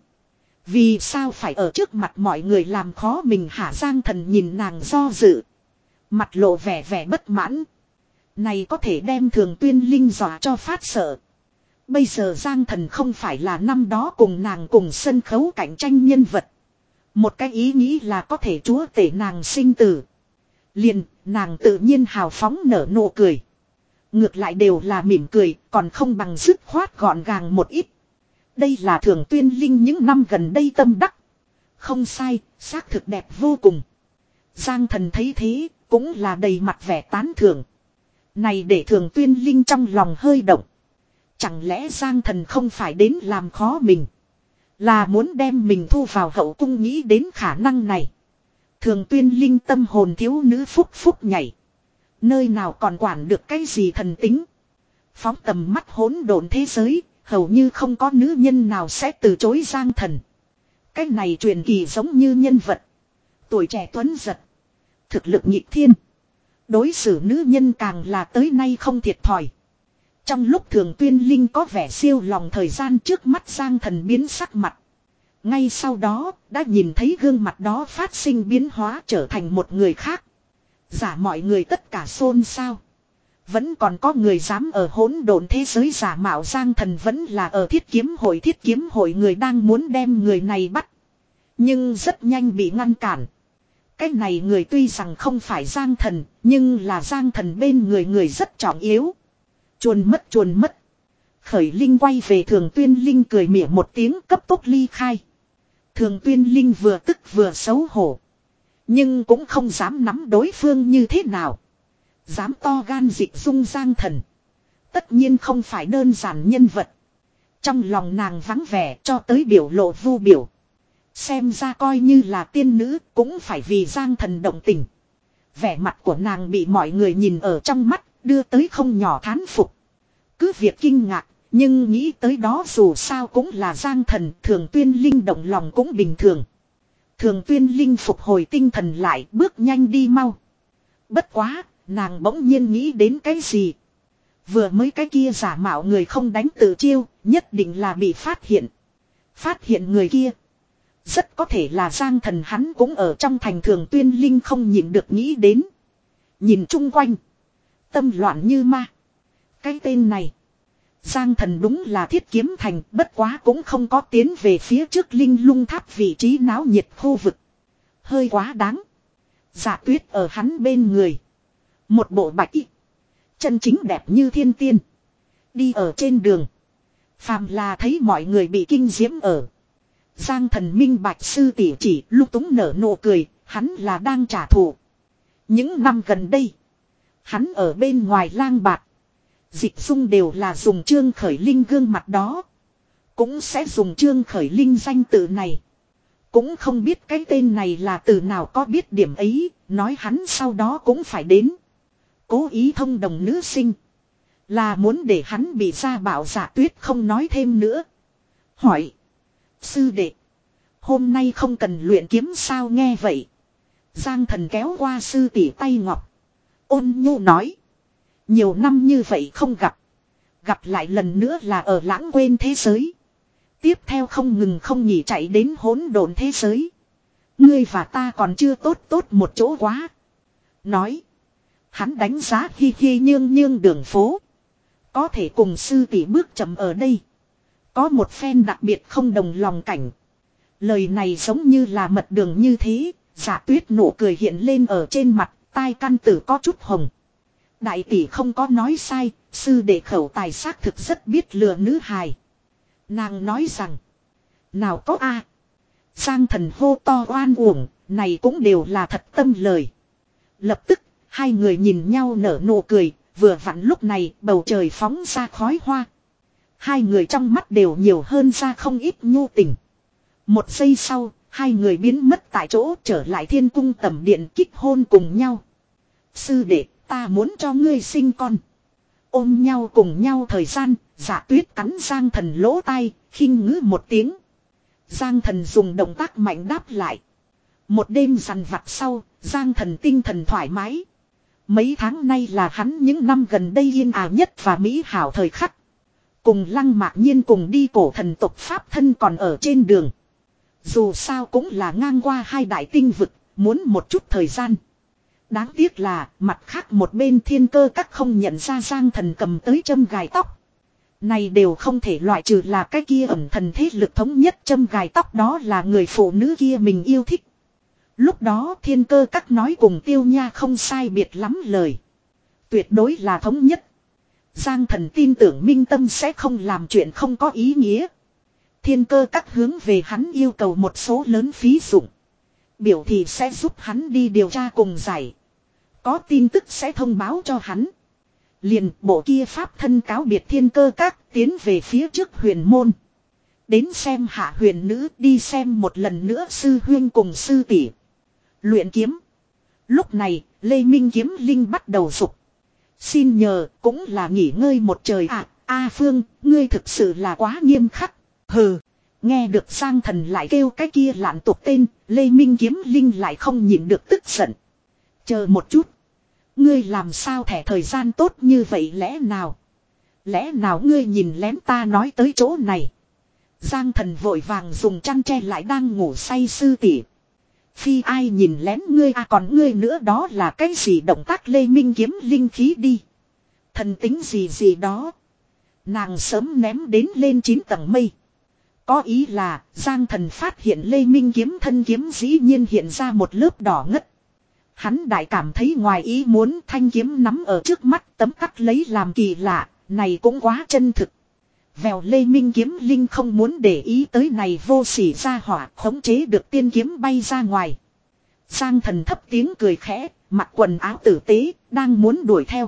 Vì sao phải ở trước mặt mọi người làm khó mình hả? Giang Thần nhìn nàng do dự. Mặt lộ vẻ vẻ bất mãn. Này có thể đem Thường Tuyên Linh dọa cho phát sợ. Bây giờ Giang Thần không phải là năm đó cùng nàng cùng sân khấu cạnh tranh nhân vật. Một cái ý nghĩ là có thể chúa tể nàng sinh tử. Liền, nàng tự nhiên hào phóng nở nụ cười. Ngược lại đều là mỉm cười, còn không bằng dứt khoát gọn gàng một ít. Đây là Thường Tuyên Linh những năm gần đây tâm đắc. Không sai, xác thực đẹp vô cùng. Giang Thần thấy thế, cũng là đầy mặt vẻ tán thưởng. Này để Thường Tuyên Linh trong lòng hơi động. Chẳng lẽ Giang Thần không phải đến làm khó mình, là muốn đem mình thu vào hậu cung? Nghĩ đến khả năng này, Thường Tuyên Linh tâm hồn thiếu nữ phúc phúc nhảy. Nơi nào còn quản được cái gì thần tính. Phóng tầm mắt hỗn độn thế giới, hầu như không có nữ nhân nào sẽ từ chối Giang Thần. Cái này truyền kỳ giống như nhân vật. Tuổi trẻ tuấn giật. Thực lực nhịp thiên. Đối xử nữ nhân càng là tới nay không thiệt thòi. Trong lúc Thường Tuyên Linh có vẻ siêu lòng thời gian trước mắt Giang Thần biến sắc mặt. Ngay sau đó, đã nhìn thấy gương mặt đó phát sinh biến hóa trở thành một người khác. Giả mọi người tất cả xôn xao. Vẫn còn có người dám ở hỗn độn thế giới giả mạo Giang Thần, vẫn là ở thiết kiếm hội. Thiết kiếm hội người đang muốn đem người này bắt. Nhưng rất nhanh bị ngăn cản. Cái này người tuy rằng không phải Giang Thần, nhưng là Giang Thần bên người người rất trọng yếu. Chuồn mất chuồn mất. Khởi Linh quay về Thường Tuyên Linh cười mỉa một tiếng cấp tốc ly khai. Thường Tuyên Linh vừa tức vừa xấu hổ. Nhưng cũng không dám nắm đối phương như thế nào. Dám to gan dịch dung Giang Thần. Tất nhiên không phải đơn giản nhân vật. Trong lòng nàng vắng vẻ cho tới biểu lộ vu biểu. Xem ra coi như là tiên nữ cũng phải vì Giang Thần động tình. Vẻ mặt của nàng bị mọi người nhìn ở trong mắt, đưa tới không nhỏ thán phục. Cứ việc kinh ngạc, nhưng nghĩ tới đó dù sao cũng là Giang Thần, Thường Tuyên Linh động lòng cũng bình thường. Thường Tuyên Linh phục hồi tinh thần lại, bước nhanh đi mau. Bất quá, nàng bỗng nhiên nghĩ đến cái gì. Vừa mới cái kia giả mạo người không đánh tự chiêu, nhất định là bị phát hiện. Phát hiện người kia rất có thể là Giang Thần, hắn cũng ở trong thành. Thường Tuyên Linh không nhịn được nghĩ đến. Nhìn chung quanh, tâm loạn như ma. Cái tên này Giang Thần đúng là thiết kiếm thành, bất quá cũng không có tiến về phía trước linh lung tháp vị trí náo nhiệt khu vực. Hơi quá đáng. Dạ Tuyết ở hắn bên người. Một bộ bạch y, chân chính đẹp như thiên tiên. Đi ở trên đường, phàm là thấy mọi người bị kinh diễm ở. Giang Thần minh bạch sư tỷ chỉ lúc túng nở nụ cười, hắn là đang trả thù. Những năm gần đây, hắn ở bên ngoài lang bạt. Dịch dung đều là dùng Trương Khởi Linh gương mặt đó. Cũng sẽ dùng Trương Khởi Linh danh tự này. Cũng không biết cái tên này là từ nào, có biết điểm ấy, nói hắn sau đó cũng phải đến. Cố ý thông đồng nữ sinh. Là muốn để hắn bị gia bảo Dạ Tuyết không nói thêm nữa. Hỏi. Sư đệ. Hôm nay không cần luyện kiếm sao nghe vậy. Giang Thần kéo qua sư tỷ tay ngọc. Ôn nhu nói. Nhiều năm như vậy không gặp. Gặp lại lần nữa là ở lãng quên thế giới. Tiếp theo không ngừng không nghỉ chạy đến hỗn độn thế giới. Ngươi và ta còn chưa tốt tốt một chỗ quá. Nói. Hắn đánh giá hi hi nhương nhương đường phố. Có thể cùng sư tỷ bước chậm ở đây. Có một phen đặc biệt không đồng lòng cảnh. Lời này giống như là mật đường như thế. Dạ Tuyết nụ cười hiện lên ở trên mặt. Tai căn tử có chút hồng. Đại tỷ không có nói sai. Sư đệ khẩu tài xác thực rất biết lừa nữ hài. Nàng nói rằng. Nào có a à. Giang Thần hô to oan uổng. Này cũng đều là thật tâm lời. Lập tức hai người nhìn nhau nở nụ cười. Vừa vặn lúc này bầu trời phóng ra khói hoa. Hai người trong mắt đều nhiều hơn ra không ít nhu tình. Một giây sau, hai người biến mất tại chỗ trở lại thiên cung tẩm điện kích hôn cùng nhau. Sư đệ, ta muốn cho ngươi sinh con. Ôm nhau cùng nhau thời gian, Dạ Tuyết cắn Giang Thần lỗ tai, khinh ngữ một tiếng. Giang Thần dùng động tác mạnh đáp lại. Một đêm dằn vặt sau, Giang Thần tinh thần thoải mái. Mấy tháng nay là hắn những năm gần đây yên ả nhất và mỹ hảo thời khắc. Cùng Lăng Mạc Nhiên cùng đi cổ thần tộc Pháp thân còn ở trên đường. Dù sao cũng là ngang qua hai đại tinh vực, muốn một chút thời gian. Đáng tiếc là mặt khác một bên Thiên Cơ Các không nhận ra Giang Thần cầm tới châm gài tóc. Này đều không thể loại trừ là cái kia ẩn thần thế lực thống nhất châm gài tóc đó là người phụ nữ kia mình yêu thích. Lúc đó Thiên Cơ Các nói cùng Tiêu Nha không sai biệt lắm lời. Tuyệt đối là thống nhất. Giang Thần tin tưởng Minh Tâm sẽ không làm chuyện không có ý nghĩa. Thiên Cơ Các hướng về hắn yêu cầu một số lớn phí dụng. Biểu thì sẽ giúp hắn đi điều tra cùng giải. Có tin tức sẽ thông báo cho hắn. Liền bộ kia pháp thân cáo biệt Thiên Cơ Các tiến về phía trước huyền môn. Đến xem hạ huyền nữ đi xem một lần nữa sư huyên cùng sư tỷ luyện kiếm. Lúc này Lê Minh Kiếm Linh bắt đầu dục. Xin nhờ cũng là nghỉ ngơi một trời à. A Phương ngươi thực sự là quá nghiêm khắc. Hừ. Nghe được Giang Thần lại kêu cái kia lạn tục tên. Lê Minh Kiếm Linh lại không nhịn được tức giận. Chờ một chút. Ngươi làm sao thẻ thời gian tốt như vậy lẽ nào? Lẽ nào ngươi nhìn lén ta nói tới chỗ này? Giang Thần vội vàng dùng chăn che lại đang ngủ say sư tỷ. Phi ai nhìn lén ngươi à còn ngươi nữa đó là cái gì động tác Lê Minh Kiếm Linh khí đi. Thần tính gì gì đó. Nàng sớm ném đến lên chín tầng mây. Có ý là Giang Thần phát hiện Lê Minh Kiếm thân kiếm dĩ nhiên hiện ra một lớp đỏ ngất. Hắn đại cảm thấy ngoài ý muốn thanh kiếm nắm ở trước mắt tấm cắt lấy làm kỳ lạ, này cũng quá chân thực. Vèo Lê Minh Kiếm Linh không muốn để ý tới này vô sỉ ra hỏa khống chế được tiên kiếm bay ra ngoài. Giang Thần thấp tiếng cười khẽ, mặc quần áo tử tế, đang muốn đuổi theo.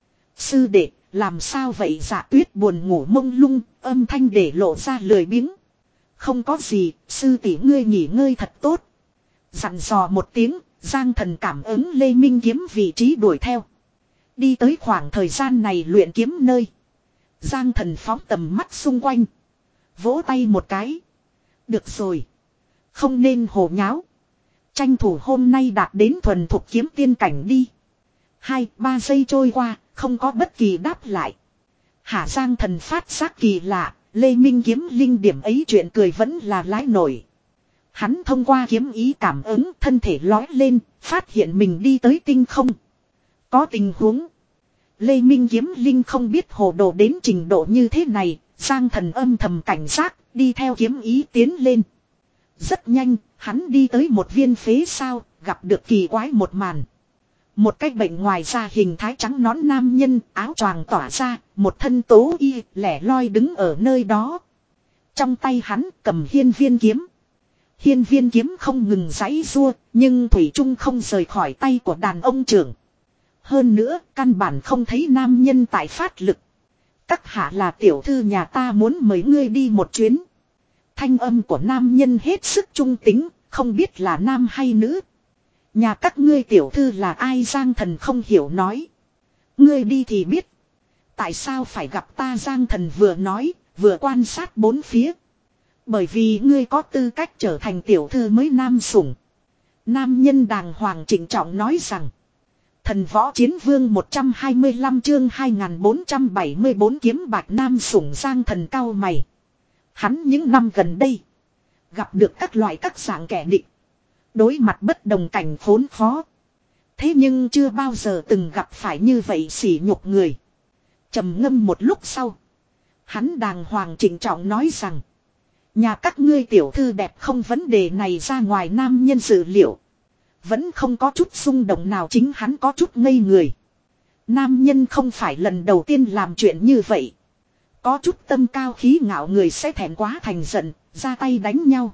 Sư đệ, làm sao vậy Dạ Tuyết buồn ngủ mông lung, âm thanh để lộ ra lười biếng. Không có gì, sư tỷ ngươi nghỉ ngơi thật tốt. Dặn dò một tiếng, Giang Thần cảm ứng Lê Minh Kiếm vị trí đuổi theo. Đi tới khoảng thời gian này luyện kiếm nơi. Giang Thần phóng tầm mắt xung quanh. Vỗ tay một cái. Được rồi. Không nên hồ nháo. Tranh thủ hôm nay đạt đến thuần thục kiếm tiên cảnh đi. Hai, ba giây trôi qua, không có bất kỳ đáp lại. Hạ Giang Thần phát giác kỳ lạ, Lê Minh Kiếm Linh điểm ấy chuyện cười vẫn là lái nổi. Hắn thông qua kiếm ý cảm ứng thân thể lói lên, phát hiện mình đi tới tinh không. Có tình huống. Lê Minh Kiếm Linh không biết hồ đồ đến trình độ như thế này, Giang Thần âm thầm cảnh giác, đi theo kiếm ý tiến lên. Rất nhanh, hắn đi tới một viên phế sao, gặp được kỳ quái một màn. Một cái bệnh ngoài da hình thái trắng nón nam nhân, áo choàng tỏa ra, một thân tố y, lẻ loi đứng ở nơi đó. Trong tay hắn cầm hiên viên kiếm. Hiên viên kiếm không ngừng giãy giụa, nhưng thủy chung không rời khỏi tay của đàn ông trưởng. Hơn nữa, căn bản không thấy nam nhân tại phát lực. Các hạ là tiểu thư nhà ta muốn mời ngươi đi một chuyến. Thanh âm của nam nhân hết sức trung tính, không biết là nam hay nữ. Nhà các ngươi tiểu thư là ai Giang Thần không hiểu nói. Ngươi đi thì biết. Tại sao phải gặp ta? Giang Thần vừa nói, vừa quan sát bốn phía. Bởi vì ngươi có tư cách trở thành tiểu thư mới nam sủng. Nam nhân đàng hoàng trịnh trọng nói rằng. Thần võ chiến vương một trăm hai mươi lăm chương hai nghìn bốn trăm bảy mươi bốn kiếm bạch nam sủng. Giang Thần cao mày. Hắn những năm gần đây gặp được các loại các dạng kẻ địch. Đối mặt bất đồng cảnh khốn khó. Thế nhưng chưa bao giờ từng gặp phải như vậy sỉ nhục người. Trầm ngâm một lúc sau. Hắn đàng hoàng trịnh trọng nói rằng. Nhà các ngươi tiểu thư đẹp không, vấn đề này ra ngoài nam nhân dự liệu. Vẫn không có chút xung động nào, chính hắn có chút ngây người. Nam nhân không phải lần đầu tiên làm chuyện như vậy. Có chút tâm cao khí ngạo người sẽ thẹn quá thành giận, ra tay đánh nhau.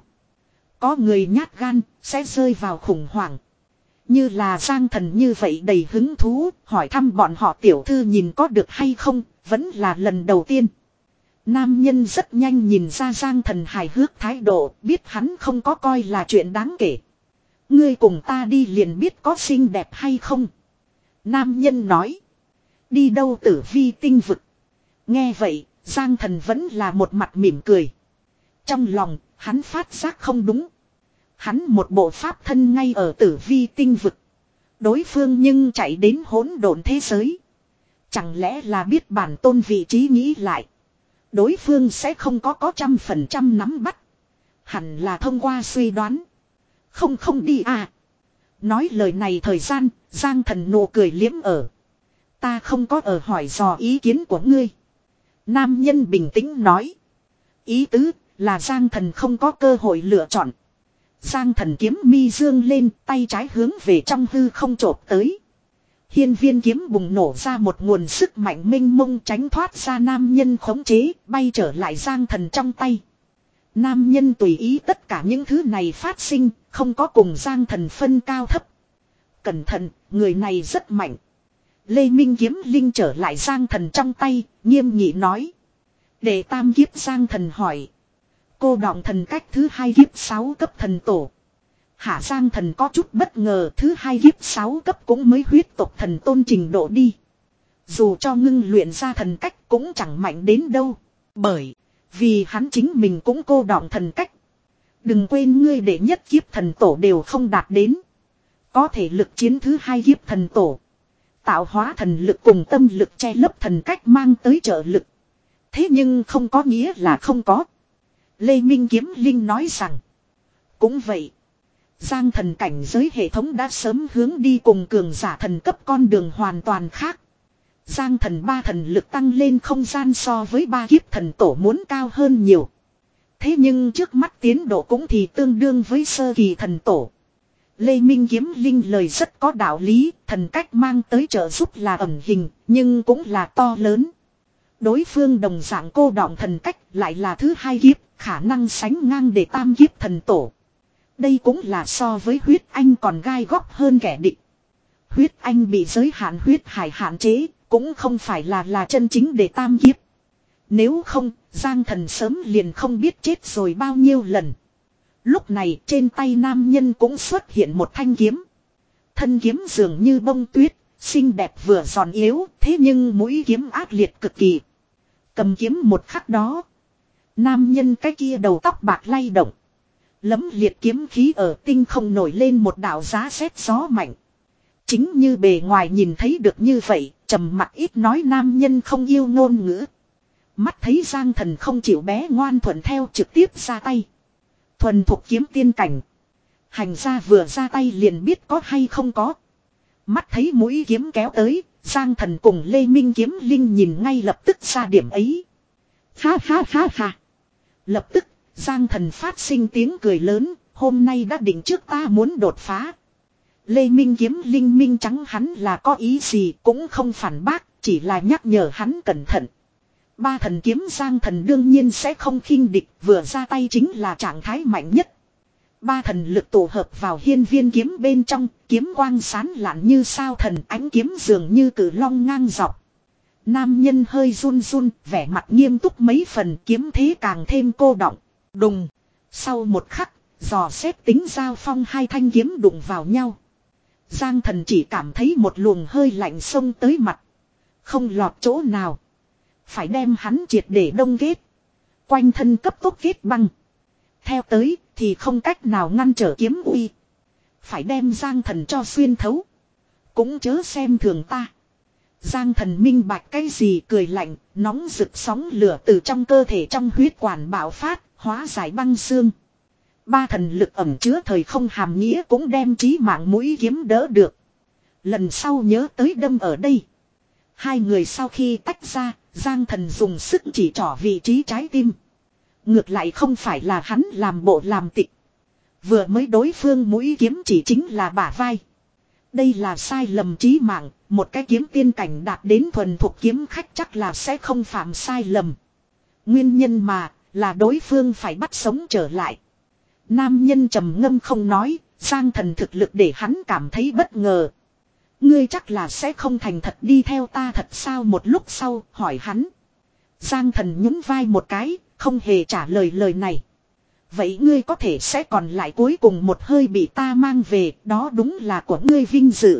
Có người nhát gan, sẽ rơi vào khủng hoảng. Như là Giang Thần như vậy đầy hứng thú, hỏi thăm bọn họ tiểu thư nhìn có được hay không, vẫn là lần đầu tiên. Nam nhân rất nhanh nhìn ra Giang Thần hài hước thái độ, biết hắn không có coi là chuyện đáng kể. Ngươi cùng ta đi liền biết có xinh đẹp hay không. Nam nhân nói. Đi đâu? Tử vi tinh vực. Nghe vậy, Giang Thần vẫn là một mặt mỉm cười. Trong lòng, hắn phát giác không đúng. Hắn một bộ pháp thân ngay ở tử vi tinh vực. Đối phương nhưng chạy đến hỗn độn thế giới. Chẳng lẽ là biết bản tôn vị trí? Nghĩ lại. Đối phương sẽ không có có trăm phần trăm nắm bắt. Hẳn là thông qua suy đoán. Không không đi à. Nói lời này thời gian, Giang Thần nụ cười liếm ở. Ta không có ở hỏi dò ý kiến của ngươi. Nam nhân bình tĩnh nói. Ý tứ là Giang Thần không có cơ hội lựa chọn. Giang Thần kiếm mi dương lên, tay trái hướng về trong hư không chộp tới. Hiên viên kiếm bùng nổ ra một nguồn sức mạnh mênh mông, tránh thoát ra nam nhân khống chế, bay trở lại Giang Thần trong tay. Nam nhân tùy ý tất cả những thứ này phát sinh, không có cùng Giang Thần phân cao thấp. Cẩn thận, người này rất mạnh. Lê Minh kiếm linh trở lại Giang Thần trong tay, nghiêm nghị nói. Để tam kiếp. Giang Thần hỏi. Cô đọng thần cách thứ hai kiếp sáu cấp thần tổ. Hạ Giang Thần có chút bất ngờ, thứ hai kiếp sáu cấp cũng mới huyết tộc thần tôn trình độ đi. Dù cho ngưng luyện ra thần cách cũng chẳng mạnh đến đâu. Bởi vì hắn chính mình cũng cô đọng thần cách. Đừng quên ngươi để nhất kiếp thần tổ đều không đạt đến. Có thể lực chiến thứ hai kiếp thần tổ. Tạo hóa thần lực cùng tâm lực che lấp thần cách mang tới trợ lực. Thế nhưng không có nghĩa là không có. Lê Minh kiếm linh nói rằng. Cũng vậy. Giang Thần cảnh giới hệ thống đã sớm hướng đi cùng cường giả thần cấp con đường hoàn toàn khác. Giang Thần ba thần lực tăng lên không gian so với ba kiếp thần tổ muốn cao hơn nhiều. Thế nhưng trước mắt tiến độ cũng thì tương đương với sơ kỳ thần tổ. Lê Minh kiếm linh lời rất có đạo lý, thần cách mang tới trợ giúp là ẩn hình, nhưng cũng là to lớn. Đối phương đồng dạng cô đọng thần cách lại là thứ hai kiếp, khả năng sánh ngang để tam kiếp thần tổ. Đây cũng là so với huyết anh còn gai góc hơn kẻ địch. Huyết anh bị giới hạn huyết hải hạn chế, cũng không phải là là chân chính để tam kiếp. Nếu không, Giang Thần sớm liền không biết chết rồi bao nhiêu lần. Lúc này trên tay nam nhân cũng xuất hiện một thanh kiếm. Thân kiếm dường như bông tuyết, xinh đẹp vừa giòn yếu, thế nhưng mũi kiếm ác liệt cực kỳ. Cầm kiếm một khắc đó. Nam nhân cái kia đầu tóc bạc lay động. Lấm liệt kiếm khí ở tinh không nổi lên một đạo giá rét gió mạnh. Chính như bề ngoài nhìn thấy được như vậy, trầm mặc ít nói nam nhân không yêu ngôn ngữ. Mắt thấy Giang Thần không chịu bé ngoan thuận theo trực tiếp ra tay. Thuần thuộc kiếm tiên cảnh. Hành ra vừa ra tay liền biết có hay không có. Mắt thấy mũi kiếm kéo tới, Giang Thần cùng Lê Minh kiếm linh nhìn ngay lập tức ra điểm ấy. Ha ha ha ha. Lập tức, Giang Thần phát sinh tiếng cười lớn, hôm nay đã định trước ta muốn đột phá. Lê Minh kiếm linh minh trắng hắn là có ý gì cũng không phản bác, chỉ là nhắc nhở hắn cẩn thận. Ba thần kiếm Giang Thần đương nhiên sẽ không khinh địch, vừa ra tay chính là trạng thái mạnh nhất. Ba thần lực tổ hợp vào hiên viên kiếm bên trong, kiếm quang sán lạn như sao thần, ánh kiếm dường như cử long ngang dọc. Nam nhân hơi run run, vẻ mặt nghiêm túc mấy phần, kiếm thế càng thêm cô đọng. Đùng. Sau một khắc, dò xét tính giao phong hai thanh kiếm đụng vào nhau. Giang Thần chỉ cảm thấy một luồng hơi lạnh xông tới mặt. Không lọt chỗ nào. Phải đem hắn triệt để đông kết. Quanh thân cấp tốc kết băng. Theo tới thì không cách nào ngăn trở kiếm uy. Phải đem Giang Thần cho xuyên thấu. Cũng chớ xem thường ta. Giang Thần minh bạch cái gì, cười lạnh, nóng rực sóng lửa từ trong cơ thể trong huyết quản bạo phát, hóa giải băng xương. Ba thần lực ẩm chứa thời không hàm nghĩa cũng đem chí mạng mũi kiếm đỡ được. Lần sau nhớ tới đâm ở đây. Hai người sau khi tách ra, Giang Thần dùng sức chỉ trỏ vị trí trái tim. Ngược lại không phải là hắn làm bộ làm tịch. Vừa mới đối phương mũi kiếm chỉ chính là bả vai. Đây là sai lầm chí mạng, một cái kiếm tiên cảnh đạt đến thuần thuộc kiếm khách chắc là sẽ không phạm sai lầm. Nguyên nhân mà, là đối phương phải bắt sống trở lại. Nam nhân trầm ngâm không nói, Giang Thần thực lực để hắn cảm thấy bất ngờ. Ngươi chắc là sẽ không thành thật đi theo ta thật sao, một lúc sau, hỏi hắn. Giang Thần nhún vai một cái, không hề trả lời lời này. Vậy ngươi có thể sẽ còn lại cuối cùng một hơi bị ta mang về, đó đúng là của ngươi vinh dự.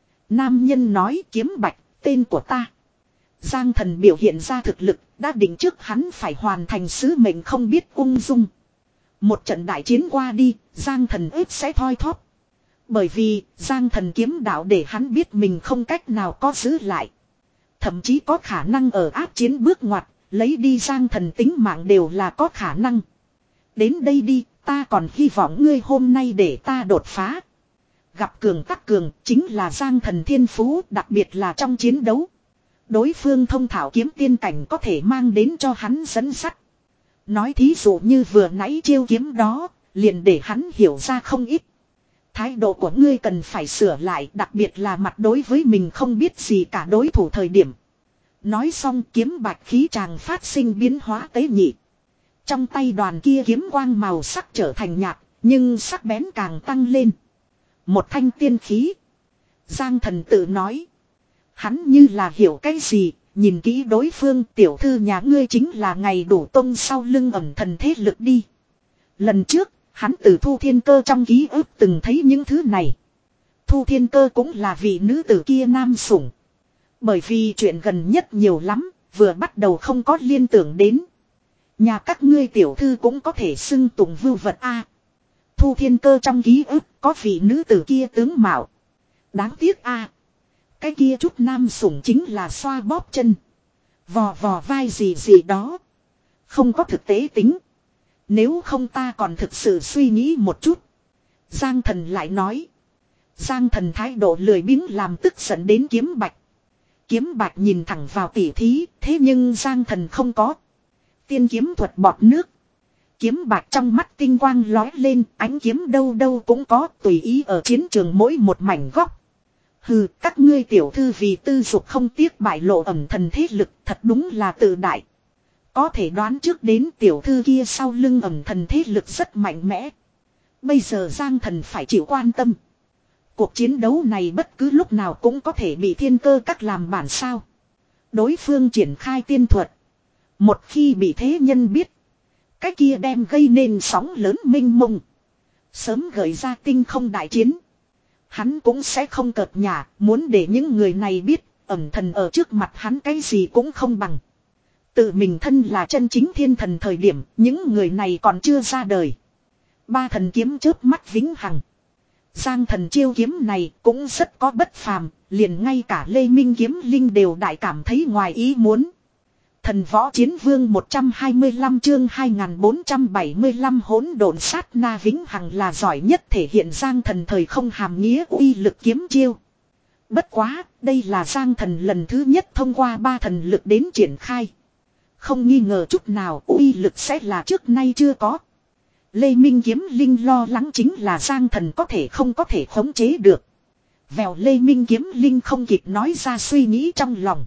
Nam nhân nói, Kiếm Bạch, tên của ta. Giang Thần biểu hiện ra thực lực, đã định trước hắn phải hoàn thành sứ mệnh không biết ung dung. Một trận đại chiến qua đi, Giang Thần ít sẽ thoi thóp. Bởi vì, Giang Thần kiếm đạo để hắn biết mình không cách nào có giữ lại. Thậm chí có khả năng ở áp chiến bước ngoặt, lấy đi Giang Thần tính mạng đều là có khả năng. Đến đây đi, ta còn hy vọng ngươi hôm nay để ta đột phá. Gặp cường tắc cường chính là Giang Thần thiên phú, đặc biệt là trong chiến đấu. Đối phương thông thạo kiếm tiên cảnh có thể mang đến cho hắn dẫn sắt. Nói thí dụ như vừa nãy chiêu kiếm đó, liền để hắn hiểu ra không ít. Thái độ của ngươi cần phải sửa lại, đặc biệt là mặt đối với mình không biết gì cả đối thủ thời điểm. Nói xong kiếm bạch khí chàng phát sinh biến hóa tế nhị. Trong tay đoàn kia kiếm quang màu sắc trở thành nhạt, nhưng sắc bén càng tăng lên. Một thanh tiên khí. Giang Thần tự nói. Hắn như là hiểu cái gì, nhìn kỹ đối phương, tiểu thư nhà ngươi chính là ngày đủ tông sau lưng ẩm thần thế lực đi. Lần trước, hắn từ Thu Thiên Cơ trong ký ức từng thấy những thứ này. Thu Thiên Cơ cũng là vị nữ tử kia nam sủng. Bởi vì chuyện gần nhất nhiều lắm, vừa bắt đầu không có liên tưởng đến. Nhà các ngươi tiểu thư cũng có thể xưng tụng vưu vật a. Thu Thiên Cơ trong ký ức có vị nữ tử kia tướng mạo. Đáng tiếc a. Cái kia chút nam sủng chính là xoa bóp chân. Vò vò vai gì gì đó. Không có thực tế tính. Nếu không ta còn thực sự suy nghĩ một chút. Giang Thần lại nói. Giang Thần thái độ lười biếng làm tức giận đến Kiếm Bạch. Kiếm Bạch nhìn thẳng vào tỉ thí, thế nhưng Giang Thần không có. Tiên kiếm thuật bọt nước. Kiếm Bạch trong mắt tinh quang lói lên, ánh kiếm đâu đâu cũng có, tùy ý ở chiến trường mỗi một mảnh góc. Hừ, các ngươi tiểu thư vì tư dục không tiếc bại lộ ẩm thần thế lực, thật đúng là tự đại. Có thể đoán trước đến tiểu thư kia sau lưng ẩm thần thế lực rất mạnh mẽ. Bây giờ Giang Thần phải chịu quan tâm. Cuộc chiến đấu này bất cứ lúc nào cũng có thể bị Thiên Cơ các làm bản sao. Đối phương triển khai tiên thuật. Một khi bị thế nhân biết. Cái kia đem gây nên sóng lớn mênh mông. Sớm gợi ra tinh không đại chiến. Hắn cũng sẽ không cợt nhả, muốn để những người này biết, ẩm thần ở trước mặt hắn cái gì cũng không bằng. Tự mình thân là chân chính thiên thần thời điểm, những người này còn chưa ra đời. Ba thần kiếm chớp mắt vĩnh hằng. Giang Thần chiêu kiếm này cũng rất có bất phàm, liền ngay cả Lê Minh Kiếm Linh đều đại cảm thấy ngoài ý muốn. Thần Võ Chiến Vương một trăm hai mươi lăm chương hai nghìn bốn trăm bảy mươi lăm hỗn độn sát na vĩnh hằng là giỏi nhất thể hiện Giang Thần thời không hàm nghĩa uy lực kiếm chiêu. Bất quá, đây là Giang Thần lần thứ nhất thông qua ba thần lực đến triển khai. Không nghi ngờ chút nào uy lực sẽ là trước nay chưa có. Lê Minh Kiếm Linh lo lắng chính là Giang Thần có thể không có thể khống chế được. Vèo Lê Minh Kiếm Linh không kịp nói ra suy nghĩ trong lòng.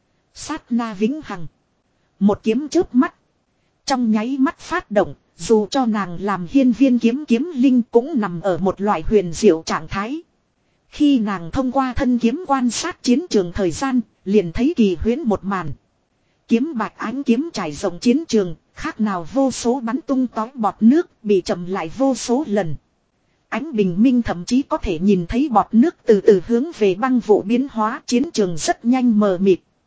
Sát na vĩnh hằng. Một kiếm chớp mắt. Trong nháy mắt phát động, dù cho nàng làm hiên viên kiếm kiếm linh cũng nằm ở một loại huyền diệu trạng thái. Khi nàng thông qua thân kiếm quan sát chiến trường thời gian, liền thấy kỳ huyễn một màn. Kiếm bạch ánh kiếm trải rộng chiến trường, khác nào vô số bắn tung tói bọt nước, bị chậm lại vô số lần. Ánh bình minh thậm chí có thể nhìn thấy bọt nước từ từ hướng về băng vụ biến hóa, chiến trường rất nhanh mờ mịt.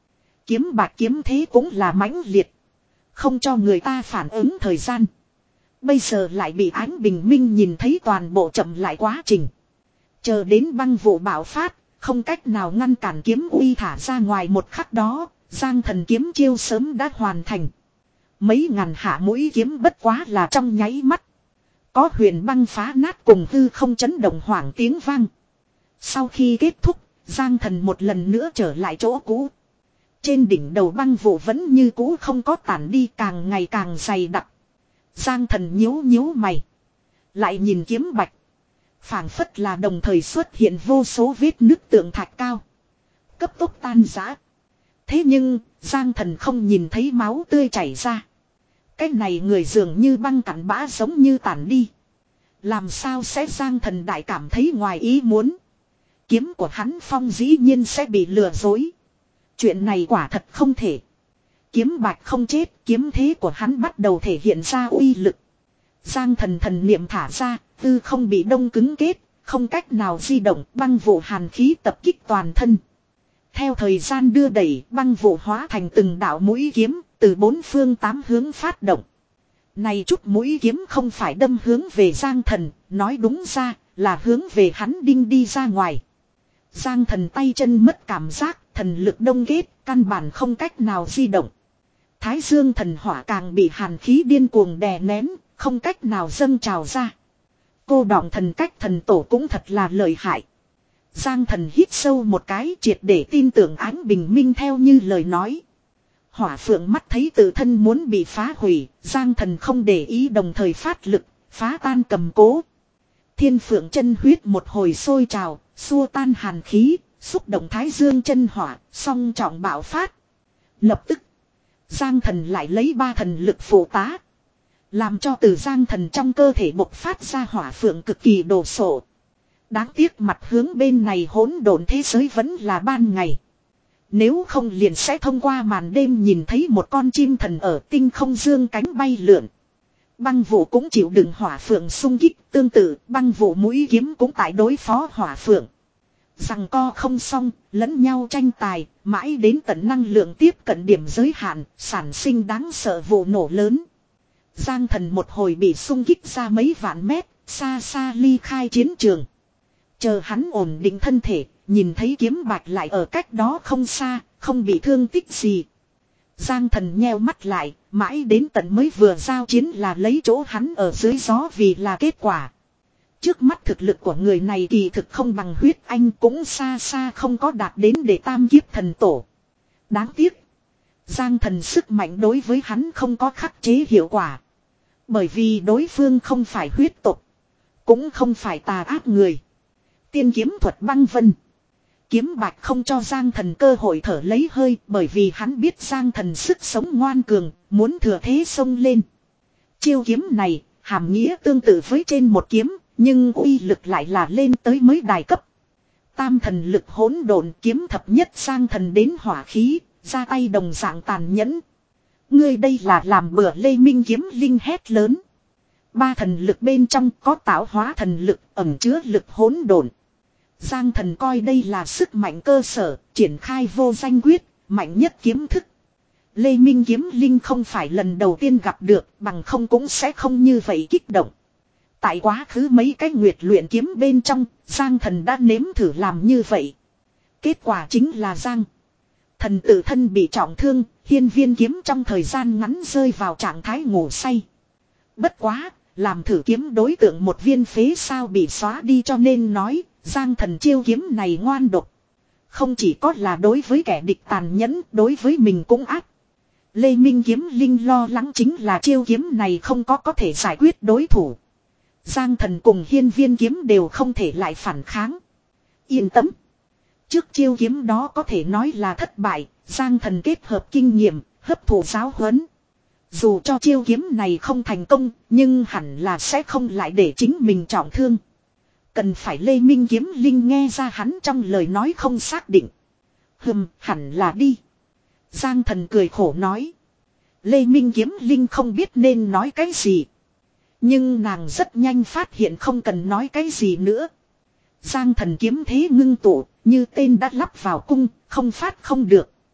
Kiếm bạc kiếm thế cũng là mãnh liệt. Không cho người ta phản ứng thời gian. Bây giờ lại bị ánh bình minh nhìn thấy toàn bộ chậm lại quá trình. Chờ đến băng vụ bạo phát, không cách nào ngăn cản kiếm uy thả ra ngoài một khắc đó, Giang Thần kiếm chiêu sớm đã hoàn thành. Mấy ngàn hạ mũi kiếm bất quá là trong nháy mắt. Có huyền băng phá nát cùng hư không chấn động hoảng tiếng vang. Sau khi kết thúc, Giang Thần một lần nữa trở lại chỗ cũ. Trên đỉnh đầu băng vụ vẫn như cũ không có tản đi, càng ngày càng dày đặc. Giang Thần nhíu nhíu mày. Lại nhìn kiếm bạch. Phảng phất là đồng thời xuất hiện vô số vết nứt tượng thạch cao. Cấp tốc tan rã. Thế nhưng, Giang Thần không nhìn thấy máu tươi chảy ra. Cái này người dường như băng cặn bã giống như tản đi. Làm sao sẽ Giang Thần đại cảm thấy ngoài ý muốn. Kiếm của hắn phong dĩ nhiên sẽ bị lừa dối. Chuyện này quả thật không thể. Kiếm bạch không chết, kiếm thế của hắn bắt đầu thể hiện ra uy lực. Giang Thần thần niệm thả ra, tư không bị đông cứng kết, không cách nào di động, băng vụ hàn khí tập kích toàn thân. Theo thời gian đưa đẩy, băng vụ hóa thành từng đạo mũi kiếm, từ bốn phương tám hướng phát động. Này chút mũi kiếm không phải đâm hướng về Giang Thần, nói đúng ra là hướng về hắn đinh đi ra ngoài. Giang Thần tay chân mất cảm giác, thần lực đông kết, căn bản không cách nào di động. Thái Dương thần hỏa càng bị hàn khí điên cuồng đè nén, không cách nào dâng trào ra. Cô đọng thần cách thần tổ cũng thật là lợi hại. Giang Thần hít sâu một cái, triệt để tin tưởng ánh bình minh theo như lời nói. Hỏa phượng mắt thấy tự thân muốn bị phá hủy, Giang Thần không để ý, đồng thời phát lực, phá tan cầm cố. Thiên phượng chân huyết một hồi sôi trào, xua tan hàn khí, xúc động thái dương chân hỏa, song trọng bạo phát. Lập tức, Giang Thần lại lấy ba thần lực phụ tá. Làm cho từ Giang Thần trong cơ thể bộc phát ra hỏa phượng cực kỳ đồ sộ. Đáng tiếc mặt hướng bên này hỗn độn thế giới vẫn là ban ngày. Nếu không liền sẽ thông qua màn đêm nhìn thấy một con chim thần ở tinh không dương cánh bay lượn. Băng vụ cũng chịu đựng hỏa phượng xung kích, tương tự băng vụ mũi kiếm cũng tại đối phó hỏa phượng. Rằng co không xong, lẫn nhau tranh tài, mãi đến tận năng lượng tiếp cận điểm giới hạn, sản sinh đáng sợ vụ nổ lớn. Giang Thần một hồi bị xung kích ra mấy vạn mét, xa xa ly khai chiến trường. Chờ hắn ổn định thân thể, nhìn thấy kiếm bạch lại ở cách đó không xa, không bị thương tích gì. Giang Thần nheo mắt lại, mãi đến tận mới vừa giao chiến là lấy chỗ hắn ở dưới gió vì là kết quả. Trước mắt thực lực của người này kỳ thực không bằng huyết anh, cũng xa xa không có đạt đến để tam kiếp thần tổ. Đáng tiếc, Giang Thần sức mạnh đối với hắn không có khắc chế hiệu quả. Bởi vì đối phương không phải huyết tộc, cũng không phải tà ác người. Tiên kiếm thuật băng vân. Kiếm bạch không cho Giang Thần cơ hội thở lấy hơi, bởi vì hắn biết Giang Thần sức sống ngoan cường, muốn thừa thế xông lên. Chiêu kiếm này, hàm nghĩa tương tự với trên một kiếm, nhưng uy lực lại là lên tới mới đài cấp. Tam thần lực hỗn độn, kiếm thập nhất Giang Thần đến hỏa khí, ra tay đồng dạng tàn nhẫn. Ngươi đây là làm bừa. Lê Minh kiếm linh hét lớn. Ba thần lực bên trong có tạo hóa thần lực, ẩn chứa lực hỗn độn. Giang Thần coi đây là sức mạnh cơ sở, triển khai vô danh quyết, mạnh nhất kiếm thức. Lê Minh kiếm linh không phải lần đầu tiên gặp được, bằng không cũng sẽ không như vậy kích động. Tại quá khứ mấy cái nguyệt luyện kiếm bên trong, Giang Thần đã nếm thử làm như vậy. Kết quả chính là Giang Thần tự thân bị trọng thương, hiên viên kiếm trong thời gian ngắn rơi vào trạng thái ngủ say. Bất quá, làm thử kiếm đối tượng một viên phế sao bị xóa đi, cho nên nói, Giang Thần chiêu kiếm này ngoan độc. Không chỉ có là đối với kẻ địch tàn nhẫn, đối với mình cũng ác. Lê Minh kiếm linh lo lắng chính là chiêu kiếm này không có có thể giải quyết đối thủ. Giang Thần cùng hiên viên kiếm đều không thể lại phản kháng. Yên tâm. Trước chiêu kiếm đó có thể nói là thất bại, Giang Thần kết hợp kinh nghiệm, hấp thụ giáo huấn. Dù cho chiêu kiếm này không thành công, nhưng hẳn là sẽ không lại để chính mình trọng thương. Cần phải Lê Minh kiếm linh nghe ra hắn trong lời nói không xác định. Hừm, hẳn là đi. Giang Thần cười khổ nói. Lê Minh kiếm linh không biết nên nói cái gì. Nhưng nàng rất nhanh phát hiện không cần nói cái gì nữa. Giang Thần kiếm thế ngưng tụ, như tên đã lắp vào cung, không phát không được.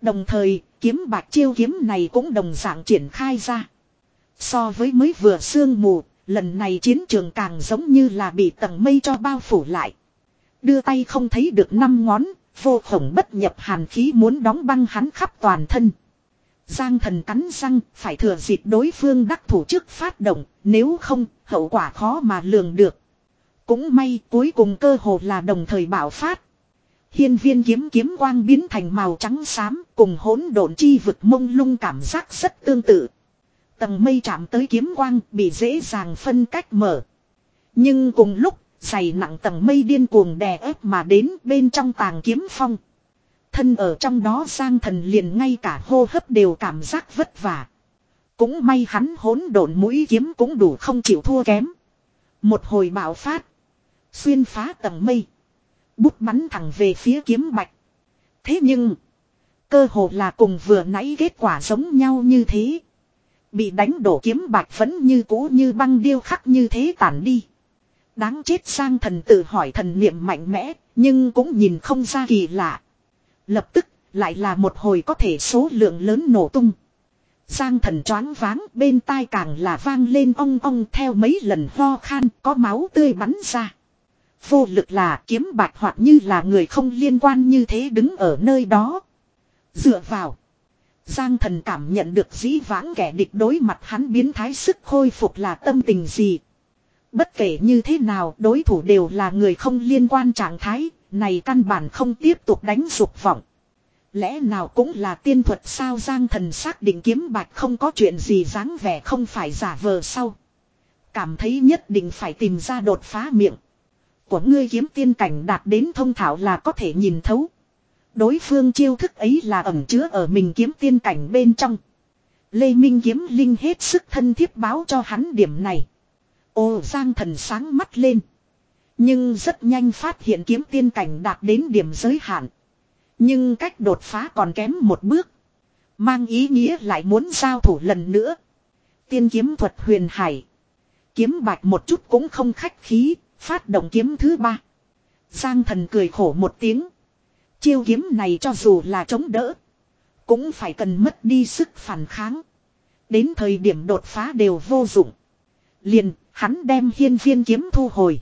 Đồng thời, kiếm bạch chiêu kiếm này cũng đồng dạng triển khai ra. So với mới vừa sương mù, lần này chiến trường càng giống như là bị tầng mây cho bao phủ lại. Đưa tay không thấy được năm ngón, vô khổng bất nhập hàn khí muốn đóng băng hắn khắp toàn thân. Giang Thần cắn răng, phải thừa dịp đối phương đắc thủ trước phát động, nếu không, hậu quả khó mà lường được. Cũng may, cuối cùng cơ hồ là đồng thời bạo phát. Hiên viên kiếm kiếm quang biến thành màu trắng xám, cùng hỗn độn chi vực mông lung cảm giác rất tương tự. Tầng mây chạm tới kiếm quang bị dễ dàng phân cách mở. Nhưng cùng lúc, dày nặng tầng mây điên cuồng đè ép mà đến bên trong tàng kiếm phong. Thân ở trong đó Giang Thần liền ngay cả hô hấp đều cảm giác vất vả. Cũng may hắn hỗn độn mũi kiếm cũng đủ không chịu thua kém. Một hồi bạo phát. Xuyên phá tầng mây. Bút bắn thẳng về phía kiếm bạch. Thế nhưng. Cơ hồ là cùng vừa nãy kết quả giống nhau như thế. Bị đánh đổ kiếm bạch vẫn như cũ như băng điêu khắc như thế tản đi. Đáng chết Giang Thần tự hỏi thần niệm mạnh mẽ. Nhưng cũng nhìn không ra kỳ lạ. Lập tức lại là một hồi có thể số lượng lớn nổ tung. Giang Thần choáng váng bên tai càng là vang lên ong ong theo mấy lần ho khan có máu tươi bắn ra. Vô lực là kiếm bạch hoặc như là người không liên quan như thế đứng ở nơi đó. Dựa vào. Giang Thần cảm nhận được dĩ vãng kẻ địch đối mặt hắn biến thái sức khôi phục là tâm tình gì. Bất kể như thế nào đối thủ đều là người không liên quan trạng thái. Này căn bản không tiếp tục đánh dục vọng. Lẽ nào cũng là tiên thuật sao Giang Thần xác định kiếm bạch không có chuyện gì dáng vẻ không phải giả vờ sau. Cảm thấy nhất định phải tìm ra đột phá miệng. Của ngươi kiếm tiên cảnh đạt đến thông thạo là có thể nhìn thấu. Đối phương chiêu thức ấy là ẩn chứa ở mình kiếm tiên cảnh bên trong. Lê Minh kiếm linh hết sức thân thiết báo cho hắn điểm này. Ồ Giang Thần sáng mắt lên. Nhưng rất nhanh phát hiện kiếm tiên cảnh đạt đến điểm giới hạn. Nhưng cách đột phá còn kém một bước. Mang ý nghĩa lại muốn giao thủ lần nữa. Tiên kiếm thuật huyền hải. Kiếm bạch một chút cũng không khách khí. Phát động kiếm thứ ba. Giang Thần cười khổ một tiếng. Chiêu kiếm này cho dù là chống đỡ. Cũng phải cần mất đi sức phản kháng. Đến thời điểm đột phá đều vô dụng. Liền hắn đem hiên viên kiếm thu hồi.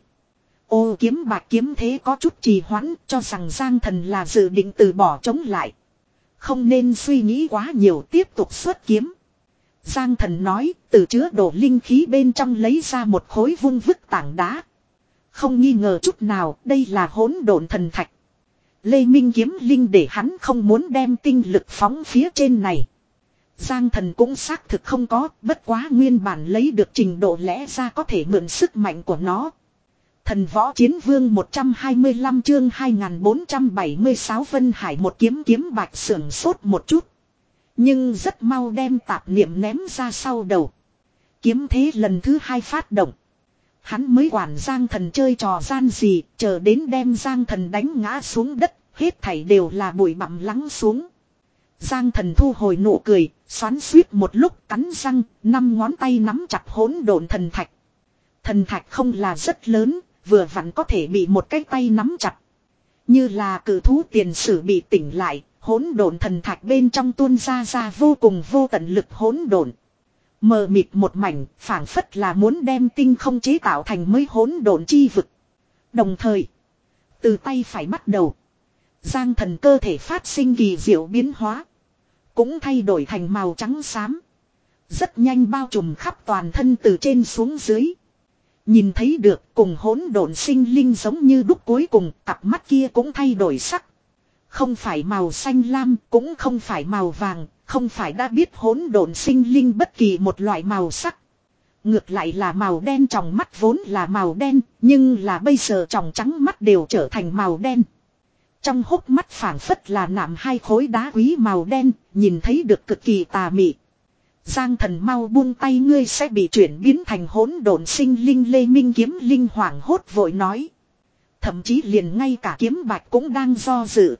Ô kiếm bạch kiếm thế có chút trì hoãn cho rằng Giang Thần là dự định từ bỏ chống lại. Không nên suy nghĩ quá nhiều tiếp tục xuất kiếm. Giang Thần nói từ chứa đổ linh khí bên trong lấy ra một khối vung vức tảng đá. Không nghi ngờ chút nào đây là hỗn độn thần thạch. Lê Minh kiếm linh để hắn không muốn đem tinh lực phóng phía trên này. Giang Thần cũng xác thực không có bất quá nguyên bản lấy được trình độ lẽ ra có thể mượn sức mạnh của nó. Thần võ chiến vương một trăm hai mươi lăm chương hai nghìn bốn trăm bảy mươi sáu Vân Hải một kiếm kiếm bạch sưởng sốt một chút. Nhưng rất mau đem tạp niệm ném ra sau đầu. Kiếm thế lần thứ hai phát động. Hắn mới quản Giang Thần chơi trò gian gì, chờ đến đem Giang Thần đánh ngã xuống đất, hết thảy đều là bụi bặm lắng xuống. Giang Thần thu hồi nụ cười, xoắn xuýt một lúc cắn răng, năm ngón tay nắm chặt hỗn độn thần thạch. Thần thạch không là rất lớn, vừa vặn có thể bị một cái tay nắm chặt. Như là cử thú tiền sử bị tỉnh lại, hỗn độn thần thạch bên trong tuôn ra ra vô cùng vô tận lực hỗn độn. Mờ mịt một mảnh, phảng phất là muốn đem tinh không chế tạo thành mới hỗn độn chi vực. Đồng thời, từ tay phải bắt đầu, Giang Thần cơ thể phát sinh kỳ diệu biến hóa, cũng thay đổi thành màu trắng xám. Rất nhanh bao trùm khắp toàn thân từ trên xuống dưới. Nhìn thấy được cùng hỗn độn sinh linh giống như đúc cuối cùng, cặp mắt kia cũng thay đổi sắc. Không phải màu xanh lam, cũng không phải màu vàng, không phải đã biết hỗn độn sinh linh bất kỳ một loại màu sắc. Ngược lại là màu đen trong mắt vốn là màu đen, nhưng là bây giờ tròng trắng mắt đều trở thành màu đen. Trong hốc mắt phảng phất là nạm hai khối đá quý màu đen, nhìn thấy được cực kỳ tà mị. Giang Thần mau buông tay ngươi sẽ bị chuyển biến thành hỗn độn sinh linh. Lê Minh kiếm linh hoảng hốt vội nói. Thậm chí liền ngay cả kiếm bạch cũng đang do dự.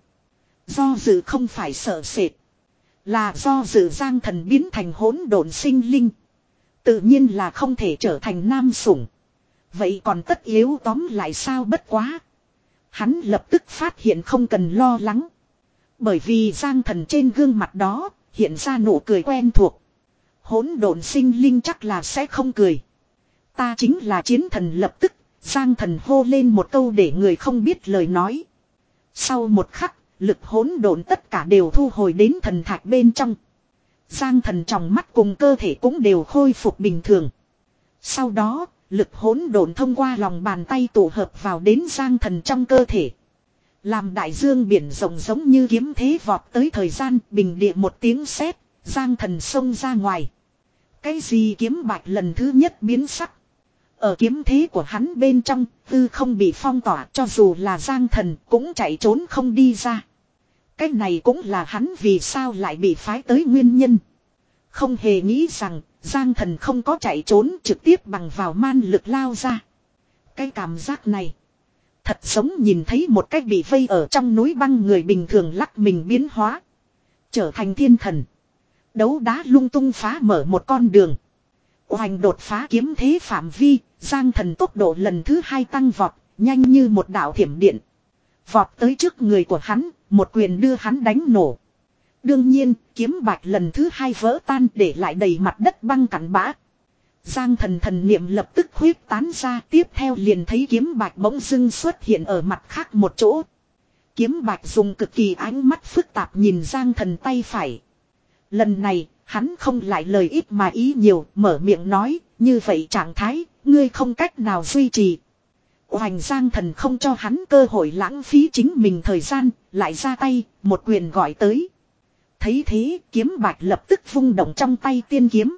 Do dự không phải sợ sệt, là do dự Giang Thần biến thành hỗn độn sinh linh. Tự nhiên là không thể trở thành nam sủng. Vậy còn tất yếu tóm lại sao bất quá. Hắn lập tức phát hiện không cần lo lắng. Bởi vì Giang Thần trên gương mặt đó hiện ra nụ cười quen thuộc. Hỗn độn sinh linh chắc là sẽ không cười. Ta chính là chiến thần. Lập tức Giang Thần hô lên một câu để người không biết lời nói. Sau một khắc, lực hỗn độn tất cả đều thu hồi đến thần thạch bên trong. Giang Thần trong mắt cùng cơ thể cũng đều khôi phục bình thường. Sau đó, lực hỗn độn thông qua lòng bàn tay tụ hợp vào đến Giang Thần trong cơ thể. Làm đại dương biển rộng giống như kiếm thế vọt tới thời gian, bình địa một tiếng sét, Giang Thần xông ra ngoài. Cái gì kiếm bạch lần thứ nhất biến sắc. Ở kiếm thế của hắn bên trong, tư không bị phong tỏa, cho dù là Giang Thần cũng chạy trốn không đi ra. Cái này cũng là hắn vì sao lại bị phái tới nguyên nhân. Không hề nghĩ rằng Giang Thần không có chạy trốn, trực tiếp bằng vào man lực lao ra. Cái cảm giác này thật giống nhìn thấy một cách bị vây ở trong núi băng người bình thường lắc mình biến hóa. Trở thành thiên thần. Đấu đá lung tung phá mở một con đường. Hoành đột phá kiếm thế phạm vi, Giang Thần tốc độ lần thứ hai tăng vọt, nhanh như một đạo thiểm điện. Vọt tới trước người của hắn, một quyền đưa hắn đánh nổ. Đương nhiên, kiếm bạch lần thứ hai vỡ tan để lại đầy mặt đất băng cặn bã. Giang Thần thần niệm lập tức huyết tán ra, tiếp theo liền thấy kiếm bạch bỗng dưng xuất hiện ở mặt khác một chỗ. Kiếm bạch dùng cực kỳ ánh mắt phức tạp nhìn Giang Thần tay phải. Lần này, hắn không lại lời ít mà ý nhiều, mở miệng nói, như vậy trạng thái, ngươi không cách nào duy trì. Hoành Giang Thần không cho hắn cơ hội lãng phí chính mình thời gian, lại ra tay, một quyền gọi tới. Thấy thế, kiếm bạch lập tức vung động trong tay tiên kiếm.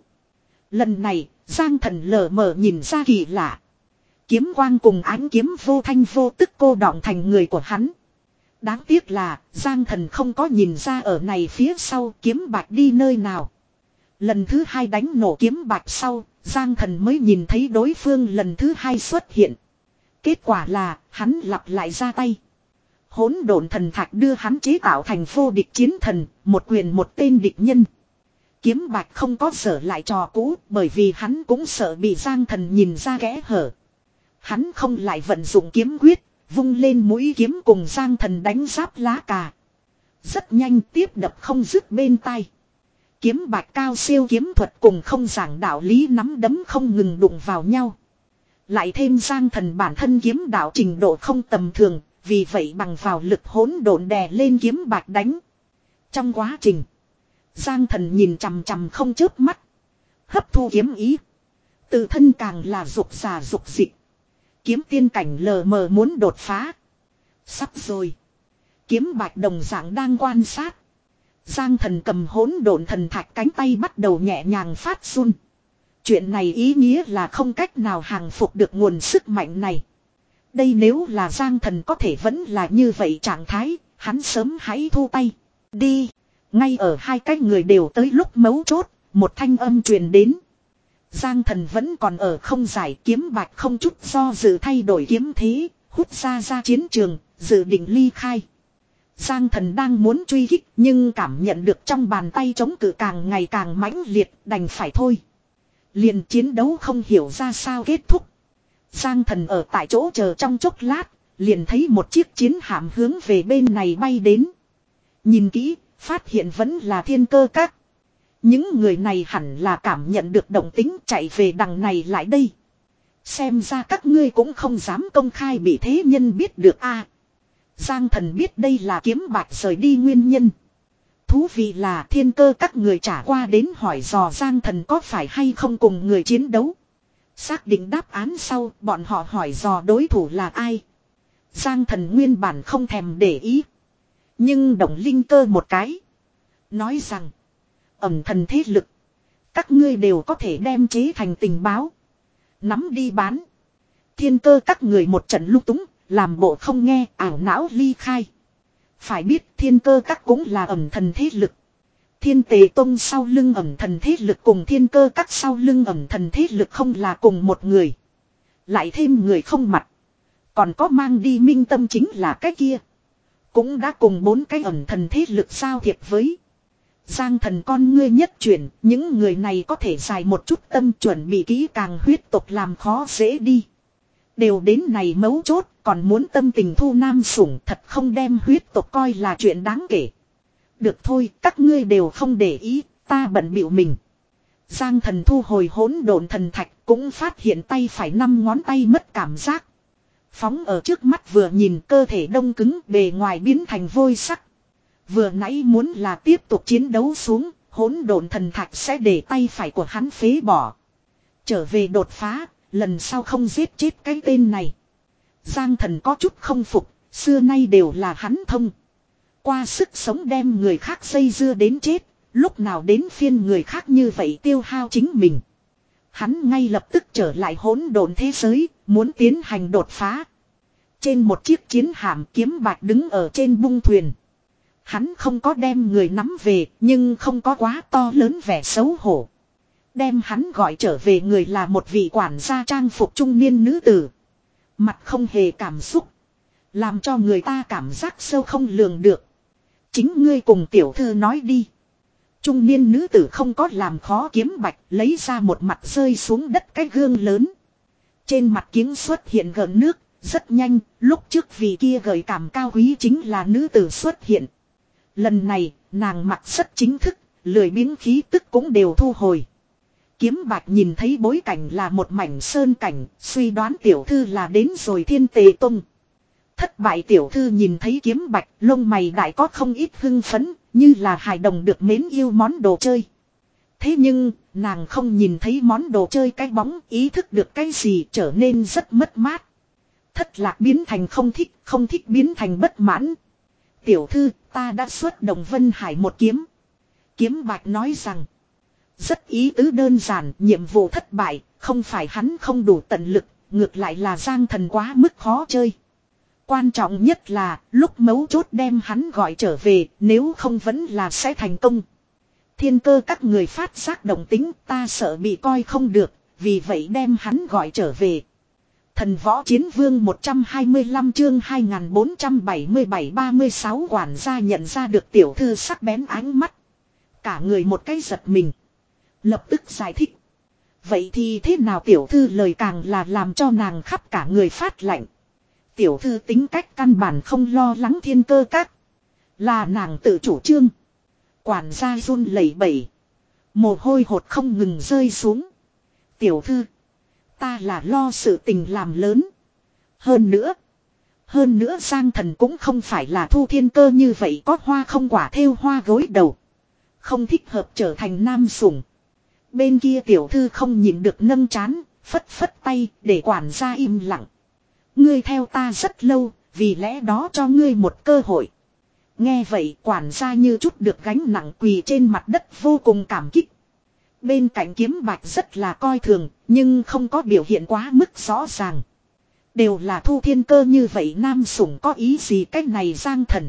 Lần này, Giang Thần lờ mờ nhìn ra kỳ lạ. Kiếm quang cùng ánh kiếm vô thanh vô tức cô đọng thành người của hắn. Đáng tiếc là, Giang Thần không có nhìn ra ở này phía sau kiếm bạch đi nơi nào. Lần thứ hai đánh nổ kiếm bạch sau, Giang Thần mới nhìn thấy đối phương lần thứ hai xuất hiện. Kết quả là, hắn lặp lại ra tay. Hỗn độn thần thạch đưa hắn chế tạo thành vô địch chiến thần, một quyền một tên địch nhân. Kiếm bạch không có sở lại trò cũ, bởi vì hắn cũng sợ bị Giang Thần nhìn ra kẽ hở. Hắn không lại vận dụng kiếm quyết, vung lên mũi kiếm cùng Giang Thần đánh giáp lá cà. Rất nhanh tiếp đập không dứt bên tai. Kiếm bạch cao siêu kiếm thuật cùng không giảng đạo lý nắm đấm không ngừng đụng vào nhau. Lại thêm Giang Thần bản thân kiếm đạo trình độ không tầm thường, vì vậy bằng vào lực hỗn độn đè lên kiếm bạch đánh. Trong quá trình, Giang Thần nhìn chằm chằm không chớp mắt, hấp thu kiếm ý. Tự thân càng là dục xà dục dịch. Kiếm tiên cảnh lờ mờ muốn đột phá. Sắp rồi. Kiếm bạch đồng dạng đang quan sát. Giang Thần cầm hỗn độn thần thạch cánh tay bắt đầu nhẹ nhàng phát run. Chuyện này ý nghĩa là không cách nào hàng phục được nguồn sức mạnh này. Đây nếu là Giang Thần có thể vẫn là như vậy trạng thái, hắn sớm hãy thu tay. Đi. Ngay ở hai cái người đều tới lúc mấu chốt, một thanh âm truyền đến. Giang Thần vẫn còn ở không giải, kiếm bạch không chút do dự thay đổi kiếm thế, hút ra ra chiến trường, dự định ly khai. Giang Thần đang muốn truy kích nhưng cảm nhận được trong bàn tay chống cự càng ngày càng mãnh liệt, đành phải thôi. Liền chiến đấu không hiểu ra sao kết thúc. Giang Thần ở tại chỗ chờ trong chốc lát, liền thấy một chiếc chiến hạm hướng về bên này bay đến. Nhìn kỹ, phát hiện vẫn là Thiên Cơ Các. Những người này hẳn là cảm nhận được động tính chạy về đằng này lại đây. Xem ra các ngươi cũng không dám công khai bị thế nhân biết được a. Giang Thần biết đây là kiếm bạch rời đi nguyên nhân. Thú vị là Thiên Cơ Các người trả qua đến hỏi dò Giang Thần có phải hay không cùng người chiến đấu. Xác định đáp án sau, bọn họ hỏi dò đối thủ là ai. Giang Thần nguyên bản không thèm để ý. Nhưng động linh cơ một cái. Nói rằng, ẩn thần thế lực, các ngươi đều có thể đem chế thành tình báo. Nắm đi bán. Thiên Cơ Các người một trận lung túng, làm bộ không nghe, ảo não ly khai. Phải biết Thiên Cơ Các cũng là ẩn thần thế lực. Thiên Tề Tông sau lưng ẩn thần thế lực cùng Thiên Cơ Các sau lưng ẩn thần thế lực không là cùng một người. Lại thêm người không mặt. Còn có mang đi minh tâm chính là cái kia. Cũng đã cùng bốn cái ẩn thần thế lực giao thiệp với. Giang Thần con ngươi nhất chuyển, những người này có thể dài một chút tâm chuẩn bị kỹ càng huyết tục làm khó dễ đi. Đều đến này mấu chốt, còn muốn tâm tình thu nam sủng thật không đem huyết tục coi là chuyện đáng kể. Được thôi, các ngươi đều không để ý, ta bận bịu mình. Giang Thần thu hồi hỗn độn thần thạch, cũng phát hiện tay phải năm ngón tay mất cảm giác. Phóng ở trước mắt vừa nhìn cơ thể đông cứng, bề ngoài biến thành vôi sắc. Vừa nãy muốn là tiếp tục chiến đấu xuống, hỗn độn thần thạch sẽ để tay phải của hắn phế bỏ. Trở về đột phá, lần sau không giết chết cái tên này. Giang Thần có chút không phục, xưa nay đều là hắn thông qua sức sống đem người khác dây dưa đến chết, lúc nào đến phiên người khác như vậy tiêu hao chính mình. Hắn ngay lập tức trở lại hỗn độn thế giới, muốn tiến hành đột phá. Trên một chiếc chiến hạm kiếm bạc đứng ở trên bung thuyền. Hắn không có đem người nắm về, nhưng không có quá to lớn vẻ xấu hổ. Đem hắn gọi trở về người là một vị quản gia trang phục trung niên nữ tử. Mặt không hề cảm xúc, làm cho người ta cảm giác sâu không lường được. Chính ngươi cùng tiểu thư nói đi. Trung niên nữ tử không có làm khó kiếm bạch, lấy ra một mặt rơi xuống đất cái gương lớn. Trên mặt kiếng xuất hiện gợn nước, rất nhanh, lúc trước vì kia gợi cảm cao quý chính là nữ tử xuất hiện. Lần này, nàng mặc rất chính thức, lười biếng khí tức cũng đều thu hồi. Kiếm bạch nhìn thấy bối cảnh là một mảnh sơn cảnh, suy đoán tiểu thư là đến rồi Thiên Tề Tông. Thất bại tiểu thư nhìn thấy kiếm bạch, lông mày đại có không ít hưng phấn, như là hài đồng được mến yêu món đồ chơi. Thế nhưng, nàng không nhìn thấy món đồ chơi cái bóng, ý thức được cái gì trở nên rất mất mát. Thất lạc biến thành không thích, không thích biến thành bất mãn. Tiểu thư, ta đã xuất động Vân Hải một kiếm. Kiếm bạch nói rằng, rất ý tứ đơn giản, nhiệm vụ thất bại, không phải hắn không đủ tận lực, ngược lại là Giang Thần quá mức khó chơi. Quan trọng nhất là, lúc mấu chốt đem hắn gọi trở về, nếu không vẫn là sẽ thành công. Thiên Cơ các người phát giác động tính, ta sợ bị coi không được, vì vậy đem hắn gọi trở về. Thần Võ Chiến Vương một trăm hai mươi lăm chương hai nghìn bốn trăm bảy mươi bảy ba mươi sáu quản gia nhận ra được tiểu thư sắc bén ánh mắt. Cả người một cái giật mình. Lập tức giải thích. Vậy thì thế nào tiểu thư lời càng là làm cho nàng khắp cả người phát lạnh. Tiểu thư tính cách căn bản không lo lắng Thiên Cơ các. Là nàng tự chủ trương. Quản gia run lẩy bẩy. Mồ hôi hột không ngừng rơi xuống. Tiểu thư. Ta là lo sự tình làm lớn. Hơn nữa. Hơn nữa Giang Thần cũng không phải là Thu Thiên Cơ như vậy có hoa không quả thêu hoa gối đầu. Không thích hợp trở thành nam sủng. Bên kia tiểu thư không nhịn được nâng chán, phất phất tay để quản gia im lặng. Ngươi theo ta rất lâu, vì lẽ đó cho ngươi một cơ hội. Nghe vậy quản gia như chút được gánh nặng quỳ trên mặt đất vô cùng cảm kích. Bên cạnh kiếm bạch rất là coi thường, nhưng không có biểu hiện quá mức rõ ràng. Đều là Thu Thiên Cơ như vậy nam sủng có ý gì cách này Giang Thần.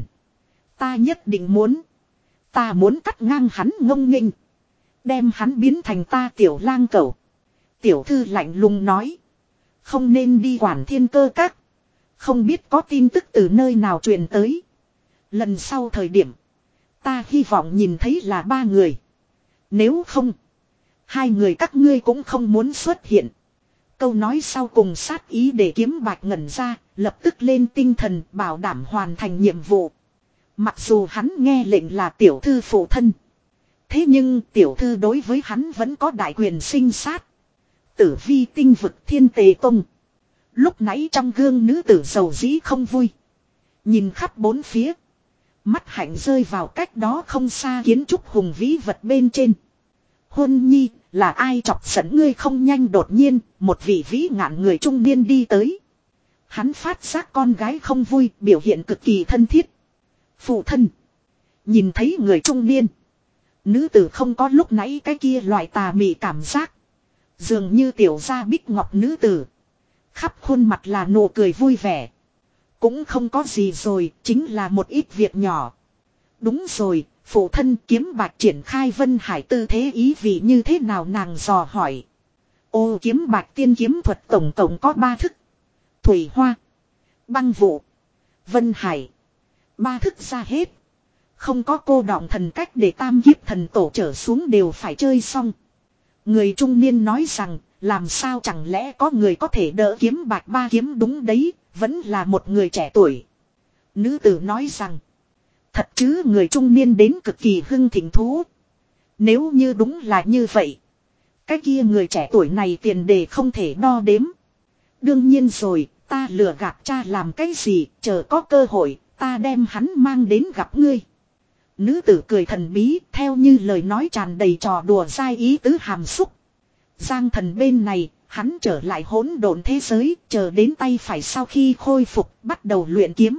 Ta nhất định muốn. Ta muốn cắt ngang hắn ngông nghênh. Đem hắn biến thành ta tiểu lang cẩu. Tiểu thư lạnh lùng nói. Không nên đi quản Thiên Cơ các. Không biết có tin tức từ nơi nào truyền tới. Lần sau thời điểm. Ta hy vọng nhìn thấy là ba người. Nếu không. Hai người các ngươi cũng không muốn xuất hiện. Câu nói sau cùng sát ý để kiếm bạch ngẩn ra. Lập tức lên tinh thần bảo đảm hoàn thành nhiệm vụ. Mặc dù hắn nghe lệnh là tiểu thư phụ thân. Thế nhưng tiểu thư đối với hắn vẫn có đại quyền sinh sát. Tử vi tinh vực Thiên Tề Tông. Lúc nãy trong gương nữ tử giàu dĩ không vui. Nhìn khắp bốn phía. Mắt hạnh rơi vào cách đó không xa kiến trúc hùng vĩ vật bên trên. Hôn nhi, là ai chọc giận ngươi không nhanh đột nhiên, một vị vĩ ngạn người trung niên đi tới. Hắn phát giác con gái không vui, biểu hiện cực kỳ thân thiết. Phụ thân. Nhìn thấy người trung niên. Nữ tử không có lúc nãy cái kia loại tà mị cảm giác. Dường như tiểu gia bích ngọc nữ tử. Khắp khuôn mặt là nụ cười vui vẻ. Cũng không có gì rồi, chính là một ít việc nhỏ. Đúng rồi, phụ thân kiếm bạch triển khai Vân Hải tư thế ý vị như thế nào nàng dò hỏi. Ô kiếm bạch tiên kiếm thuật tổng tổng có ba thức. Thủy hoa, băng vụ, Vân Hải. Ba thức ra hết. Không có cô đọng thần cách để tam kiếp thần tổ trở xuống đều phải chơi xong. Người trung niên nói rằng, làm sao chẳng lẽ có người có thể đỡ kiếm bạch ba kiếm đúng đấy, vẫn là một người trẻ tuổi. Nữ tử nói rằng, Thật chứ, người trung niên đến cực kỳ hưng thịnh thú. Nếu như đúng là như vậy, cái kia người trẻ tuổi này tiền đề không thể đo đếm. Đương nhiên rồi, ta lừa gạt cha làm cái gì, chờ có cơ hội, ta đem hắn mang đến gặp ngươi. Nữ tử cười thần bí, theo như lời nói tràn đầy trò đùa dai ý tứ hàm xúc. Giang Thần bên này, hắn trở lại hỗn độn thế giới, chờ đến tay phải sau khi khôi phục, bắt đầu luyện kiếm.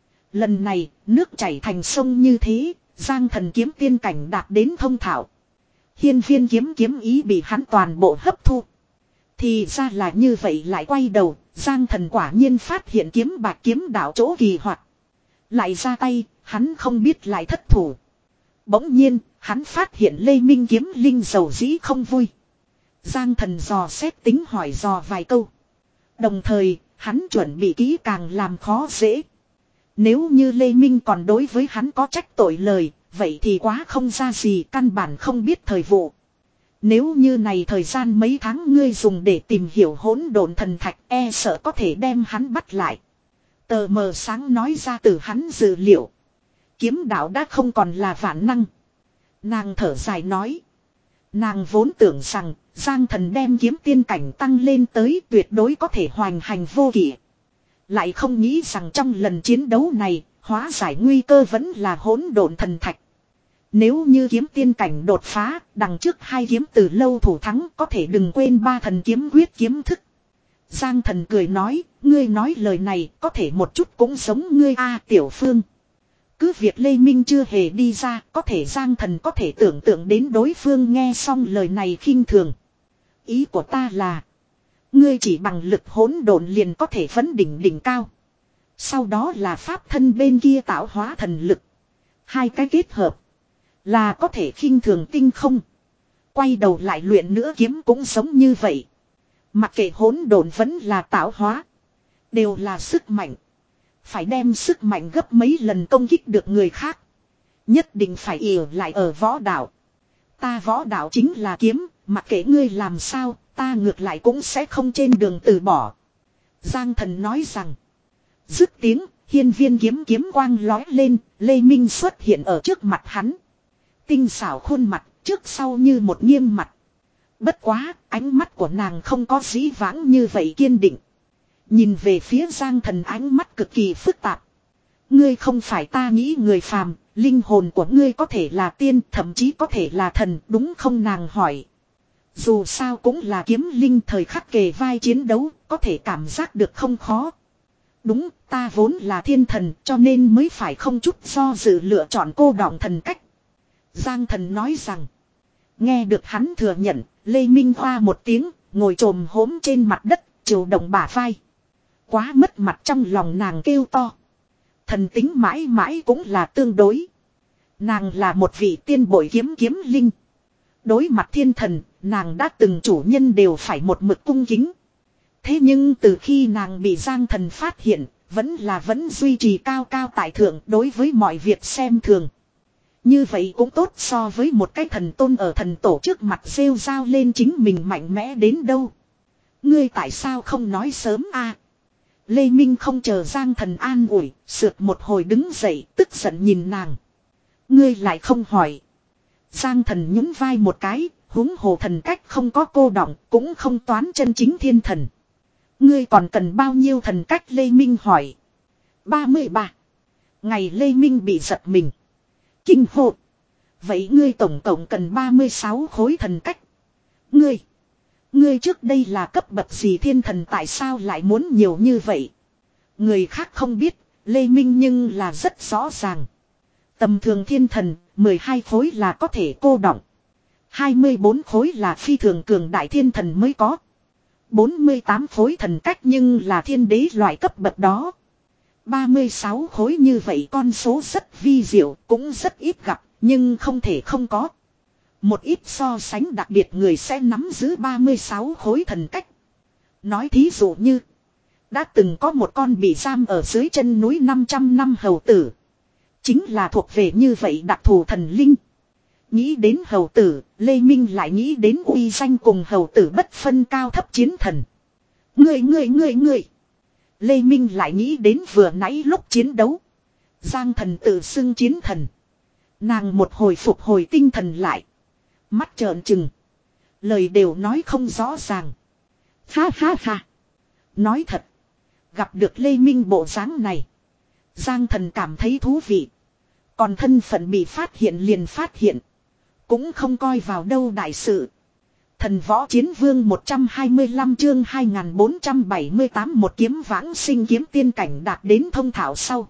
Lần này, nước chảy thành sông như thế, Giang Thần kiếm tiên cảnh đạt đến thông thạo. Hiên viên kiếm kiếm ý bị hắn toàn bộ hấp thu. Thì ra là như vậy, lại quay đầu, Giang Thần quả nhiên phát hiện kiếm bạc kiếm đạo chỗ kỳ hoạt. Lại ra tay, hắn không biết lại thất thủ. Bỗng nhiên, hắn phát hiện Lê Minh kiếm linh dầu dĩ không vui. Giang Thần dò xét tính hỏi dò vài câu. Đồng thời, hắn chuẩn bị kỹ càng làm khó dễ. Nếu như Lê Minh còn đối với hắn có trách tội lời, vậy thì quá không ra gì, căn bản không biết thời vụ. Nếu như này thời gian mấy tháng ngươi dùng để tìm hiểu hỗn độn thần thạch, e sợ có thể đem hắn bắt lại. Tờ mờ sáng nói ra từ hắn dự liệu. Kiếm đạo đã không còn là vạn năng. Nàng thở dài nói. Nàng vốn tưởng rằng Giang Thần đem kiếm tiên cảnh tăng lên tới tuyệt đối có thể hoành hành vô kỷ. Lại không nghĩ rằng trong lần chiến đấu này, hóa giải nguy cơ vẫn là hỗn độn thần thạch. Nếu như kiếm tiên cảnh đột phá, đằng trước hai kiếm từ lâu thủ thắng, có thể đừng quên ba thần kiếm quyết kiếm thức. Giang Thần cười nói, ngươi nói lời này có thể một chút cũng giống ngươi a Tiểu Phương. Cứ việc Lê Minh chưa hề đi ra, có thể Giang Thần có thể tưởng tượng đến đối phương nghe xong lời này khinh thường. Ý của ta là, ngươi chỉ bằng lực hỗn độn liền có thể vấn đỉnh đỉnh cao. Sau đó là pháp thân bên kia tạo hóa thần lực. Hai cái kết hợp, là có thể khinh thường tinh không. Quay đầu lại luyện nữa kiếm cũng giống như vậy. Mặc kệ hỗn độn vẫn là tạo hóa, đều là sức mạnh. Phải đem sức mạnh gấp mấy lần công kích được người khác. Nhất định phải ỉa lại ở võ đạo. Ta võ đạo chính là kiếm, mặc kệ ngươi làm sao, ta ngược lại cũng sẽ không trên đường từ bỏ. Giang Thần nói rằng. Dứt tiếng, hiên viên kiếm kiếm quang lói lên, Lê Minh xuất hiện ở trước mặt hắn. Tinh xảo khuôn mặt, trước sau như một nghiêm mặt. Bất quá, ánh mắt của nàng không có dĩ vãng như vậy kiên định. Nhìn về phía Giang Thần ánh mắt cực kỳ phức tạp. Ngươi không phải ta nghĩ người phàm, linh hồn của ngươi có thể là tiên, thậm chí có thể là thần, đúng không, nàng hỏi. Dù sao cũng là kiếm linh, thời khắc kề vai chiến đấu, có thể cảm giác được không khó. Đúng, ta vốn là thiên thần, cho nên mới phải không chút do dự lựa chọn cô đọng thần cách. Giang Thần nói rằng. Nghe được hắn thừa nhận, Lê Minh Hoa một tiếng, ngồi trồm hốm trên mặt đất, chiều động bả vai. Quá mất mặt, trong lòng nàng kêu to. Thần tính mãi mãi cũng là tương đối. Nàng là một vị tiên bội kiếm kiếm linh. Đối mặt thiên thần, nàng đã từng chủ nhân đều phải một mực cung kính. Thế nhưng từ khi nàng bị Giang Thần phát hiện, vẫn là vẫn duy trì cao cao tại thượng đối với mọi việc xem thường. Như vậy cũng tốt so với một cái thần tôn ở thần tổ trước mặt rêu rao lên chính mình mạnh mẽ đến đâu. Ngươi tại sao không nói sớm a? Lê Minh không chờ Giang Thần an ủi, sượt một hồi đứng dậy, tức giận nhìn nàng. Ngươi lại không hỏi. Giang Thần nhún vai một cái, huống hồ thần cách không có cô đọng, cũng không toán chân chính thiên thần. Ngươi còn cần bao nhiêu thần cách, Lê Minh hỏi. ba mươi ba. Ngày Lê Minh bị giật mình. Kinh hồn. Vậy ngươi tổng cộng cần ba mươi sáu khối thần cách. Ngươi. Ngươi trước đây là cấp bậc gì thiên thần, tại sao lại muốn nhiều như vậy? Người khác không biết, Lê Minh nhưng là rất rõ ràng. Tầm thường thiên thần, mười hai khối là có thể cô đọng. hai mươi bốn khối là phi thường cường đại thiên thần mới có. bốn mươi tám khối thần cách nhưng là thiên đế loại cấp bậc đó. ba mươi sáu khối như vậy con số rất vi diệu, cũng rất ít gặp, nhưng không thể không có. Một ít so sánh đặc biệt người sẽ nắm giữ ba mươi sáu khối thần cách. Nói thí dụ như, đã từng có một con bị giam ở dưới chân núi năm trăm năm hầu tử. Chính là thuộc về như vậy đặc thù thần linh. Nghĩ đến hầu tử, Lê Minh lại nghĩ đến uy danh cùng hầu tử bất phân cao thấp chiến thần. Người người người người. Lê Minh lại nghĩ đến vừa nãy lúc chiến đấu. Giang thần tự xưng chiến thần. Nàng một hồi phục hồi tinh thần lại. Mắt trợn trừng. Lời đều nói không rõ ràng. Ha ha ha. Nói thật. Gặp được Lê Minh bộ dáng này. Giang thần cảm thấy thú vị. Còn thân phận bị phát hiện liền phát hiện. Cũng không coi vào đâu đại sự. Thần võ chiến vương một trăm hai mươi lăm chương hai nghìn bốn trăm bảy mươi tám một kiếm vãng sinh kiếm tiên cảnh đạt đến thông thạo sau.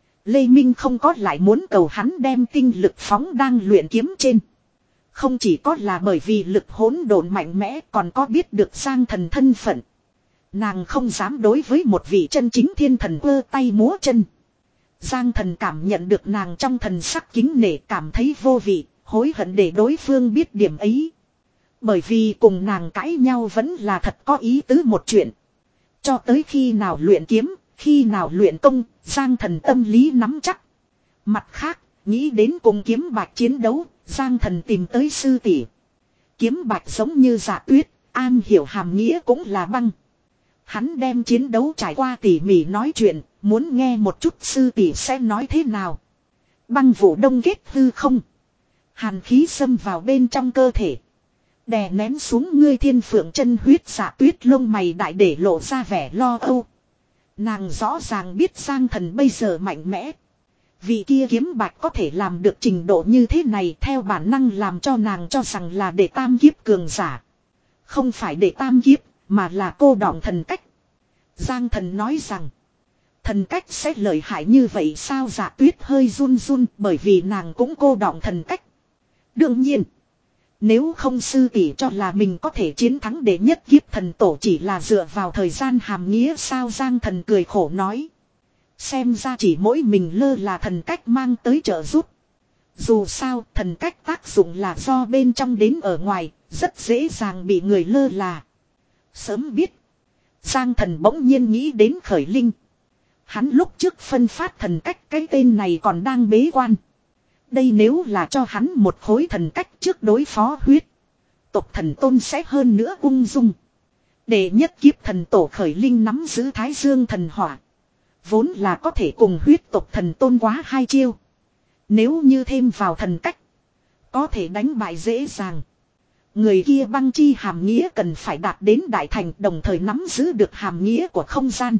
Lê Minh không có lại muốn cầu hắn đem tinh lực phóng đang luyện kiếm trên. Không chỉ có là bởi vì lực hỗn độn mạnh mẽ còn có biết được Giang thần thân phận. Nàng không dám đối với một vị chân chính thiên thần quơ tay múa chân. Giang thần cảm nhận được nàng trong thần sắc kính nể cảm thấy vô vị, hối hận để đối phương biết điểm ấy. Bởi vì cùng nàng cãi nhau vẫn là thật có ý tứ một chuyện. Cho tới khi nào luyện kiếm, khi nào luyện công, Giang thần tâm lý nắm chắc. Mặt khác, nghĩ đến cùng kiếm bạch chiến đấu, Giang thần tìm tới sư tỷ. Kiếm bạch giống như Dạ Tuyết, an hiểu hàm nghĩa cũng là băng. Hắn đem chiến đấu trải qua tỉ mỉ nói chuyện, muốn nghe một chút sư tỷ sẽ nói thế nào. Băng vụ đông kết hư không. Hàn khí xâm vào bên trong cơ thể. Đè nén xuống ngươi thiên phượng chân huyết. Dạ Tuyết lông mày đại để lộ ra vẻ lo âu. Nàng rõ ràng biết Giang thần bây giờ mạnh mẽ. Vị kia kiếm bạch có thể làm được trình độ như thế này theo bản năng làm cho nàng cho rằng là để tam kiếp cường giả. Không phải để tam kiếp, mà là cô đọng thần cách. Giang thần nói rằng, thần cách sẽ lợi hại như vậy sao? Dạ Tuyết hơi run run bởi vì nàng cũng cô đọng thần cách. Đương nhiên, nếu không sư tỷ cho là mình có thể chiến thắng đệ nhất kiếp thần tổ chỉ là dựa vào thời gian hàm nghĩa sao? Giang thần cười khổ nói. Xem ra chỉ mỗi mình lơ là thần cách mang tới trợ giúp. Dù sao thần cách tác dụng là do bên trong đến ở ngoài, rất dễ dàng bị người lơ là. Sớm biết, Giang thần bỗng nhiên nghĩ đến Khởi Linh. Hắn lúc trước phân phát thần cách cái tên này còn đang bế quan. Đây nếu là cho hắn một khối thần cách trước đối phó huyết tộc thần tôn sẽ hơn nữa ung dung. Đệ nhất kiếp thần tổ Khởi Linh nắm giữ Thái Dương thần hỏa. Vốn là có thể cùng huyết tộc thần tôn quá hai chiêu. Nếu như thêm vào thần cách, có thể đánh bại dễ dàng. Người kia băng chi hàm nghĩa cần phải đạt đến đại thành đồng thời nắm giữ được hàm nghĩa của không gian.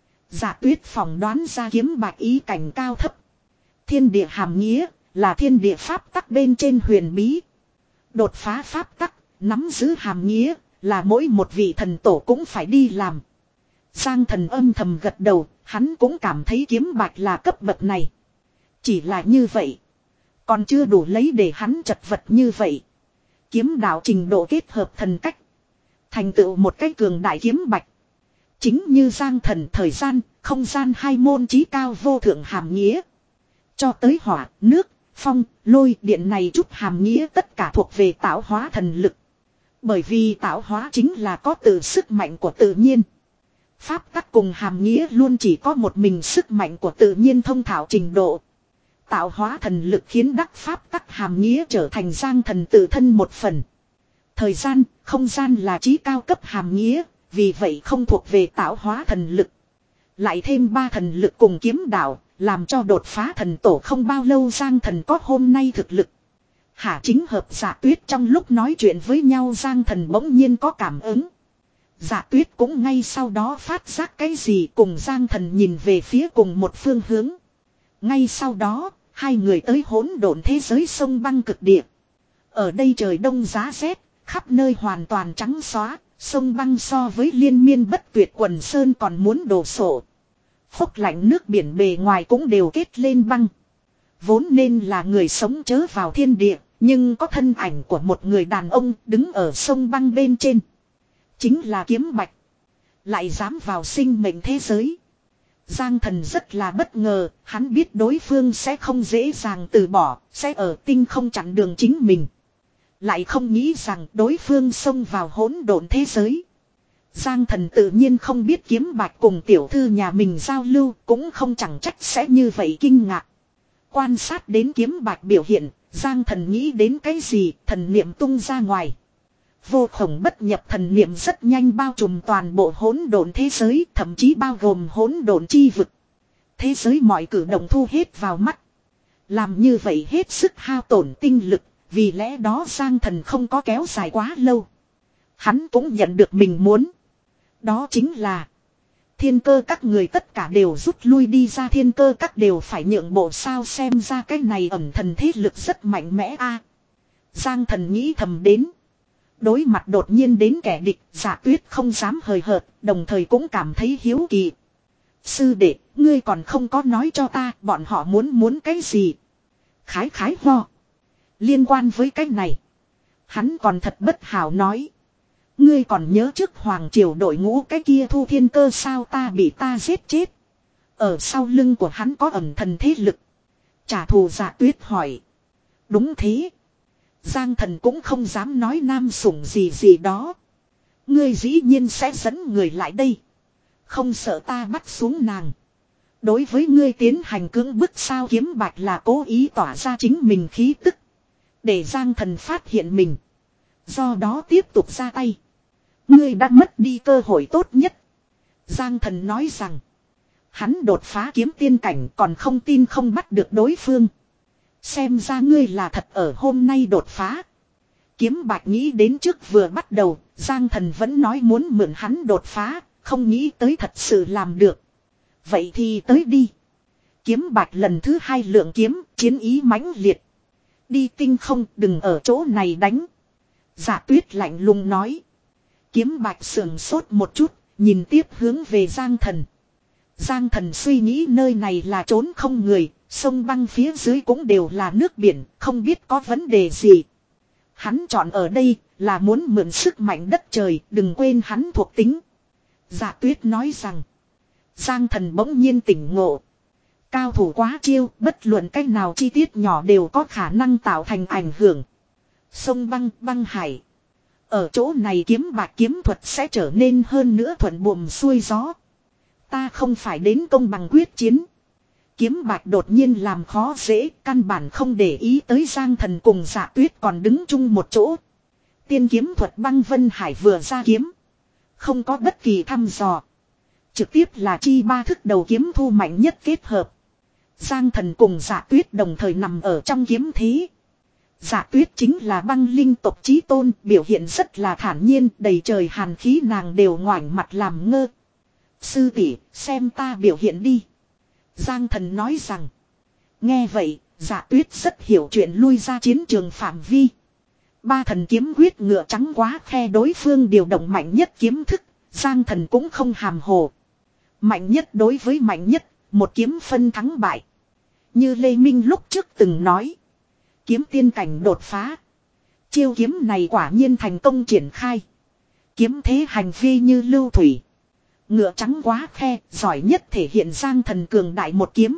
Dạ Tuyết phỏng đoán ra kiếm bạch ý cảnh cao thấp. Thiên địa hàm nghĩa là thiên địa pháp tắc bên trên huyền bí. Đột phá pháp tắc, nắm giữ hàm nghĩa là mỗi một vị thần tổ cũng phải đi làm. Giang thần âm thầm gật đầu, hắn cũng cảm thấy kiếm bạch là cấp bậc này. Chỉ là như vậy, còn chưa đủ lấy để hắn chật vật như vậy. Kiếm đạo trình độ kết hợp thần cách, thành tựu một cái cường đại kiếm bạch. Chính như Giang thần thời gian, không gian hai môn chí cao vô thượng hàm nghĩa. Cho tới hỏa, nước, phong, lôi, điện này chút hàm nghĩa tất cả thuộc về tạo hóa thần lực. Bởi vì tạo hóa chính là có từ sức mạnh của tự nhiên. Pháp tắc cùng hàm nghĩa luôn chỉ có một mình sức mạnh của tự nhiên thông thạo trình độ. Tạo hóa thần lực khiến đắc pháp tắc hàm nghĩa trở thành Giang thần tự thân một phần. Thời gian, không gian là chí cao cấp hàm nghĩa, vì vậy không thuộc về tạo hóa thần lực. Lại thêm ba thần lực cùng kiếm đạo, làm cho đột phá thần tổ không bao lâu Giang thần có hôm nay thực lực. Hả chính hợp Dạ Tuyết trong lúc nói chuyện với nhau Giang thần bỗng nhiên có cảm ứng. Dạ Tuyết cũng ngay sau đó phát giác cái gì cùng Giang thần nhìn về phía cùng một phương hướng. Ngay sau đó, hai người tới hỗn độn thế giới sông băng cực địa. Ở đây trời đông giá rét, khắp nơi hoàn toàn trắng xóa, sông băng so với liên miên bất tuyệt quần sơn còn muốn đổ sổ. Phốc lạnh nước biển bề ngoài cũng đều kết lên băng. Vốn nên là người sống chớ vào thiên địa, nhưng có thân ảnh của một người đàn ông đứng ở sông băng bên trên. Chính là kiếm bạch. Lại dám vào sinh mệnh thế giới. Giang thần rất là bất ngờ, hắn biết đối phương sẽ không dễ dàng từ bỏ, sẽ ở tinh không chặn đường chính mình. Lại không nghĩ rằng đối phương xông vào hỗn độn thế giới. Giang thần tự nhiên không biết kiếm bạch cùng tiểu thư nhà mình giao lưu, cũng không chẳng trách sẽ như vậy kinh ngạc. Quan sát đến kiếm bạch biểu hiện, Giang thần nghĩ đến cái gì, thần niệm tung ra ngoài. Vô khổng bất nhập thần niệm rất nhanh bao trùm toàn bộ hỗn độn thế giới, thậm chí bao gồm hỗn độn chi vực. thế giới mọi cử động thu hết vào mắt. Làm như vậy hết sức hao tổn tinh lực, vì lẽ đó Giang Thần không có kéo dài quá lâu. Hắn cũng nhận được mình muốn. Đó chính là thiên cơ các người tất cả đều rút lui đi ra, thiên cơ các đều phải nhượng bộ sao, xem ra cái này ẩn thần thế lực rất mạnh mẽ a. Giang Thần nghĩ thầm đến. Đối mặt đột nhiên đến kẻ địch, Dạ Tuyết không dám hời hợt, đồng thời cũng cảm thấy hiếu kỳ. Sư đệ, ngươi còn không có nói cho ta bọn họ muốn muốn cái gì. Khái khái ho. Liên quan với cái này, hắn còn thật bất hảo nói. Ngươi còn nhớ trước Hoàng Triều đội ngũ cái kia Thu Thiên Cơ sao, ta bị ta giết chết. Ở sau lưng của hắn có ẩn thần thế lực. Trả thù Dạ Tuyết hỏi. Đúng thế. Giang Thần cũng không dám nói nam sủng gì gì đó. Ngươi dĩ nhiên sẽ dẫn người lại đây. Không sợ ta bắt xuống nàng. Đối với ngươi tiến hành cưỡng bức sao, Kiếm Bạch là cố ý tỏa ra chính mình khí tức. Để Giang Thần phát hiện mình. Do đó tiếp tục ra tay. Ngươi đã mất đi cơ hội tốt nhất. Giang Thần nói rằng. Hắn đột phá kiếm tiên cảnh còn không tin không bắt được đối phương. Xem ra ngươi là thật ở hôm nay đột phá. Kiếm Bạch nghĩ đến trước vừa bắt đầu, Giang Thần vẫn nói muốn mượn hắn đột phá, không nghĩ tới thật sự làm được. Vậy thì tới đi. Kiếm Bạch lần thứ hai lượng kiếm, chiến ý mãnh liệt. Đi tinh không, đừng ở chỗ này đánh. Dạ Tuyết lạnh lùng nói. Kiếm Bạch sườn sốt một chút, nhìn tiếp hướng về Giang Thần. Giang Thần suy nghĩ nơi này là trốn không người, sông băng phía dưới cũng đều là nước biển, không biết có vấn đề gì. Hắn chọn ở đây là muốn mượn sức mạnh đất trời, đừng quên hắn thuộc tính. Dạ Tuyết nói rằng. Giang Thần bỗng nhiên tỉnh ngộ. Cao thủ quá chiêu, bất luận cách nào chi tiết nhỏ đều có khả năng tạo thành ảnh hưởng. Sông băng, băng hải. Ở chỗ này Kiếm Bạch kiếm thuật sẽ trở nên hơn nữa thuận buồm xuôi gió. Ta không phải đến công bằng quyết chiến. Kiếm Bạch đột nhiên làm khó dễ, căn bản không để ý tới Giang Thần cùng Dạ Tuyết còn đứng chung một chỗ. Tiên kiếm thuật băng vân hải vừa ra kiếm. Không có bất kỳ thăm dò. Trực tiếp là chi ba thức đầu kiếm thu mạnh nhất kết hợp. Giang Thần cùng Dạ Tuyết đồng thời nằm ở trong kiếm thế. Dạ Tuyết chính là băng linh tộc chí tôn, biểu hiện rất là thản nhiên, đầy trời hàn khí nàng đều ngoảnh mặt làm ngơ. Sư tỷ, xem ta biểu hiện đi. Giang Thần nói rằng. Nghe vậy, Dạ Tuyết rất hiểu chuyện lui ra chiến trường phạm vi. Ba thần kiếm huyết ngựa trắng quá khe đối phương điều động mạnh nhất kiếm thức, Giang Thần cũng không hàm hồ. Mạnh nhất đối với mạnh nhất, một kiếm phân thắng bại. Như Lê Minh lúc trước từng nói. Kiếm tiên cảnh đột phá. Chiêu kiếm này quả nhiên thành công triển khai. Kiếm thế hành vi như lưu thủy. Ngựa trắng quá khe, giỏi nhất thể hiện Giang Thần cường đại một kiếm.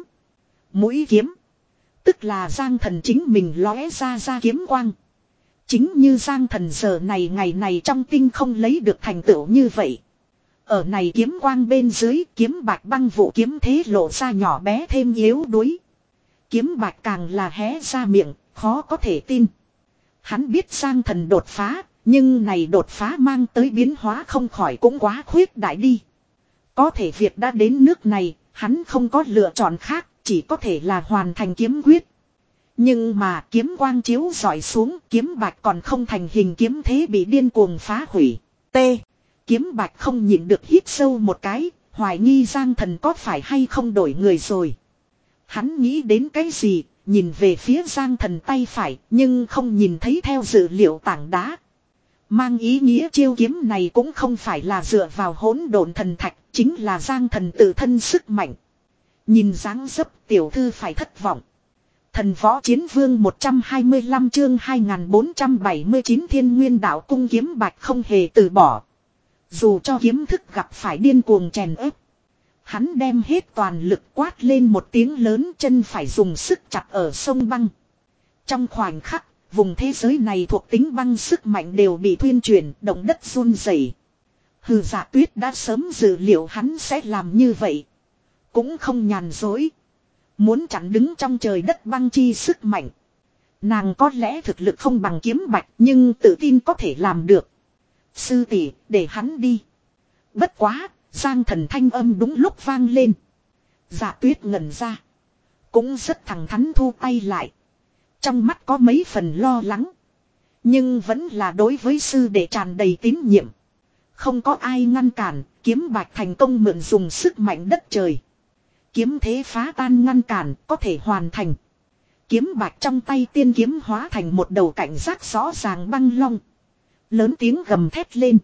Mũi kiếm. Tức là Giang Thần chính mình lóe ra ra kiếm quang. Chính như Giang Thần giờ này ngày này trong tinh không lấy được thành tựu như vậy. Ở này kiếm quang bên dưới, kiếm bạch băng vụ kiếm thế lộ ra nhỏ bé thêm yếu đuối. Kiếm bạch càng là hé ra miệng, khó có thể tin. Hắn biết Giang Thần đột phá, nhưng này đột phá mang tới biến hóa không khỏi cũng quá khuyết đại đi. Có thể việc đã đến nước này, hắn không có lựa chọn khác, chỉ có thể là hoàn thành kiếm quyết. Nhưng mà kiếm quang chiếu rọi xuống, kiếm bạch còn không thành hình kiếm thế bị điên cuồng phá hủy. T. Kiếm bạch không nhịn được hít sâu một cái, hoài nghi Giang Thần có phải hay không đổi người rồi. Hắn nghĩ đến cái gì, nhìn về phía Giang Thần tay phải, nhưng không nhìn thấy theo dự liệu tảng đá. Mang ý nghĩa chiêu kiếm này cũng không phải là dựa vào hỗn độn thần thạch, chính là Giang Thần tự thân sức mạnh. Nhìn dáng dấp tiểu thư phải thất vọng. Thần võ chiến vương một trăm hai mươi lăm chương hai nghìn bốn trăm bảy mươi chín Thiên Nguyên Đạo Cung kiếm bạch không hề từ bỏ. Dù cho kiếm thức gặp phải điên cuồng chèn ép. Hắn đem hết toàn lực quát lên một tiếng lớn, chân phải dùng sức chặt ở sông băng. Trong khoảnh khắc, vùng thế giới này thuộc tính băng sức mạnh đều bị thuyên chuyển, động đất run rẩy. Hừ, Dạ Tuyết đã sớm dự liệu hắn sẽ làm như vậy. Cũng không nhàn dối. Muốn chặn đứng trong trời đất băng chi sức mạnh. Nàng có lẽ thực lực không bằng kiếm bạch, nhưng tự tin có thể làm được. Sư tỷ, để hắn đi. Bất quá, Giang Thần thanh âm đúng lúc vang lên. Dạ Tuyết ngẩn ra. Cũng rất thẳng thắn thu tay lại. Trong mắt có mấy phần lo lắng. Nhưng vẫn là đối với sư đệ tràn đầy tín nhiệm. Không có ai ngăn cản, kiếm bạch thành công mượn dùng sức mạnh đất trời. Kiếm thế phá tan ngăn cản, có thể hoàn thành. Kiếm bạch trong tay tiên kiếm hóa thành một đầu cảnh giác rõ ràng băng long. Lớn tiếng gầm thét lên.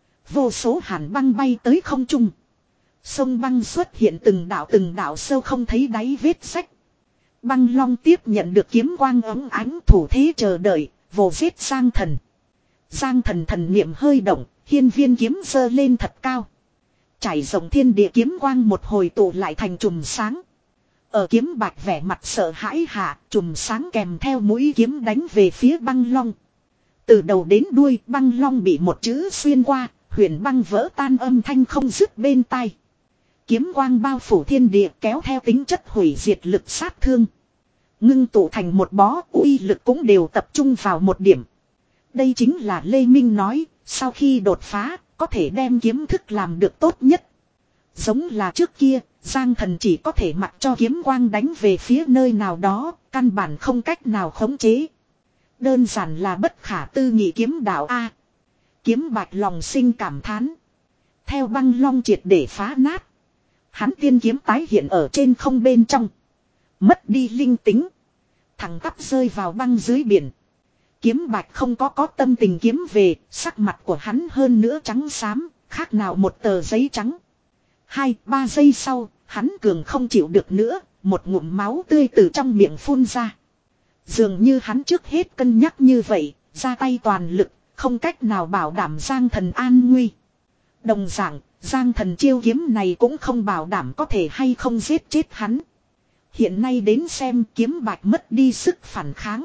Vô số hàn băng bay tới không trung. Sông băng xuất hiện từng đạo từng đạo sâu không thấy đáy vết sách. Băng long tiếp nhận được kiếm quang ấm ánh thủ thế chờ đợi, vồ giết Giang Thần. Giang Thần thần niệm hơi động, hiên viên kiếm giơ lên thật cao. Trải rộng thiên địa kiếm quang một hồi tụ lại thành chùm sáng. Ở kiếm bạch vẻ mặt sợ hãi hạ, chùm sáng kèm theo mũi kiếm đánh về phía băng long. Từ đầu đến đuôi băng long bị một chữ xuyên qua, huyền băng vỡ tan âm thanh không dứt bên tai. Kiếm quang bao phủ thiên địa kéo theo tính chất hủy diệt lực sát thương. Ngưng tụ thành một bó, uy lực cũng đều tập trung vào một điểm. Đây chính là Lê Minh nói, sau khi đột phá, có thể đem kiếm thức làm được tốt nhất. Giống là trước kia, Giang Thần chỉ có thể mặc cho kiếm quang đánh về phía nơi nào đó, căn bản không cách nào khống chế. Đơn giản là bất khả tư nghị kiếm đạo A. Kiếm bạch lòng sinh cảm thán. Theo băng long triệt để phá nát. Hắn tiên kiếm tái hiện ở trên không bên trong. Mất đi linh tính. Thẳng tắp rơi vào băng dưới biển. Kiếm bạch không có có tâm tình kiếm về, sắc mặt của hắn hơn nữa trắng xám, khác nào một tờ giấy trắng. Hai, ba giây sau, hắn cường không chịu được nữa, một ngụm máu tươi từ trong miệng phun ra. Dường như hắn trước hết cân nhắc như vậy, ra tay toàn lực, không cách nào bảo đảm Giang Thần an nguy. Đồng dạng, Giang Thần chiêu kiếm này cũng không bảo đảm có thể hay không giết chết hắn. Hiện nay đến xem kiếm bạch mất đi sức phản kháng.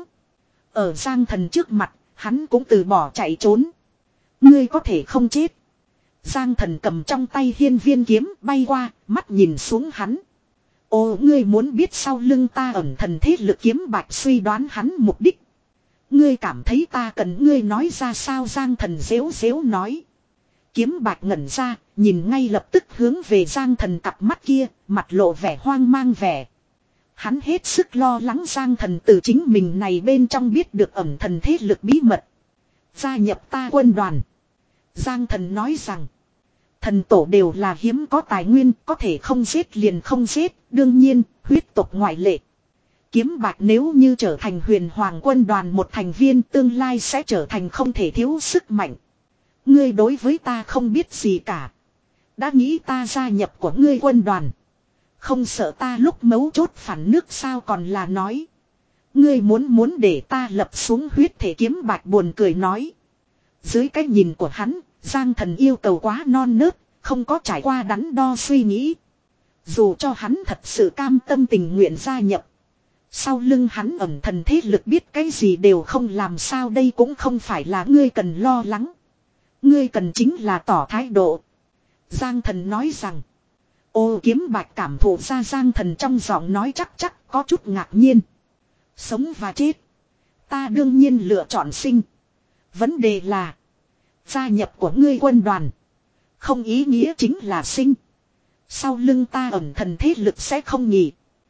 Ở Giang Thần trước mặt, hắn cũng từ bỏ chạy trốn. Ngươi có thể không chết. Giang Thần cầm trong tay hiên viên kiếm bay qua, mắt nhìn xuống hắn. Ồ, ngươi muốn biết sau lưng ta ẩn thần thế lực kiếm bạch suy đoán hắn mục đích. Ngươi cảm thấy ta cần ngươi nói ra sao? Giang Thần dễu dễu nói. Kiếm bạch ngẩn ra, nhìn ngay lập tức hướng về Giang Thần cặp mắt kia, mặt lộ vẻ hoang mang vẻ. Hắn hết sức lo lắng Giang Thần từ chính mình này bên trong biết được ẩn thần thế lực bí mật. Gia nhập ta quân đoàn. Giang Thần nói rằng. Thần tổ đều là hiếm có tài nguyên, có thể không giết liền không giết, đương nhiên, huyết tộc ngoại lệ. Kiếm bạch nếu như trở thành huyền hoàng quân đoàn một thành viên, tương lai sẽ trở thành không thể thiếu sức mạnh. Ngươi đối với ta không biết gì cả. Đã nghĩ ta gia nhập của ngươi quân đoàn. Không sợ ta lúc mấu chốt phản nước sao? Còn là nói. Ngươi muốn muốn để ta lập xuống huyết thể. Kiếm bạch buồn cười nói. Dưới cái nhìn của hắn, Giang Thần yêu cầu quá non nớt, không có trải qua đắn đo suy nghĩ. Dù cho hắn thật sự cam tâm tình nguyện gia nhập. Sau lưng hắn ẩn thần thế lực biết cái gì đều không làm sao. Đây cũng không phải là ngươi cần lo lắng. Ngươi cần chính là tỏ thái độ. Giang Thần nói rằng. Ô, kiếm bạch cảm thụ ra Giang Thần trong giọng nói chắc chắc có chút ngạc nhiên. Sống và chết. Ta đương nhiên lựa chọn sinh. Vấn đề là. Gia nhập của ngươi quân đoàn. Không ý nghĩa chính là sinh. Sau lưng ta ẩn thần thế lực sẽ không nghỉ.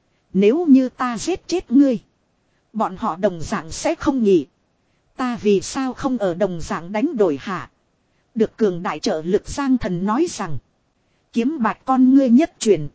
Nếu như ta giết chết ngươi. Bọn họ đồng dạng sẽ không nghỉ. Ta vì sao không ở đồng dạng đánh đổi hả? Được cường đại trợ lực. Giang Thần nói rằng. Kiếm bạch con ngươi nhất chuyển.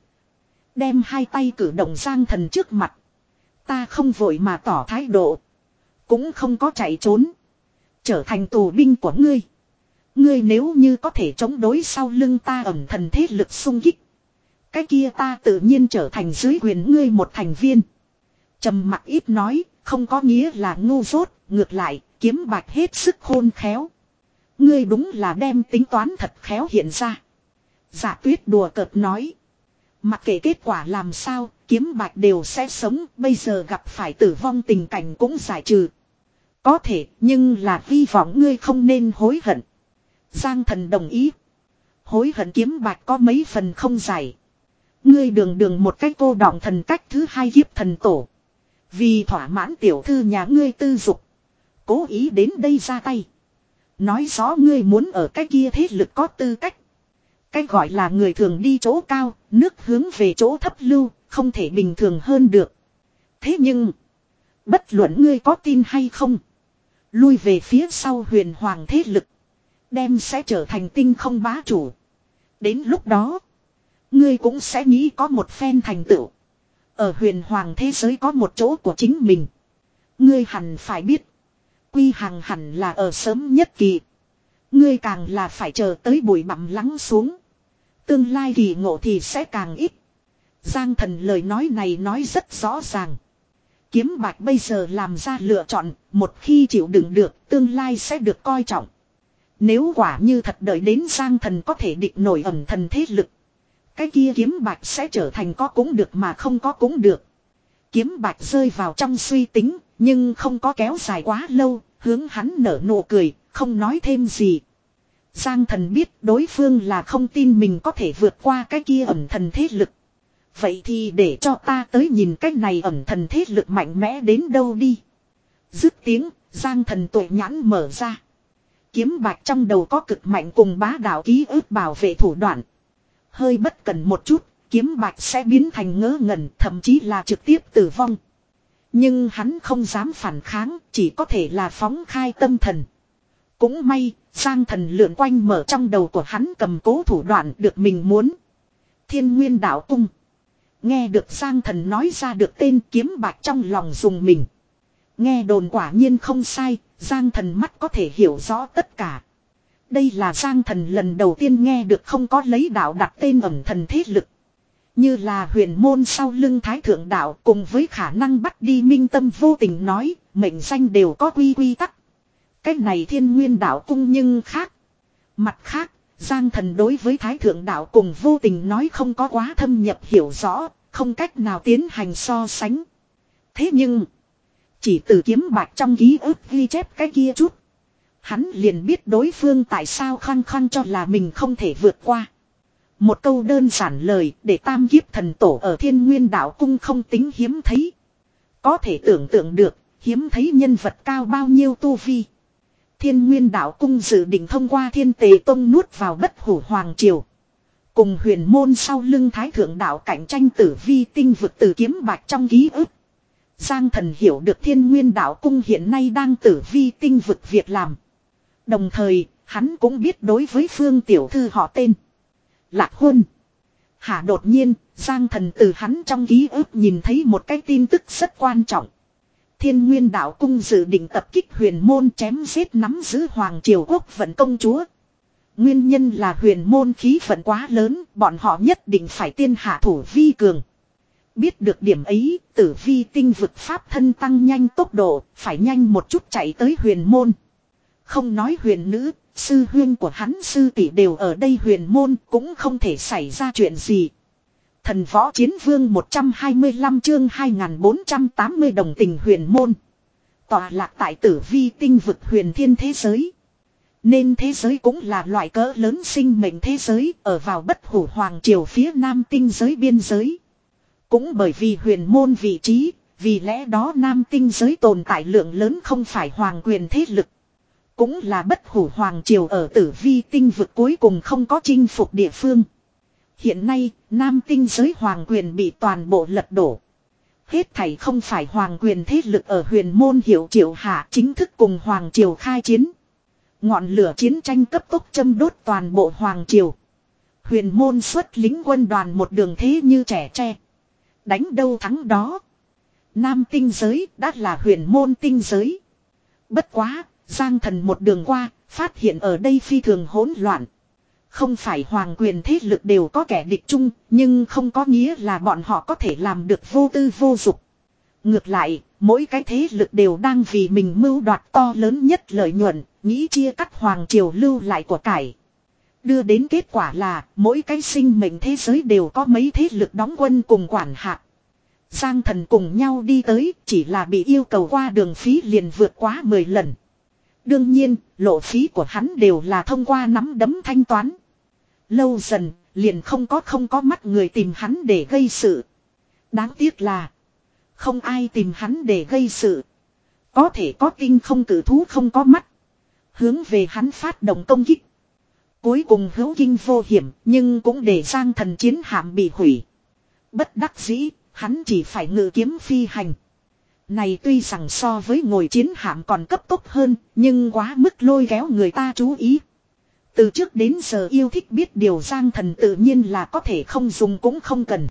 Đem hai tay cử động Giang Thần trước mặt. Ta không vội mà tỏ thái độ. Cũng không có chạy trốn. Trở thành tù binh của ngươi. Ngươi nếu như có thể chống đối sau lưng ta ẩn thần thế lực xung kích. Cái kia ta tự nhiên trở thành dưới quyền ngươi một thành viên. Trầm mặc ít nói, không có nghĩa là ngu dốt, ngược lại, kiếm bạch hết sức khôn khéo. Ngươi đúng là đem tính toán thật khéo hiện ra. Dạ Tuyết đùa cợt nói. Mặc kệ kết quả làm sao, kiếm bạch đều sẽ sống, bây giờ gặp phải tử vong tình cảnh cũng giải trừ. Có thể, nhưng là hy vọng ngươi không nên hối hận. Giang Thần đồng ý. Hối hận kiếm bạch có mấy phần không giải. Ngươi đường đường một cách cô đọng thần cách thứ hai kiếp thần tổ. Vì thỏa mãn tiểu thư nhà ngươi tư dục. Cố ý đến đây ra tay. Nói rõ ngươi muốn ở cái kia thế lực có tư cách. Cái gọi là người thường đi chỗ cao, nước hướng về chỗ thấp lưu, không thể bình thường hơn được. Thế nhưng, bất luận ngươi có tin hay không, lui về phía sau huyền hoàng thế lực, đem sẽ trở thành tinh không bá chủ. Đến lúc đó, ngươi cũng sẽ nghĩ có một phen thành tựu. Ở huyền hoàng thế giới có một chỗ của chính mình. Ngươi hẳn phải biết, quy hàng hẳn là ở sớm nhất kỳ. Ngươi càng là phải chờ tới bụi bặm lắng xuống. Tương lai kỳ ngộ thì sẽ càng ít. Giang Thần lời nói này nói rất rõ ràng. Kiếm Bạch bây giờ làm ra lựa chọn, một khi chịu đựng được, tương lai sẽ được coi trọng. Nếu quả như thật đợi đến Giang Thần có thể địch nổi ẩn thần thế lực, cái kia Kiếm Bạch sẽ trở thành có cũng được mà không có cũng được. Kiếm Bạch rơi vào trong suy tính, nhưng không có kéo dài quá lâu, hướng hắn nở nụ cười, không nói thêm gì. Giang Thần biết đối phương là không tin mình có thể vượt qua cái kia ẩn thần thế lực. Vậy thì để cho ta tới nhìn cái này ẩn thần thế lực mạnh mẽ đến đâu đi. Dứt tiếng, Giang Thần tuệ nhãn mở ra. Kiếm Bạch trong đầu có cực mạnh cùng bá đạo ký ức bảo vệ thủ đoạn. Hơi bất cần một chút, Kiếm Bạch sẽ biến thành ngớ ngẩn, thậm chí là trực tiếp tử vong. Nhưng hắn không dám phản kháng, chỉ có thể là phóng khai tâm thần. Cũng may, Giang Thần lượn quanh mở trong đầu của hắn cầm cố thủ đoạn được mình muốn. Thiên Nguyên Đạo Cung. Nghe được Giang Thần nói ra được tên Kiếm Bạch trong lòng dùng mình. Nghe đồn quả nhiên không sai, Giang Thần mắt có thể hiểu rõ tất cả. Đây là Giang Thần lần đầu tiên nghe được không có lấy đạo đặt tên ẩn thần thế lực. Như là huyền môn sau lưng Thái Thượng Đạo cùng với khả năng bắt đi minh tâm vô tình nói, mệnh danh đều có quy quy tắc. Cái này Thiên Nguyên Đạo Cung nhưng khác. Mặt khác, Giang Thần đối với Thái Thượng Đạo cùng vô tình nói không có quá thâm nhập hiểu rõ, không cách nào tiến hành so sánh. Thế nhưng, chỉ từ Kiếm Bạch trong ký ức ghi chép cái kia chút, hắn liền biết đối phương tại sao khăng khăng cho là mình không thể vượt qua. Một câu đơn giản lời để tam kiếp thần tổ ở Thiên Nguyên Đạo Cung không tính hiếm thấy. Có thể tưởng tượng được, hiếm thấy nhân vật cao bao nhiêu tu vi. Thiên Nguyên Đạo Cung dự định thông qua Thiên Tề Tông nuốt vào Bất Hủ Hoàng Triều. Cùng huyền môn sau lưng Thái Thượng Đạo cạnh tranh tử vi tinh vực từ Kiếm Bạch trong ký ức. Giang Thần hiểu được Thiên Nguyên Đạo Cung hiện nay đang tử vi tinh vực việc làm. Đồng thời, hắn cũng biết đối với Phương tiểu thư họ tên Lạc Huân. Hả đột nhiên, Giang Thần từ hắn trong ký ức nhìn thấy một cái tin tức rất quan trọng. Thiên Nguyên Đạo Cung dự định tập kích huyền môn chém giết nắm giữ Hoàng Triều Quốc vận công chúa. Nguyên nhân là huyền môn khí vận quá lớn, bọn họ nhất định phải tiên hạ thủ vi cường. Biết được điểm ấy, tử vi tinh vực pháp thân tăng nhanh tốc độ, phải nhanh một chút chạy tới huyền môn. Không nói huyền nữ, sư huyên của hắn sư tỷ đều ở đây huyền môn cũng không thể xảy ra chuyện gì. Thần Võ Chiến Vương một trăm hai mươi lăm chương hai nghìn bốn trăm tám mươi đồng tình huyền môn. Tọa lạc tại tử vi tinh vực huyền thiên thế giới. Nên thế giới cũng là loại cỡ lớn sinh mệnh thế giới ở vào Bất Hủ Hoàng Triều phía nam tinh giới biên giới. Cũng bởi vì huyền môn vị trí, vì lẽ đó nam tinh giới tồn tại lượng lớn không phải hoàng quyền thế lực. Cũng là Bất Hủ Hoàng Triều ở tử vi tinh vực cuối cùng không có chinh phục địa phương. Hiện nay, nam tinh giới hoàng quyền bị toàn bộ lật đổ. Hết thảy không phải hoàng quyền thế lực ở huyền môn hiệu triệu hạ chính thức cùng hoàng triều khai chiến. Ngọn lửa chiến tranh cấp tốc châm đốt toàn bộ hoàng triều. Huyền môn xuất lính quân đoàn một đường thế như trẻ tre. Đánh đâu thắng đó. Nam tinh giới đã là huyền môn tinh giới. Bất quá, Giang Thần một đường qua, phát hiện ở đây phi thường hỗn loạn. Không phải hoàng quyền thế lực đều có kẻ địch chung, nhưng không có nghĩa là bọn họ có thể làm được vô tư vô dục. Ngược lại, mỗi cái thế lực đều đang vì mình mưu đoạt to lớn nhất lợi nhuận, nghĩ chia cắt hoàng triều lưu lại của cải. Đưa đến kết quả là, mỗi cái sinh mệnh thế giới đều có mấy thế lực đóng quân cùng quản hạt. Giang Thần cùng nhau đi tới, chỉ là bị yêu cầu qua đường phí liền vượt quá mười lần. Đương nhiên, lộ phí của hắn đều là thông qua nắm đấm thanh toán. Lâu dần, liền không có không có mắt người tìm hắn để gây sự. Đáng tiếc là, không ai tìm hắn để gây sự. Có thể có tinh không cử thú không có mắt. Hướng về hắn phát động công kích. Cuối cùng hữu kinh vô hiểm, nhưng cũng để Giang Thần chiến hạm bị hủy. Bất đắc dĩ, hắn chỉ phải ngự kiếm phi hành. Này tuy rằng so với ngồi chiến hạm còn cấp tốc hơn, nhưng quá mức lôi kéo người ta chú ý. Từ trước đến giờ yêu thích biết điều Giang Thần tự nhiên là có thể không dùng cũng không cần.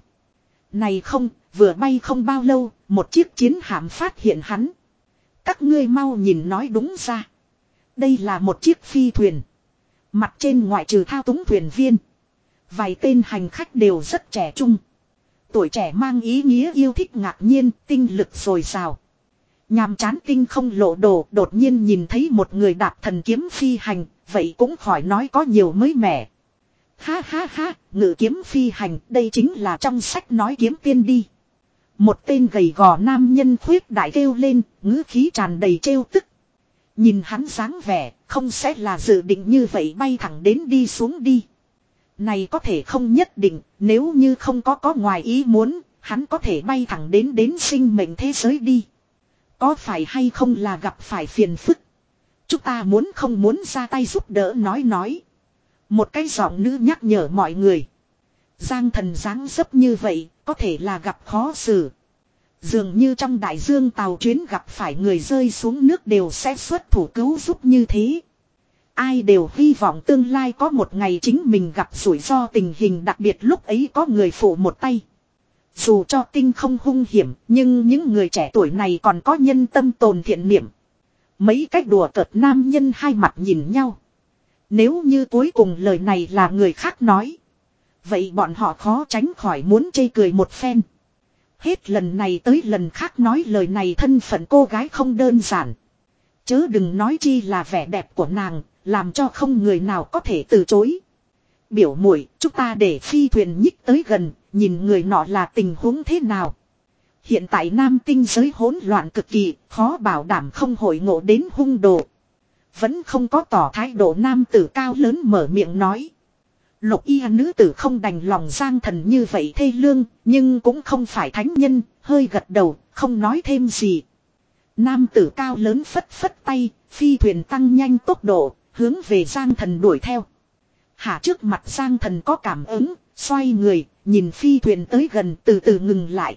Này không, vừa bay không bao lâu, một chiếc chiến hạm phát hiện hắn. Các ngươi mau nhìn nói đúng ra. Đây là một chiếc phi thuyền. Mặt trên ngoại trừ thao túng thuyền viên. Vài tên hành khách đều rất trẻ trung. Tuổi trẻ mang ý nghĩa yêu thích ngạc nhiên, tinh lực dồi dào. Nhàm chán tinh không lộ đồ, đột nhiên nhìn thấy một người đạp thần kiếm phi hành, vậy cũng khỏi nói có nhiều mới mẻ. Ha ha ha, ngự kiếm phi hành, đây chính là trong sách nói kiếm tiên đi. Một tên gầy gò nam nhân khuyết đại kêu lên, ngữ khí tràn đầy trêu tức. Nhìn hắn dáng vẻ, không sẽ là dự định như vậy bay thẳng đến đi xuống đi. Này có thể không nhất định, nếu như không có có ngoài ý muốn, hắn có thể bay thẳng đến đến sinh mệnh thế giới đi. Có phải hay không là gặp phải phiền phức? Chúng ta muốn không muốn ra tay giúp đỡ nói nói. Một cái giọng nữ nhắc nhở mọi người. Giang Thần dáng dấp như vậy, có thể là gặp khó xử. Dường như trong đại dương tàu chuyến gặp phải người rơi xuống nước đều sẽ xuất thủ cứu giúp như thế. Ai đều hy vọng tương lai có một ngày chính mình gặp rủi ro tình hình đặc biệt lúc ấy có người phụ một tay. Dù cho tinh không hung hiểm, nhưng những người trẻ tuổi này còn có nhân tâm tồn thiện niệm. Mấy cách đùa cợt nam nhân hai mặt nhìn nhau. Nếu như cuối cùng lời này là người khác nói. Vậy bọn họ khó tránh khỏi muốn chê cười một phen. Hết lần này tới lần khác nói lời này thân phận cô gái không đơn giản. Chớ đừng nói chi là vẻ đẹp của nàng, làm cho không người nào có thể từ chối. Biểu muội, chúng ta để phi thuyền nhích tới gần, nhìn người nọ là tình huống thế nào. Hiện tại nam tinh giới hỗn loạn cực kỳ, khó bảo đảm không hội ngộ đến hung đồ. Vẫn không có tỏ thái độ nam tử cao lớn mở miệng nói. Lục y nữ tử không đành lòng Giang Thần như vậy thê lương, nhưng cũng không phải thánh nhân, hơi gật đầu, không nói thêm gì. Nam tử cao lớn phất phất tay, phi thuyền tăng nhanh tốc độ, hướng về Giang Thần đuổi theo. Hạ trước mặt Giang Thần có cảm ứng, xoay người, nhìn phi thuyền tới gần từ từ ngừng lại.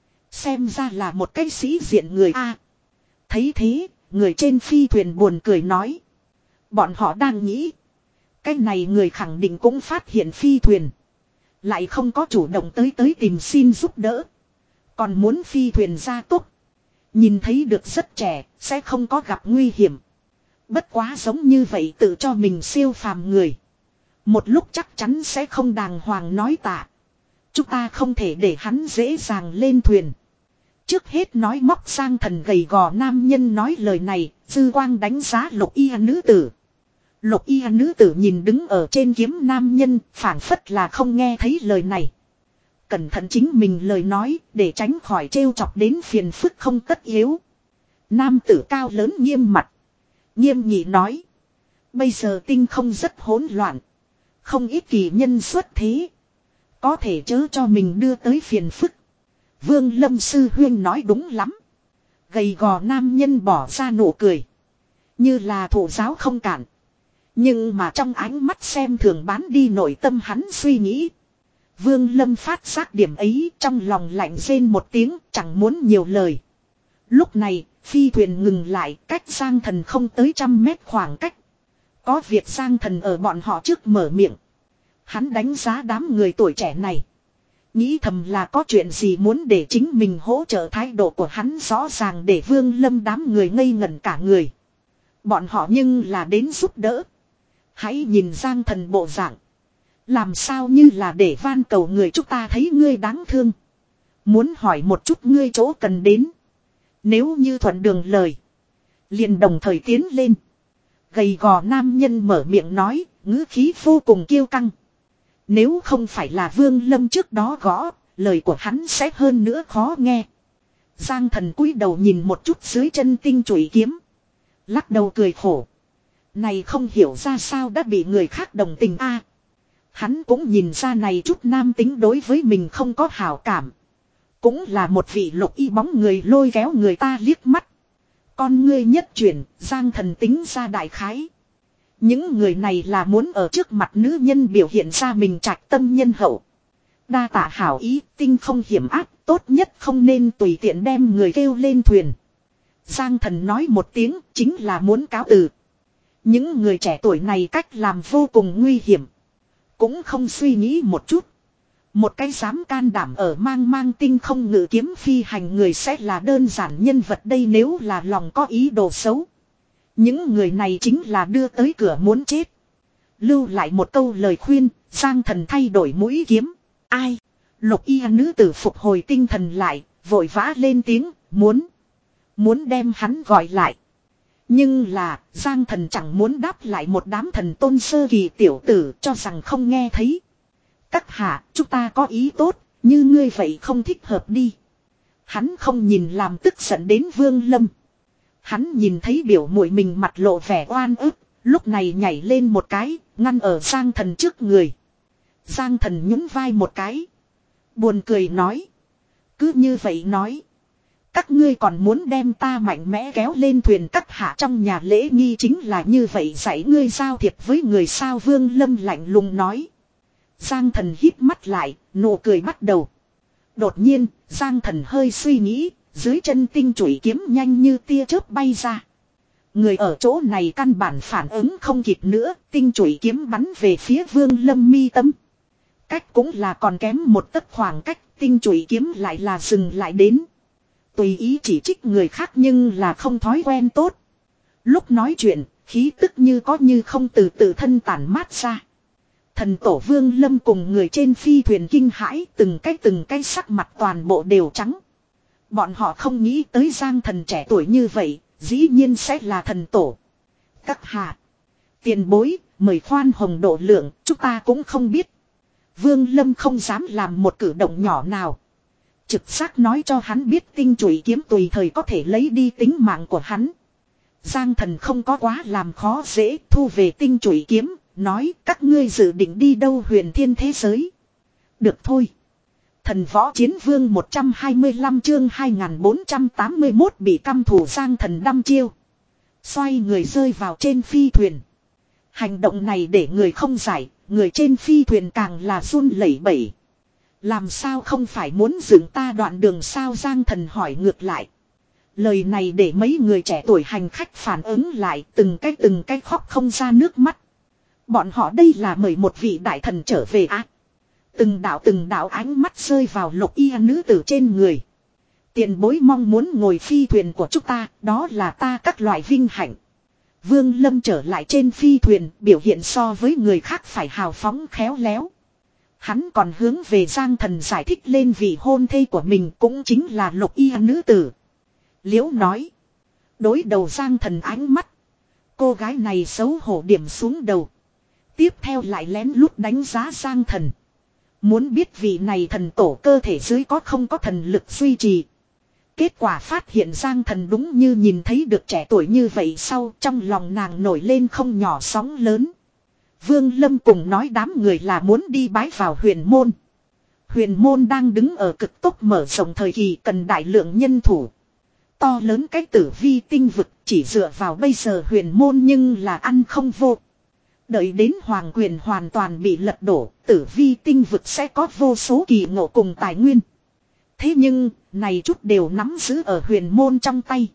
Xem ra là một cái sĩ diện người A. Thấy thế, người trên phi thuyền buồn cười nói. Bọn họ đang nghĩ. Cái này người khẳng định cũng phát hiện phi thuyền. Lại không có chủ động tới tới tìm xin giúp đỡ. Còn muốn phi thuyền ra tốc. Nhìn thấy được rất trẻ, sẽ không có gặp nguy hiểm. Bất quá giống như vậy tự cho mình siêu phàm người. Một lúc chắc chắn sẽ không đàng hoàng nói tạ. Chúng ta không thể để hắn dễ dàng lên thuyền. Trước hết nói móc Giang Thần gầy gò nam nhân nói lời này, dư quang đánh giá lục y nữ tử. Lục y nữ tử nhìn đứng ở trên kiếm nam nhân, phảng phất là không nghe thấy lời này. Cẩn thận chính mình lời nói, để tránh khỏi trêu chọc đến phiền phức không tất yếu. Nam tử cao lớn nghiêm mặt. Nghiêm nghị nói. Bây giờ tinh không rất hỗn loạn. Không ít kỳ nhân xuất thế. Có thể chớ cho mình đưa tới phiền phức. Vương Lâm sư huyên nói đúng lắm. Gầy gò nam nhân bỏ ra nụ cười. Như là thủ giáo không cản. Nhưng mà trong ánh mắt xem thường bán đi nội tâm hắn suy nghĩ. Vương Lâm phát giác điểm ấy trong lòng lạnh rên một tiếng chẳng muốn nhiều lời. Lúc này phi thuyền ngừng lại cách Giang Thần không tới trăm mét khoảng cách. Có việc Giang Thần ở bọn họ trước mở miệng. Hắn đánh giá đám người tuổi trẻ này. Nghĩ thầm là có chuyện gì muốn để chính mình hỗ trợ thái độ của hắn rõ ràng để Vương Lâm đám người ngây ngẩn cả người. Bọn họ nhưng là đến giúp đỡ. Hãy nhìn Giang Thần bộ dạng. Làm sao như là để van cầu người chúng ta thấy ngươi đáng thương. Muốn hỏi một chút ngươi chỗ cần đến. Nếu như thuận đường lời. Liền đồng thời tiến lên. Gầy gò nam nhân mở miệng nói, ngữ khí vô cùng kiêu căng. Nếu không phải là Vương Lâm trước đó gõ, lời của hắn sẽ hơn nữa khó nghe. Giang Thần cúi đầu nhìn một chút dưới chân tinh chùy kiếm. Lắc đầu cười khổ. Này không hiểu ra sao đã bị người khác đồng tình a. Hắn cũng nhìn ra này chút nam tính đối với mình không có hảo cảm. Cũng là một vị lục y bóng người lôi kéo người ta liếc mắt. Con ngươi nhất chuyển, Giang Thần tính ra đại khái. Những người này là muốn ở trước mặt nữ nhân biểu hiện ra mình trạch tâm nhân hậu. Đa tạ hảo ý, tinh không hiểm áp, tốt nhất không nên tùy tiện đem người kêu lên thuyền. Giang Thần nói một tiếng, chính là muốn cáo từ. Những người trẻ tuổi này cách làm vô cùng nguy hiểm. Cũng không suy nghĩ một chút. Một cái dám can đảm ở mang mang tinh không ngự kiếm phi hành người sẽ là đơn giản nhân vật đây nếu là lòng có ý đồ xấu. Những người này chính là đưa tới cửa muốn chết. Lưu lại một câu lời khuyên, Giang Thần thay đổi mũi kiếm. Ai? Lục y nữ tử phục hồi tinh thần lại, vội vã lên tiếng, muốn. Muốn đem hắn gọi lại. Nhưng là, Giang Thần chẳng muốn đáp lại một đám thần tôn sơ kỳ tiểu tử cho rằng không nghe thấy. Các hạ, chúng ta có ý tốt, như ngươi vậy không thích hợp đi. Hắn không nhìn làm tức giận đến Vương Lâm. Hắn nhìn thấy biểu muội mình mặt lộ vẻ oan ức, lúc này nhảy lên một cái, ngăn ở Giang Thần trước người. Giang Thần nhún vai một cái. Buồn cười nói. Cứ như vậy nói. Các ngươi còn muốn đem ta mạnh mẽ kéo lên thuyền các hạ trong nhà lễ nghi chính là như vậy dạy ngươi giao thiệp với người sao Vương Lâm lạnh lùng nói. Giang Thần hít mắt lại, nụ cười bắt đầu. Đột nhiên, Giang Thần hơi suy nghĩ, dưới chân tinh chủy kiếm nhanh như tia chớp bay ra. Người ở chỗ này căn bản phản ứng không kịp nữa, tinh chủy kiếm bắn về phía Vương Lâm mi tâm. Cách cũng là còn kém một tấc khoảng cách, tinh chủy kiếm lại là dừng lại đến. Tùy ý chỉ trích người khác nhưng là không thói quen tốt. Lúc nói chuyện, khí tức như có như không từ tự thân tản mát ra. Thần tổ Vương Lâm cùng người trên phi thuyền kinh hãi từng cái từng cái sắc mặt toàn bộ đều trắng. Bọn họ không nghĩ tới Giang Thần trẻ tuổi như vậy, dĩ nhiên sẽ là thần tổ. Các hạ, tiền bối, mời khoan hồng độ lượng, chúng ta cũng không biết. Vương Lâm không dám làm một cử động nhỏ nào. Trực giác nói cho hắn biết tinh chủy kiếm tùy thời có thể lấy đi tính mạng của hắn. Giang Thần không có quá làm khó dễ, thu về tinh chủy kiếm, nói các ngươi dự định đi đâu huyền thiên thế giới. Được thôi. Thần võ chiến vương một trăm hai mươi lăm chương hai nghìn bốn trăm tám mươi mốt bị căm thù Giang Thần đăm chiêu. Xoay người rơi vào trên phi thuyền. Hành động này để người không giải, người trên phi thuyền càng là run lẩy bẩy. Làm sao không phải muốn dừng ta đoạn đường sao Giang Thần hỏi ngược lại. Lời này để mấy người trẻ tuổi hành khách phản ứng lại từng cái từng cái khóc không ra nước mắt. Bọn họ đây là mời một vị đại thần trở về á. À? Từng đạo từng đạo ánh mắt rơi vào lục y nữ tử trên người. Tiền bối mong muốn ngồi phi thuyền của chúng ta, đó là ta các loại vinh hạnh. Vương Lâm trở lại trên phi thuyền, biểu hiện so với người khác phải hào phóng khéo léo. Hắn còn hướng về Giang Thần giải thích lên vị hôn thê của mình cũng chính là lục y nữ tử. Liễu nói. Đối đầu Giang Thần ánh mắt. Cô gái này xấu hổ điểm xuống đầu. Tiếp theo lại lén lút đánh giá Giang Thần. Muốn biết vị này thần tổ cơ thể dưới có không có thần lực duy trì. Kết quả phát hiện Giang Thần đúng như nhìn thấy được trẻ tuổi như vậy sau trong lòng nàng nổi lên không nhỏ sóng lớn. Vương Lâm cùng nói đám người là muốn đi bái vào huyền môn. Huyền môn đang đứng ở cực tốc mở rộng thời kỳ cần đại lượng nhân thủ. To lớn cái tử vi tinh vực chỉ dựa vào bây giờ huyền môn nhưng là ăn không vô. Đợi đến hoàng quyền hoàn toàn bị lật đổ, tử vi tinh vực sẽ có vô số kỳ ngộ cùng tài nguyên. Thế nhưng, này chút đều nắm giữ ở huyền môn trong tay.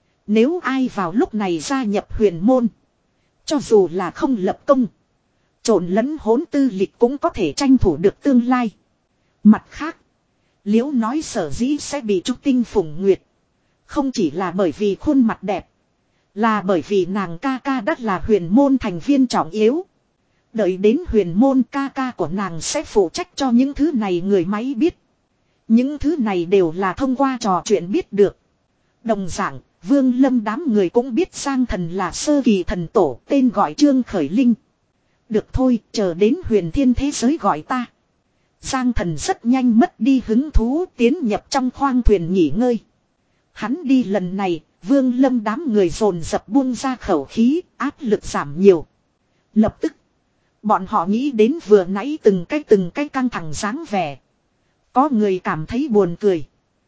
Nếu ai vào lúc này gia nhập huyền môn, cho dù là không lập công, trộn lẫn hỗn tư lịch cũng có thể tranh thủ được tương lai. Mặt khác, Liễu nói sở dĩ sẽ bị trúc tinh phủng nguyệt. Không chỉ là bởi vì khuôn mặt đẹp, là bởi vì nàng ca ca đắt là huyền môn thành viên trọng yếu. Đợi đến huyền môn ca ca của nàng sẽ phụ trách cho những thứ này người máy biết. Những thứ này đều là thông qua trò chuyện biết được. Đồng dạng, Vương Lâm đám người cũng biết Giang Thần là sơ kỳ thần tổ, tên gọi Trương Khởi Linh. Được thôi, chờ đến huyền thiên thế giới gọi ta. Giang Thần rất nhanh mất đi hứng thú tiến nhập trong khoang thuyền nghỉ ngơi. Hắn đi lần này, Vương Lâm đám người dồn dập buông ra khẩu khí, áp lực giảm nhiều. Lập tức, bọn họ nghĩ đến vừa nãy từng cái từng cái căng thẳng dáng vẻ. Có người cảm thấy buồn cười.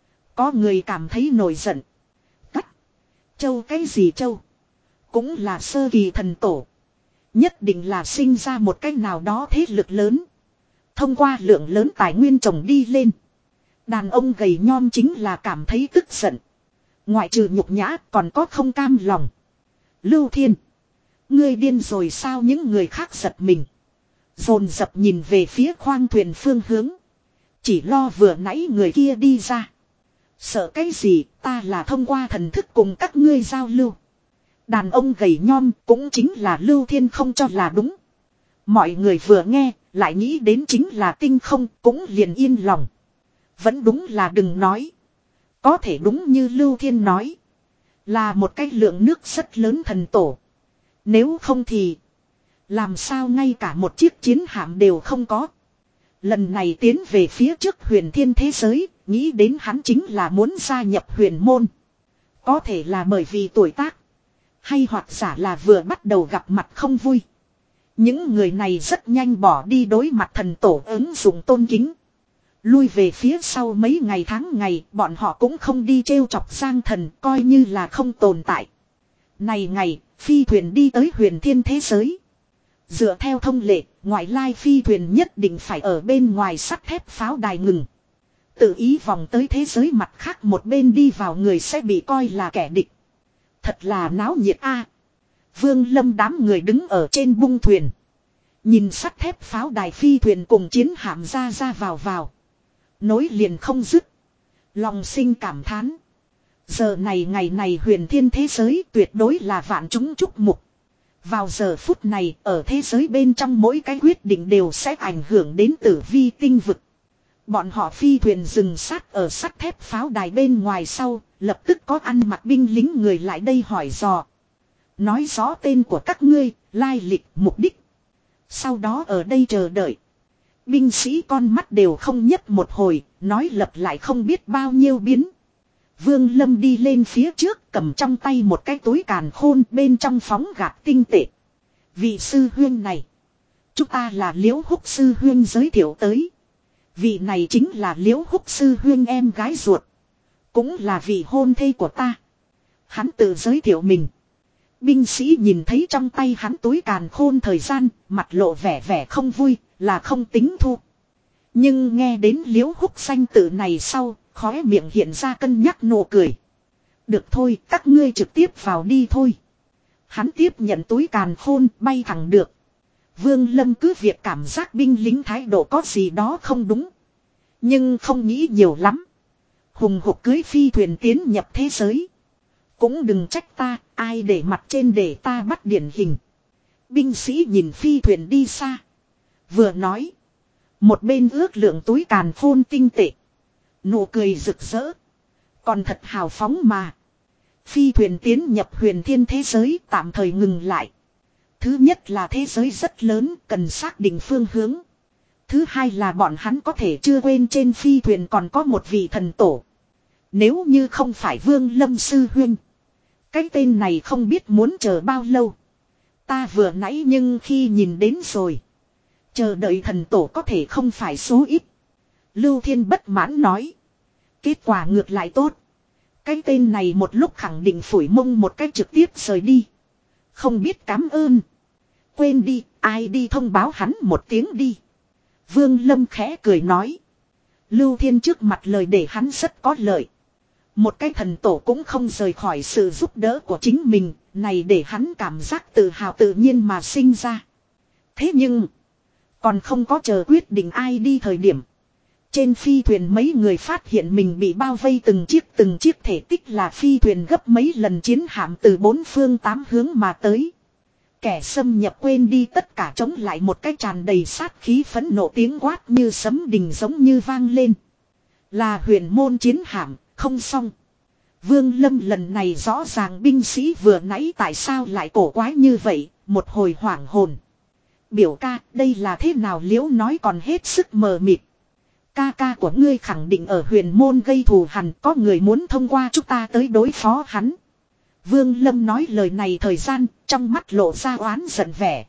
Có người cảm thấy nổi giận. Cắt. Châu cái gì châu? Cũng là sơ kỳ thần tổ. Nhất định là sinh ra một cách nào đó thế lực lớn. Thông qua lượng lớn tài nguyên trồng đi lên. Đàn ông gầy nhom chính là cảm thấy tức giận. Ngoại trừ nhục nhã còn có không cam lòng. Lưu Thiên. Ngươi điên rồi sao, những người khác giật mình. Dồn dập nhìn về phía khoang thuyền phương hướng. Chỉ lo vừa nãy người kia đi ra. Sợ cái gì, ta là thông qua thần thức cùng các ngươi giao lưu. Đàn ông gầy nhom cũng chính là Lưu Thiên không cho là đúng. Mọi người vừa nghe, lại nghĩ đến chính là tinh không, cũng liền yên lòng. Vẫn đúng là đừng nói. Có thể đúng như Lưu Thiên nói. Là một cái lượng nước rất lớn thần tổ. Nếu không thì làm sao ngay cả một chiếc chiến hạm đều không có. Lần này tiến về phía trước huyền thiên thế giới, nghĩ đến hắn chính là muốn gia nhập huyền môn. Có thể là bởi vì tuổi tác. Hay hoặc giả là vừa bắt đầu gặp mặt không vui. Những người này rất nhanh bỏ đi đối mặt thần tổ ứng dụng tôn kính. Lui về phía sau mấy ngày tháng ngày, bọn họ cũng không đi trêu chọc Giang Thần, coi như là không tồn tại. Này ngày, phi thuyền đi tới huyền thiên thế giới. Dựa theo thông lệ, ngoại lai phi thuyền nhất định phải ở bên ngoài sắt thép pháo đài ngừng. Tự ý vòng tới thế giới mặt khác một bên đi vào người sẽ bị coi là kẻ địch. Thật là náo nhiệt a. Vương Lâm đám người đứng ở trên bung thuyền. Nhìn sắt thép pháo đài phi thuyền cùng chiến hạm ra ra vào vào. Nối liền không dứt. Lòng sinh cảm thán. Giờ này ngày này huyền thiên thế giới tuyệt đối là vạn chúng chúc mục. Vào giờ phút này ở thế giới bên trong mỗi cái quyết định đều sẽ ảnh hưởng đến tử vi tinh vực. Bọn họ phi thuyền dừng sát ở sắt thép pháo đài bên ngoài sau, lập tức có ăn mặc binh lính người lại đây hỏi dò. Nói rõ tên của các ngươi, lai lịch, mục đích. Sau đó ở đây chờ đợi. Binh sĩ con mắt đều không nhấc một hồi, nói lặp lại không biết bao nhiêu biến. Vương Lâm đi lên phía trước cầm trong tay một cái túi càn khôn bên trong phóng gạt tinh tệ. Vị sư huyên này. Chúng ta là Liễu Húc sư huyên giới thiệu tới. Vị này chính là Liễu Húc sư huyên em gái ruột. Cũng là vị hôn thê của ta. Hắn tự giới thiệu mình. Binh sĩ nhìn thấy trong tay hắn túi càn khôn thời gian, mặt lộ vẻ vẻ không vui, là không tính thu. Nhưng nghe đến Liễu Húc danh tự này sau, khóe miệng hiện ra cân nhắc nụ cười. Được thôi, các ngươi trực tiếp vào đi thôi. Hắn tiếp nhận túi càn khôn, bay thẳng được. Vương Lâm cứ việc cảm giác binh lính thái độ có gì đó không đúng. Nhưng không nghĩ nhiều lắm. Hùng hục cưới phi thuyền tiến nhập thế giới. Cũng đừng trách ta, ai để mặt trên để ta bắt điển hình. Binh sĩ nhìn phi thuyền đi xa. Vừa nói. Một bên ước lượng túi càn khôn tinh tệ. Nụ cười rực rỡ. Còn thật hào phóng mà. Phi thuyền tiến nhập huyền thiên thế giới tạm thời ngừng lại. Thứ nhất là thế giới rất lớn, cần xác định phương hướng. Thứ hai là bọn hắn có thể chưa quên trên phi thuyền còn có một vị thần tổ. Nếu như không phải Vương Lâm sư huynh. Cái tên này không biết muốn chờ bao lâu. Ta vừa nãy nhưng khi nhìn đến rồi. Chờ đợi thần tổ có thể không phải số ít. Lưu Thiên bất mãn nói. Kết quả ngược lại tốt. Cái tên này một lúc khẳng định phủi mông một cách trực tiếp rời đi. Không biết cảm ơn. Quên đi, ai đi thông báo hắn một tiếng đi. Vương Lâm khẽ cười nói. Lưu Thiên trước mặt lời để hắn rất có lợi. Một cái thần tổ cũng không rời khỏi sự giúp đỡ của chính mình, này để hắn cảm giác tự hào tự nhiên mà sinh ra. Thế nhưng, còn không có chờ quyết định ai đi thời điểm. Trên phi thuyền mấy người phát hiện mình bị bao vây từng chiếc từng chiếc thể tích là phi thuyền gấp mấy lần chiến hạm từ bốn phương tám hướng mà tới. Kẻ xâm nhập quên đi tất cả chống lại một cái tràn đầy sát khí phẫn nộ tiếng quát như sấm đình giống như vang lên. Là huyền môn chiến hạm, không xong. Vương Lâm lần này rõ ràng binh sĩ vừa nãy tại sao lại cổ quái như vậy, một hồi hoảng hồn. Biểu ca, đây là thế nào Liễu nói còn hết sức mờ mịt. Ca ca của ngươi khẳng định ở huyền môn gây thù hằn, có người muốn thông qua chúng ta tới đối phó hắn. Vương Lâm nói lời này thời gian, trong mắt lộ ra oán giận vẻ.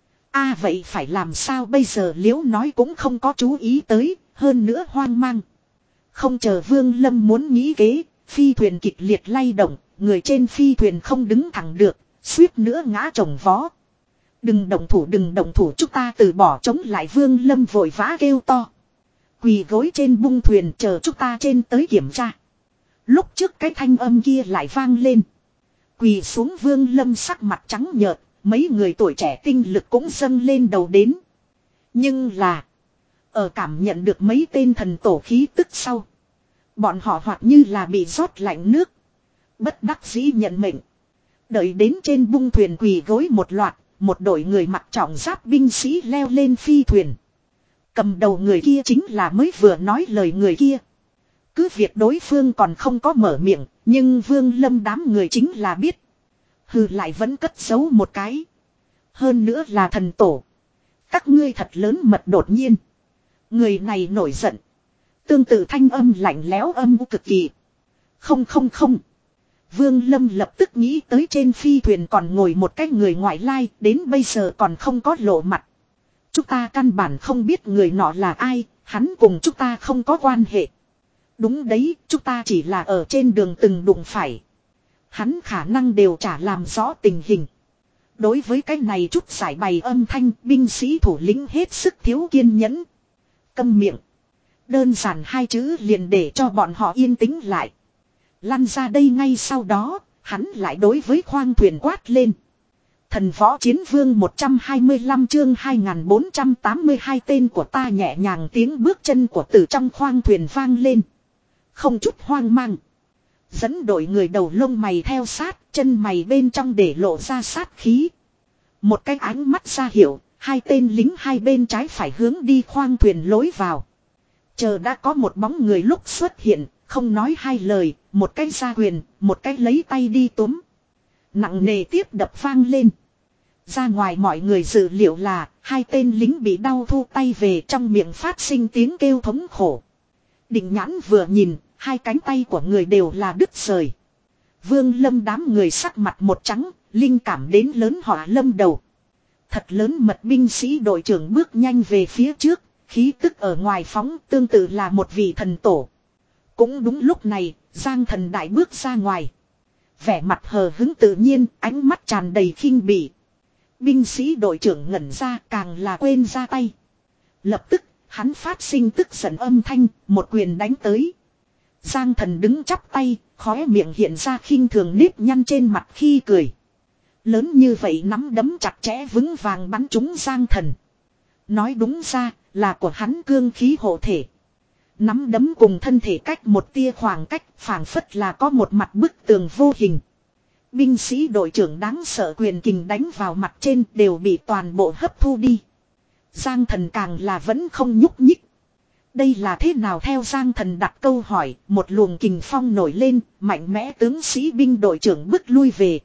A vậy phải làm sao bây giờ Liễu nói cũng không có chú ý tới, hơn nữa hoang mang. Không chờ Vương Lâm muốn nghĩ kế, phi thuyền kịch liệt lay động, người trên phi thuyền không đứng thẳng được, suýt nữa ngã chồng vó. Đừng động thủ đừng động thủ chúng ta từ bỏ chống lại Vương Lâm vội vã kêu to. Quỳ gối trên bung thuyền chờ chúng ta trên tới kiểm tra. Lúc trước cái thanh âm kia lại vang lên. Quỳ xuống Vương Lâm sắc mặt trắng nhợt, mấy người tuổi trẻ tinh lực cũng dâng lên đầu đến. Nhưng là, ở cảm nhận được mấy tên thần tổ khí tức sau, bọn họ hoặc như là bị rót lạnh nước, bất đắc dĩ nhận mệnh. Đợi đến trên bung thuyền quỳ gối một loạt, một đội người mặc trọng giáp binh sĩ leo lên phi thuyền. Cầm đầu người kia chính là mới vừa nói lời người kia. Cứ việc đối phương còn không có mở miệng, nhưng Vương Lâm đám người chính là biết. Hừ lại vẫn cất giấu một cái. Hơn nữa là thần tổ. Các ngươi thật lớn mật đột nhiên. Người này nổi giận. Tương tự thanh âm lạnh lẽo âm u cực kỳ. Không không không. Vương Lâm lập tức nghĩ tới trên phi thuyền còn ngồi một cái người ngoại lai, đến bây giờ còn không có lộ mặt. Chúng ta căn bản không biết người nọ là ai, hắn cùng chúng ta không có quan hệ. Đúng đấy, chúng ta chỉ là ở trên đường từng đụng phải. Hắn khả năng đều chả làm rõ tình hình. Đối với cái này chút giải bày âm thanh, binh sĩ thủ lĩnh hết sức thiếu kiên nhẫn. Câm miệng. Đơn giản hai chữ liền để cho bọn họ yên tĩnh lại. Lăn ra đây ngay sau đó, hắn lại đối với khoang thuyền quát lên. Thần võ chiến vương một trăm hai mươi lăm chương hai nghìn bốn trăm tám mươi hai tên của ta nhẹ nhàng tiếng bước chân của từ trong khoang thuyền vang lên. Không chút hoang mang. Dẫn đội người đầu lông mày theo sát, chân mày bên trong để lộ ra sát khí. Một cái ánh mắt ra hiệu, hai tên lính hai bên trái phải hướng đi khoang thuyền lối vào. Chờ đã có một bóng người lúc xuất hiện, không nói hai lời, một cái ra quyền, một cái lấy tay đi túm. Nặng nề tiếp đập vang lên. Ra ngoài mọi người dự liệu là, hai tên lính bị đau thu tay về trong miệng phát sinh tiếng kêu thống khổ. Định nhãn vừa nhìn, hai cánh tay của người đều là đứt rời. Vương Lâm đám người sắc mặt một trắng, linh cảm đến lớn họa lâm đầu. Thật lớn mật binh sĩ đội trưởng bước nhanh về phía trước, khí tức ở ngoài phóng tương tự là một vị thần tổ. Cũng đúng lúc này, Giang Thần Đại bước ra ngoài. Vẻ mặt hờ hứng tự nhiên, ánh mắt tràn đầy khinh bỉ. Binh sĩ đội trưởng ngẩn ra càng là quên ra tay. Lập tức, hắn phát sinh tức giận âm thanh, một quyền đánh tới. Giang Thần đứng chắp tay, khóe miệng hiện ra khinh thường nếp nhăn trên mặt khi cười. Lớn như vậy nắm đấm chặt chẽ vững vàng bắn trúng Giang Thần. Nói đúng ra, là của hắn cương khí hộ thể. Nắm đấm cùng thân thể cách một tia khoảng cách, phảng phất là có một mặt bức tường vô hình. Binh sĩ đội trưởng đáng sợ quyền kình đánh vào mặt trên đều bị toàn bộ hấp thu đi. Giang Thần càng là vẫn không nhúc nhích. Đây là thế nào theo Giang Thần đặt câu hỏi, một luồng kình phong nổi lên, mạnh mẽ tướng sĩ binh đội trưởng bước lui về.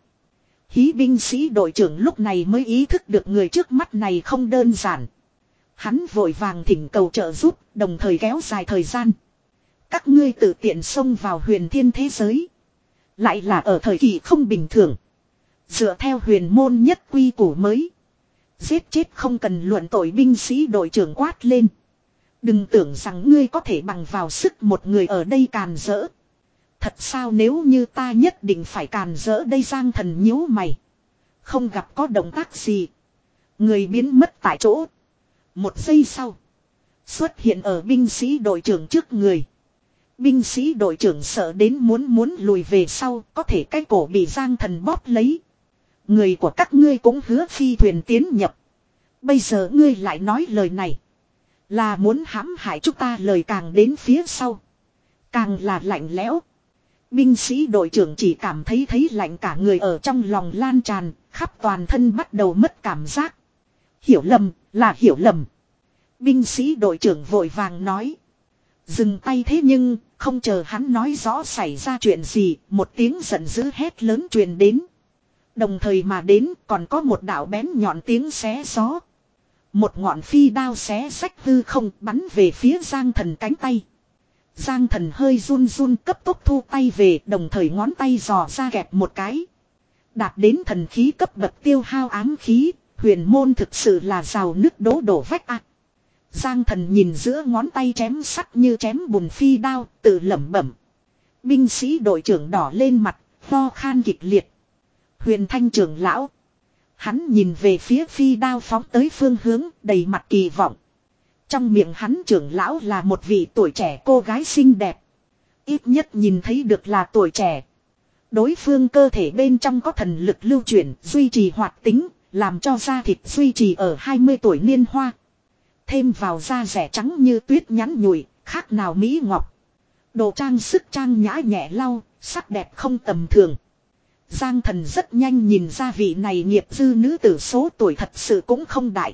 Hí binh sĩ đội trưởng lúc này mới ý thức được người trước mắt này không đơn giản. Hắn vội vàng thỉnh cầu trợ giúp, đồng thời kéo dài thời gian. Các ngươi tự tiện xông vào huyền thiên thế giới. Lại là ở thời kỳ không bình thường. Dựa theo huyền môn nhất quy củ mới. Giết chết không cần luận tội binh sĩ đội trưởng quát lên. Đừng tưởng rằng ngươi có thể bằng vào sức một người ở đây càn rỡ. Thật sao nếu như ta nhất định phải càn rỡ đây Giang Thần nhíu mày. Không gặp có động tác gì. Người biến mất tại chỗ. Một giây sau. Xuất hiện ở binh sĩ đội trưởng trước người. Binh sĩ đội trưởng sợ đến muốn muốn lùi về sau. Có thể cái cổ bị Giang Thần bóp lấy. Người của các ngươi cũng hứa phi thuyền tiến nhập. Bây giờ ngươi lại nói lời này. Là muốn hãm hại chúng ta lời càng đến phía sau. Càng là lạnh lẽo. Binh sĩ đội trưởng chỉ cảm thấy thấy lạnh cả người ở trong lòng lan tràn. Khắp toàn thân bắt đầu mất cảm giác. Hiểu lầm, là hiểu lầm. Binh sĩ đội trưởng vội vàng nói. Dừng tay thế nhưng, không chờ hắn nói rõ xảy ra chuyện gì, một tiếng giận dữ hét lớn truyền đến. Đồng thời mà đến còn có một đạo bén nhọn tiếng xé gió. Một ngọn phi đao xé rách hư không bắn về phía Giang Thần cánh tay. Giang Thần hơi run run cấp tốc thu tay về, đồng thời ngón tay dò ra kẹp một cái. Đạt đến thần khí cấp bậc tiêu hao ám khí, huyền môn thực sự là rào nứt đố đổ vách ạ. Giang Thần nhìn giữa ngón tay chém sắt như chém bùn phi đao, tự lẩm bẩm. Binh sĩ đội trưởng đỏ lên mặt, ho khan kịch liệt. Huyền Thanh trưởng lão. Hắn nhìn về phía phi đao phóng tới phương hướng đầy mặt kỳ vọng. Trong miệng hắn trưởng lão là một vị tuổi trẻ cô gái xinh đẹp. Ít nhất nhìn thấy được là tuổi trẻ. Đối phương cơ thể bên trong có thần lực lưu chuyển, duy trì hoạt tính, làm cho da thịt duy trì ở hai mươi tuổi niên hoa. Thêm vào da rẻ trắng như tuyết nhắn nhủi, khác nào mỹ ngọc. Đồ trang sức trang nhã nhẹ lau, sắc đẹp không tầm thường. Giang Thần rất nhanh nhìn ra vị này nghiệp dư nữ tử số tuổi thật sự cũng không đại.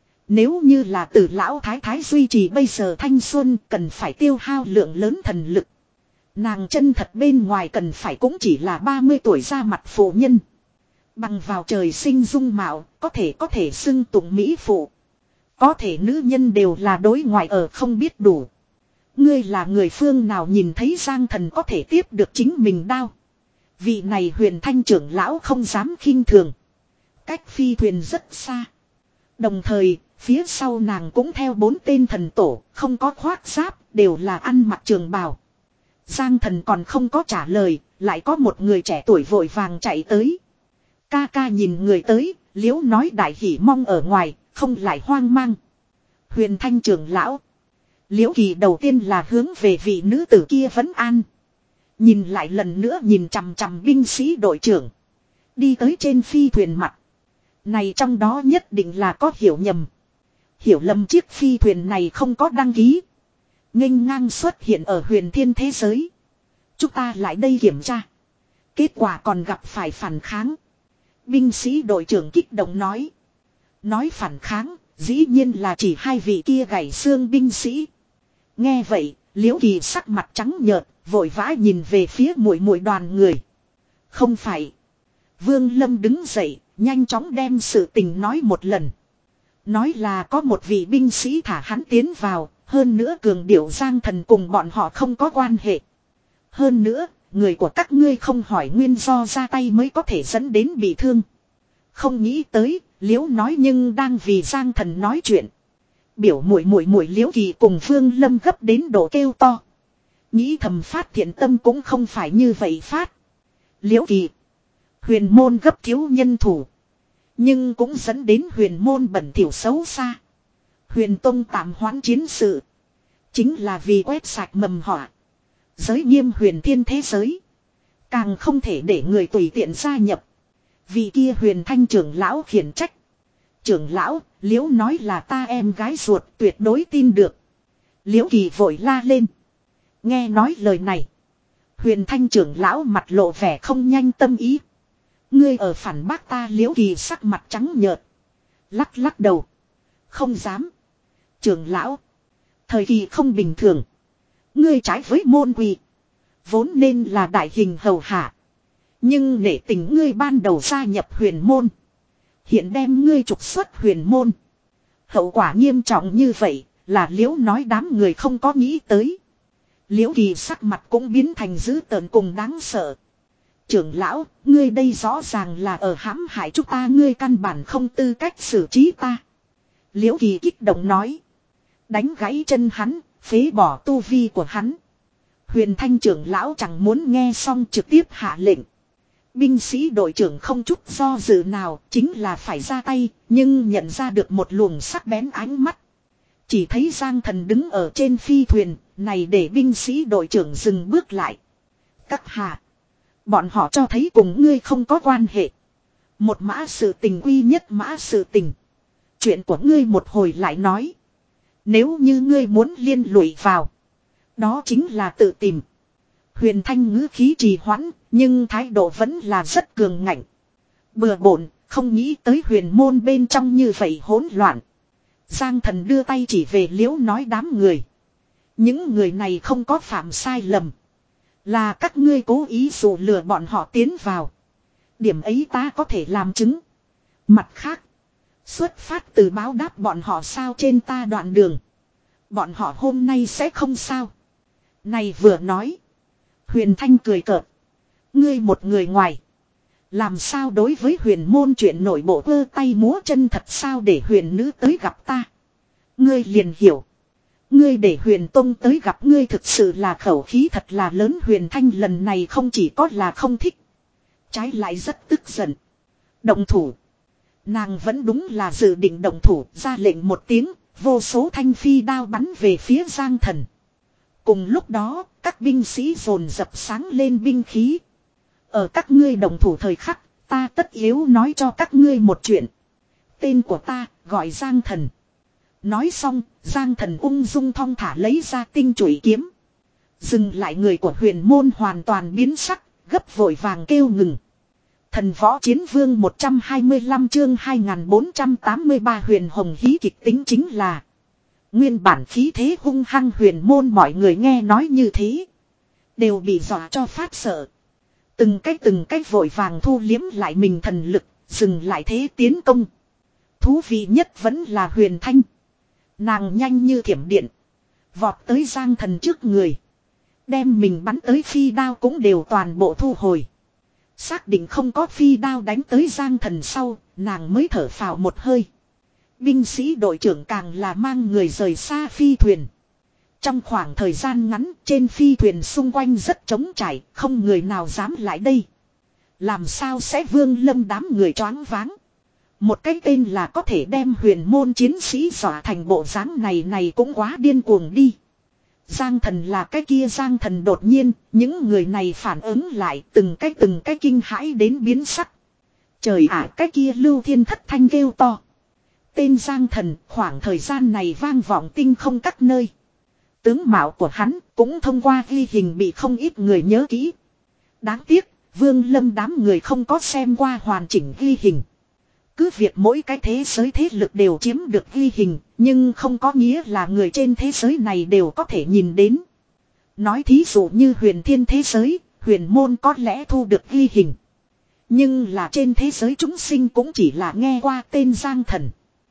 Nếu như là tử lão thái thái duy trì bây giờ thanh xuân cần phải tiêu hao lượng lớn thần lực. Nàng chân thật bên ngoài cần phải cũng chỉ là ba mươi tuổi ra mặt phụ nhân. Bằng vào trời sinh dung mạo, có thể có thể xưng tụng mỹ phụ. Có thể nữ nhân đều là đối ngoại ở không biết đủ. Ngươi là người phương nào nhìn thấy Giang Thần có thể tiếp được chính mình đao. Vị này huyền thanh trưởng lão không dám khinh thường. Cách phi thuyền rất xa. Đồng thời, phía sau nàng cũng theo bốn tên thần tổ, không có khoác giáp, đều là ăn mặc trường bào. Giang Thần còn không có trả lời, lại có một người trẻ tuổi vội vàng chạy tới. Ca ca nhìn người tới, liễu nói đại hỉ mong ở ngoài, không lại hoang mang. Huyền thanh trưởng lão. Liễu Kỳ đầu tiên là hướng về vị nữ tử kia vấn an. Nhìn lại lần nữa nhìn chằm chằm binh sĩ đội trưởng. Đi tới trên phi thuyền mặt. Này trong đó nhất định là có hiểu nhầm. Hiểu lầm chiếc phi thuyền này không có đăng ký. Nghênh ngang xuất hiện ở huyền thiên thế giới. Chúng ta lại đây kiểm tra. Kết quả còn gặp phải phản kháng. Binh sĩ đội trưởng kích động nói. Nói phản kháng, dĩ nhiên là chỉ hai vị kia gãy xương binh sĩ. Nghe vậy, Liễu Kỳ sắc mặt trắng nhợt, vội vã nhìn về phía muội muội đoàn người. Không phải. Vương Lâm đứng dậy, nhanh chóng đem sự tình nói một lần. Nói là có một vị binh sĩ thả hắn tiến vào, hơn nữa cường điệu Giang Thần cùng bọn họ không có quan hệ. Hơn nữa, người của các ngươi không hỏi nguyên do ra tay mới có thể dẫn đến bị thương. Không nghĩ tới, Liễu nói nhưng đang vì Giang Thần nói chuyện. Biểu muội muội muội Liễu Kỳ cùng Vương Lâm gấp đến độ kêu to. Nghĩ thầm phát thiện tâm cũng không phải như vậy phát. Liễu Kỳ. Huyền môn gấp thiếu nhân thủ. Nhưng cũng dẫn đến huyền môn bẩn thỉu xấu xa. Huyền tông tạm hoãn chiến sự. Chính là vì quét sạch mầm họa. Giới nghiêm huyền thiên thế giới. Càng không thể để người tùy tiện gia nhập. Vì kia huyền thanh trưởng lão khiển trách. Trưởng lão, Liễu nói là ta em gái ruột tuyệt đối tin được. Liễu Kỳ vội la lên. Nghe nói lời này. Huyền thanh trưởng lão mặt lộ vẻ không nhanh tâm ý. Ngươi ở phản bác ta Liễu Kỳ sắc mặt trắng nhợt. Lắc lắc đầu. Không dám. Trưởng lão. Thời kỳ không bình thường. Ngươi trái với môn quy. Vốn nên là đại hình hầu hạ. Nhưng nể tình ngươi ban đầu gia nhập huyền môn. Hiện đem ngươi trục xuất huyền môn. Hậu quả nghiêm trọng như vậy là Liễu nói đám người không có nghĩ tới. Liễu Kỳ sắc mặt cũng biến thành dữ tợn cùng đáng sợ. Trưởng lão, ngươi đây rõ ràng là ở hãm hại chúng ta, ngươi căn bản không tư cách xử trí ta. Liễu Kỳ kích động nói. Đánh gãy chân hắn, phế bỏ tu vi của hắn. Huyền thanh trưởng lão chẳng muốn nghe xong trực tiếp hạ lệnh. Binh sĩ đội trưởng không chút do dự nào, chính là phải ra tay, nhưng nhận ra được một luồng sắc bén ánh mắt. Chỉ thấy Giang Thần đứng ở trên phi thuyền, này để binh sĩ đội trưởng dừng bước lại. Các hạ, bọn họ cho thấy cùng ngươi không có quan hệ. Một mã sự tình quy nhất mã sự tình. Chuyện của ngươi một hồi lại nói. Nếu như ngươi muốn liên lụy vào, đó chính là tự tìm. Huyền thanh ngữ khí trì hoãn, nhưng thái độ vẫn là rất cường ngạnh. Bừa bộn, không nghĩ tới huyền môn bên trong như vậy hỗn loạn. Giang Thần đưa tay chỉ về Liễu nói đám người. Những người này không có phạm sai lầm. Là các ngươi cố ý dụ lừa bọn họ tiến vào. Điểm ấy ta có thể làm chứng. Mặt khác, xuất phát từ báo đáp bọn họ sao trên ta đoạn đường. Bọn họ hôm nay sẽ không sao. Này vừa nói. Huyền Thanh cười cợt. Ngươi một người ngoài. Làm sao đối với huyền môn chuyện nội bộ vơ tay múa chân thật sao để huyền nữ tới gặp ta. Ngươi liền hiểu. Ngươi để huyền tông tới gặp ngươi thực sự là khẩu khí thật là lớn. Huyền Thanh lần này không chỉ có là không thích. Trái lại rất tức giận. Động thủ. Nàng vẫn đúng là dự định động thủ, ra lệnh một tiếng, vô số thanh phi đao bắn về phía Giang Thần. Cùng lúc đó, các binh sĩ dồn dập sáng lên binh khí. Ở các ngươi động thủ thời khắc, ta tất yếu nói cho các ngươi một chuyện. Tên của ta, gọi Giang Thần. Nói xong, Giang Thần ung dung thong thả lấy ra tinh chủy kiếm. Dừng lại, người của huyền môn hoàn toàn biến sắc, gấp vội vàng kêu ngừng. Thần võ chiến vương một trăm hai mươi lăm chương hai nghìn bốn trăm tám mươi ba huyền hồng hí kịch tính chính là. Nguyên bản khí thế hung hăng huyền môn mọi người nghe nói như thế. Đều bị dọa cho phát sợ. Từng cách từng cách vội vàng thu liếm lại mình thần lực, dừng lại thế tiến công. Thú vị nhất vẫn là Huyền Thanh. Nàng nhanh như thiểm điện. Vọt tới Giang Thần trước người. Đem mình bắn tới phi đao cũng đều toàn bộ thu hồi. Xác định không có phi đao đánh tới Giang Thần sau, nàng mới thở phào một hơi. Binh sĩ đội trưởng càng là mang người rời xa phi thuyền. Trong khoảng thời gian ngắn, trên phi thuyền xung quanh rất trống trải, không người nào dám lại đây. Làm sao sẽ Vương Lâm đám người choáng váng. Một cái tên là có thể đem huyền môn chiến sĩ dọa thành bộ dáng này này cũng quá điên cuồng đi. Giang Thần là cái kia Giang Thần đột nhiên, những người này phản ứng lại từng cái từng cái kinh hãi đến biến sắc. Trời ạ, cái kia Lưu Thiên thất thanh kêu to. Tên Giang Thần khoảng thời gian này vang vọng tinh không các nơi. Tướng mạo của hắn cũng thông qua ghi hình bị không ít người nhớ kỹ. Đáng tiếc, Vương Lâm đám người không có xem qua hoàn chỉnh ghi hình. Cứ việc mỗi cái thế giới thế lực đều chiếm được ghi hình, nhưng không có nghĩa là người trên thế giới này đều có thể nhìn đến. Nói thí dụ như huyền thiên thế giới, huyền môn có lẽ thu được ghi hình. Nhưng là trên thế giới chúng sinh cũng chỉ là nghe qua tên Giang Thần.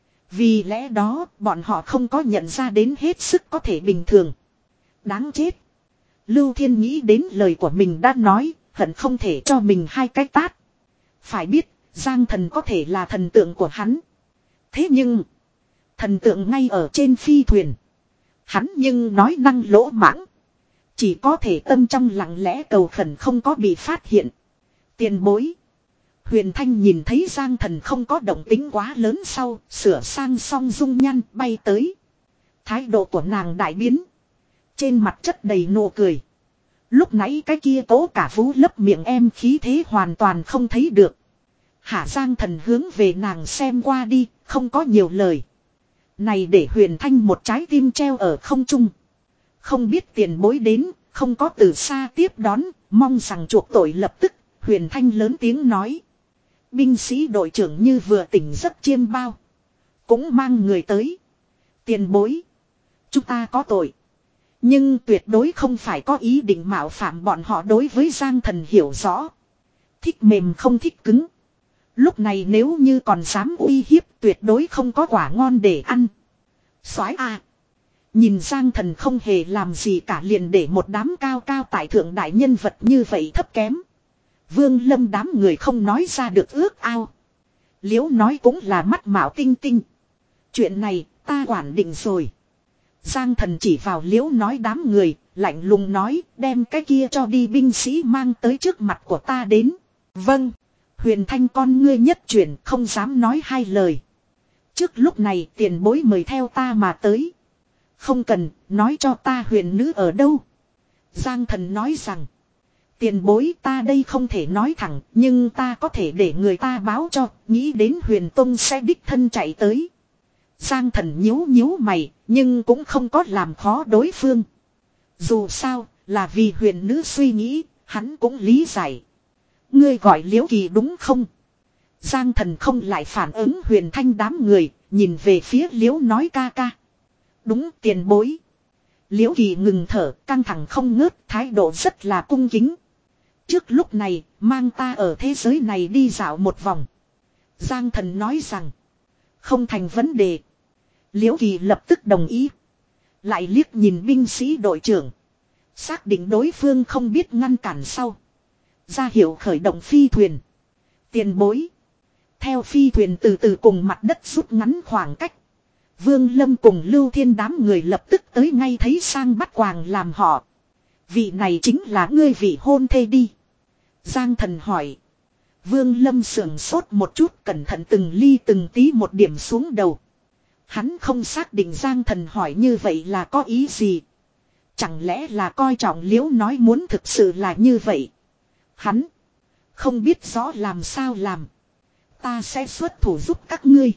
Vì lẽ đó, bọn họ không có nhận ra đến hết sức có thể bình thường. Đáng chết. Lưu Thiên nghĩ đến lời của mình đã nói, hận không thể cho mình hai cái tát. Phải biết, Giang Thần có thể là thần tượng của hắn. Thế nhưng, thần tượng ngay ở trên phi thuyền. Hắn nhưng nói năng lỗ mãng. Chỉ có thể tâm trong lặng lẽ cầu khẩn không có bị phát hiện. Tiền bối. Huyền Thanh nhìn thấy Giang Thần không có động tính quá lớn sau, sửa sang song dung nhăn bay tới. Thái độ của nàng đại biến. Trên mặt chất đầy nụ cười. Lúc nãy cái kia cố cả vú lấp miệng em khí thế hoàn toàn không thấy được. Hạ Giang Thần hướng về nàng xem qua đi, không có nhiều lời. Này để Huyền Thanh một trái tim treo ở không trung. Không biết tiền bối đến, không có từ xa tiếp đón, mong rằng chuộc tội lập tức, Huyền Thanh lớn tiếng nói. Binh sĩ đội trưởng như vừa tỉnh giấc chiêm bao. Cũng mang người tới. Tiền bối. Chúng ta có tội. Nhưng tuyệt đối không phải có ý định mạo phạm bọn họ. Đối với Giang Thần hiểu rõ. Thích mềm không thích cứng. Lúc này nếu như còn dám uy hiếp, tuyệt đối không có quả ngon để ăn. Soái a. Nhìn Giang Thần không hề làm gì cả, liền để một đám cao cao tại thượng đại nhân vật như vậy thấp kém. Vương Lâm đám người không nói ra được ước ao. Liễu nói cũng là mắt mạo tinh tinh. Chuyện này ta quản định rồi. Giang Thần chỉ vào Liễu nói đám người, lạnh lùng nói, đem cái kia cho đi binh sĩ mang tới trước mặt của ta đến. Vâng. Huyền Thanh con ngươi nhất chuyển, không dám nói hai lời. Trước lúc này tiền bối mời theo ta mà tới. Không cần, nói cho ta huyền nữ ở đâu. Giang Thần nói rằng. Tiền bối ta đây không thể nói thẳng, nhưng ta có thể để người ta báo cho, nghĩ đến Huyền Tông sẽ đích thân chạy tới. Giang Thần nhíu nhíu mày, nhưng cũng không có làm khó đối phương. Dù sao, là vì huyền nữ suy nghĩ, hắn cũng lý giải. Ngươi gọi Liễu Kỳ đúng không? Giang Thần không lại phản ứng Huyền Thanh đám người, nhìn về phía Liễu nói ca ca. Đúng tiền bối. Liễu Kỳ ngừng thở, căng thẳng không ngớt, thái độ rất là cung kính. Trước lúc này, mang ta ở thế giới này đi dạo một vòng. Giang Thần nói rằng, không thành vấn đề. Liễu Kỳ lập tức đồng ý. Lại liếc nhìn binh sĩ đội trưởng. Xác định đối phương không biết ngăn cản sau. Ra hiệu khởi động phi thuyền. Tiền bối. Theo phi thuyền từ từ cùng mặt đất rút ngắn khoảng cách. Vương Lâm cùng Lưu Thiên đám người lập tức tới ngay thấy sang bắt quàng làm họ. Vị này chính là ngươi vị hôn thê đi. Giang Thần hỏi. Vương Lâm sườn sốt một chút, cẩn thận từng ly từng tí một điểm xuống đầu. Hắn không xác định Giang Thần hỏi như vậy là có ý gì. Chẳng lẽ là coi trọng Liễu nói muốn thực sự là như vậy. Hắn không biết rõ làm sao làm. Ta sẽ xuất thủ giúp các ngươi.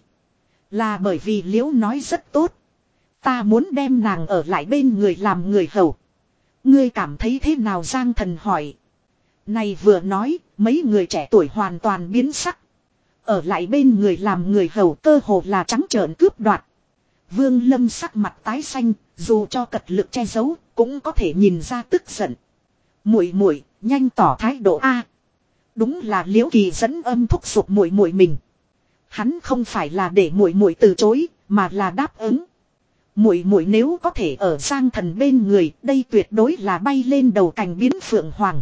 Là bởi vì Liễu nói rất tốt. Ta muốn đem nàng ở lại bên người làm người hầu. Ngươi cảm thấy thế nào? Giang Thần hỏi. Này vừa nói, mấy người trẻ tuổi hoàn toàn biến sắc. Ở lại bên người làm người hầu cơ hồ là trắng trợn cướp đoạt. Vương Lâm sắc mặt tái xanh, dù cho cật lực che giấu, cũng có thể nhìn ra tức giận. Muội muội, nhanh tỏ thái độ a. Đúng là Liễu Kỳ dẫn âm thúc giục muội muội mình. Hắn không phải là để muội muội từ chối, mà là đáp ứng. Muội muội nếu có thể ở Giang Thần bên người, đây tuyệt đối là bay lên đầu cành biến phượng hoàng.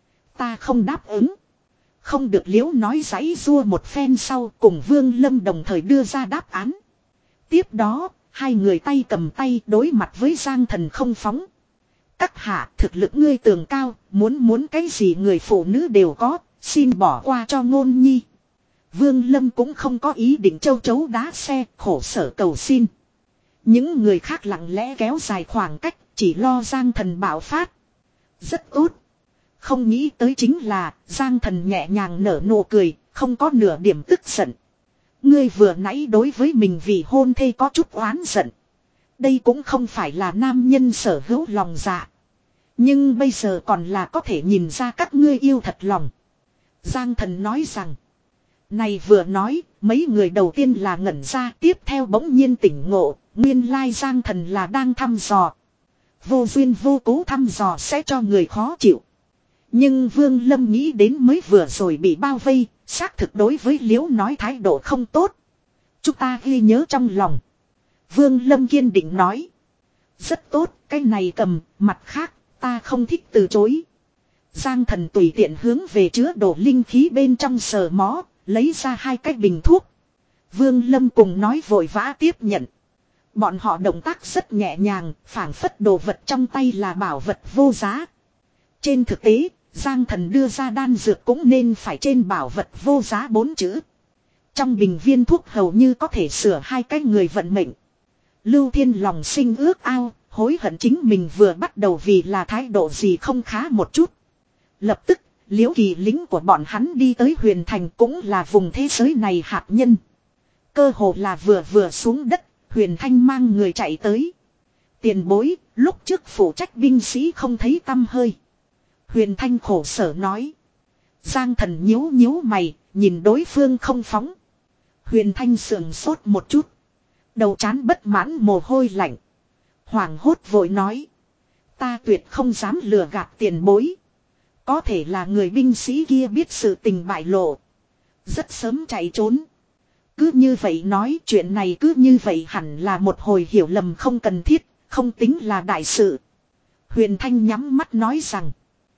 Ta không đáp ứng. Không được. Liễu nói giãy giụa một phen sau, cùng Vương Lâm đồng thời đưa ra đáp án. Tiếp đó, hai người tay cầm tay đối mặt với Giang Thần không phóng. Các hạ, thực lực ngươi tường cao, muốn muốn cái gì người phụ nữ đều có, xin bỏ qua cho Ngôn Nhi. Vương Lâm cũng không có ý định châu chấu đá xe, khổ sở cầu xin. Những người khác lặng lẽ kéo dài khoảng cách, chỉ lo Giang Thần bạo phát. Rất tốt. Không nghĩ tới chính là, Giang Thần nhẹ nhàng nở nụ cười, không có nửa điểm tức giận. Ngươi vừa nãy đối với mình vì hôn thê có chút oán giận. Đây cũng không phải là nam nhân sở hữu lòng dạ. Nhưng bây giờ còn là có thể nhìn ra các ngươi yêu thật lòng. Giang Thần nói rằng. Này vừa nói, mấy người đầu tiên là ngẩn ra, tiếp theo bỗng nhiên tỉnh ngộ, nguyên lai Giang Thần là đang thăm dò. Vô duyên vô cố thăm dò sẽ cho người khó chịu. Nhưng Vương Lâm nghĩ đến mới vừa rồi bị bao vây, xác thực đối với Liễu nói thái độ không tốt. Chúng ta ghi nhớ trong lòng. Vương Lâm kiên định nói. Rất tốt, cái này cầm, mặt khác, ta không thích từ chối. Giang Thần tùy tiện hướng về chứa đổ linh khí bên trong sờ mó, lấy ra hai cái bình thuốc. Vương Lâm cùng nói vội vã tiếp nhận. Bọn họ động tác rất nhẹ nhàng, phảng phất đồ vật trong tay là bảo vật vô giá. Trên thực tế, Giang Thần đưa ra đan dược cũng nên phải trên bảo vật vô giá bốn chữ. Trong bình viên thuốc hầu như có thể sửa hai cái người vận mệnh. Lưu Thiên lòng sinh ước ao, hối hận chính mình vừa bắt đầu vì là thái độ gì không khá một chút. Lập tức, Liễu Kỳ lính của bọn hắn đi tới Huyền Thành cũng là vùng thế giới này hạt nhân. Cơ hồ là vừa vừa xuống đất, Huyền Thanh mang người chạy tới. Tiền bối, lúc trước phụ trách binh sĩ không thấy tăm hơi. Huyền Thanh khổ sở nói. Giang Thần nhíu nhíu mày, nhìn đối phương không phóng. Huyền Thanh sườn sốt một chút. Đầu trán bất mãn mồ hôi lạnh. Hoảng hốt vội nói. Ta tuyệt không dám lừa gạt tiền bối. Có thể là người binh sĩ kia biết sự tình bại lộ. Rất sớm chạy trốn. Cứ như vậy nói chuyện này cứ như vậy hẳn là một hồi hiểu lầm không cần thiết, không tính là đại sự. Huyền Thanh nhắm mắt nói rằng.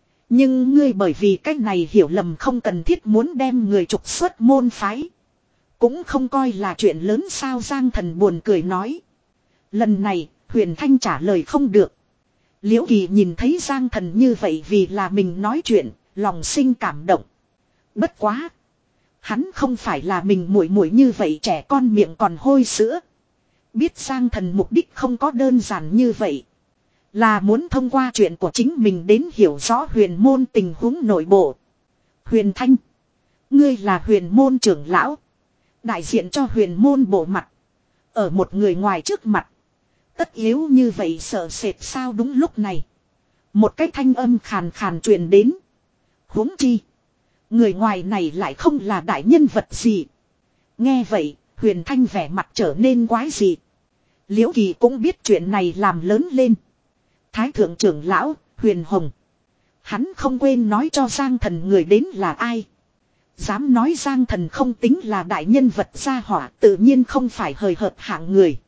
Nhưng ngươi bởi vì cách này hiểu lầm không cần thiết muốn đem người trục xuất môn phái. Cũng không coi là chuyện lớn sao. Giang Thần buồn cười nói. Lần này Huyền Thanh trả lời không được. Liễu Kỳ nhìn thấy Giang Thần như vậy vì là mình nói chuyện, lòng sinh cảm động. Bất quá. Hắn không phải là mình muội muội như vậy trẻ con miệng còn hôi sữa. Biết Giang Thần mục đích không có đơn giản như vậy. Là muốn thông qua chuyện của chính mình đến hiểu rõ huyền môn tình huống nội bộ. Huyền Thanh. Ngươi là huyền môn trưởng lão. Đại diện cho huyền môn bộ mặt. Ở một người ngoài trước mặt. Tất yếu như vậy sợ sệt sao? Đúng lúc này. Một cái thanh âm khàn khàn truyền đến. Huống chi. Người ngoài này lại không là đại nhân vật gì. Nghe vậy, Huyền Thanh vẻ mặt trở nên quái dị. Liễu Kỳ cũng biết chuyện này làm lớn lên. Thái thượng trưởng lão, Huyền Hồng. Hắn không quên nói cho Giang Thần người đến là ai. Dám nói Giang Thần không tính là đại nhân vật gia hỏa, tự nhiên không phải hời hợt hạng người.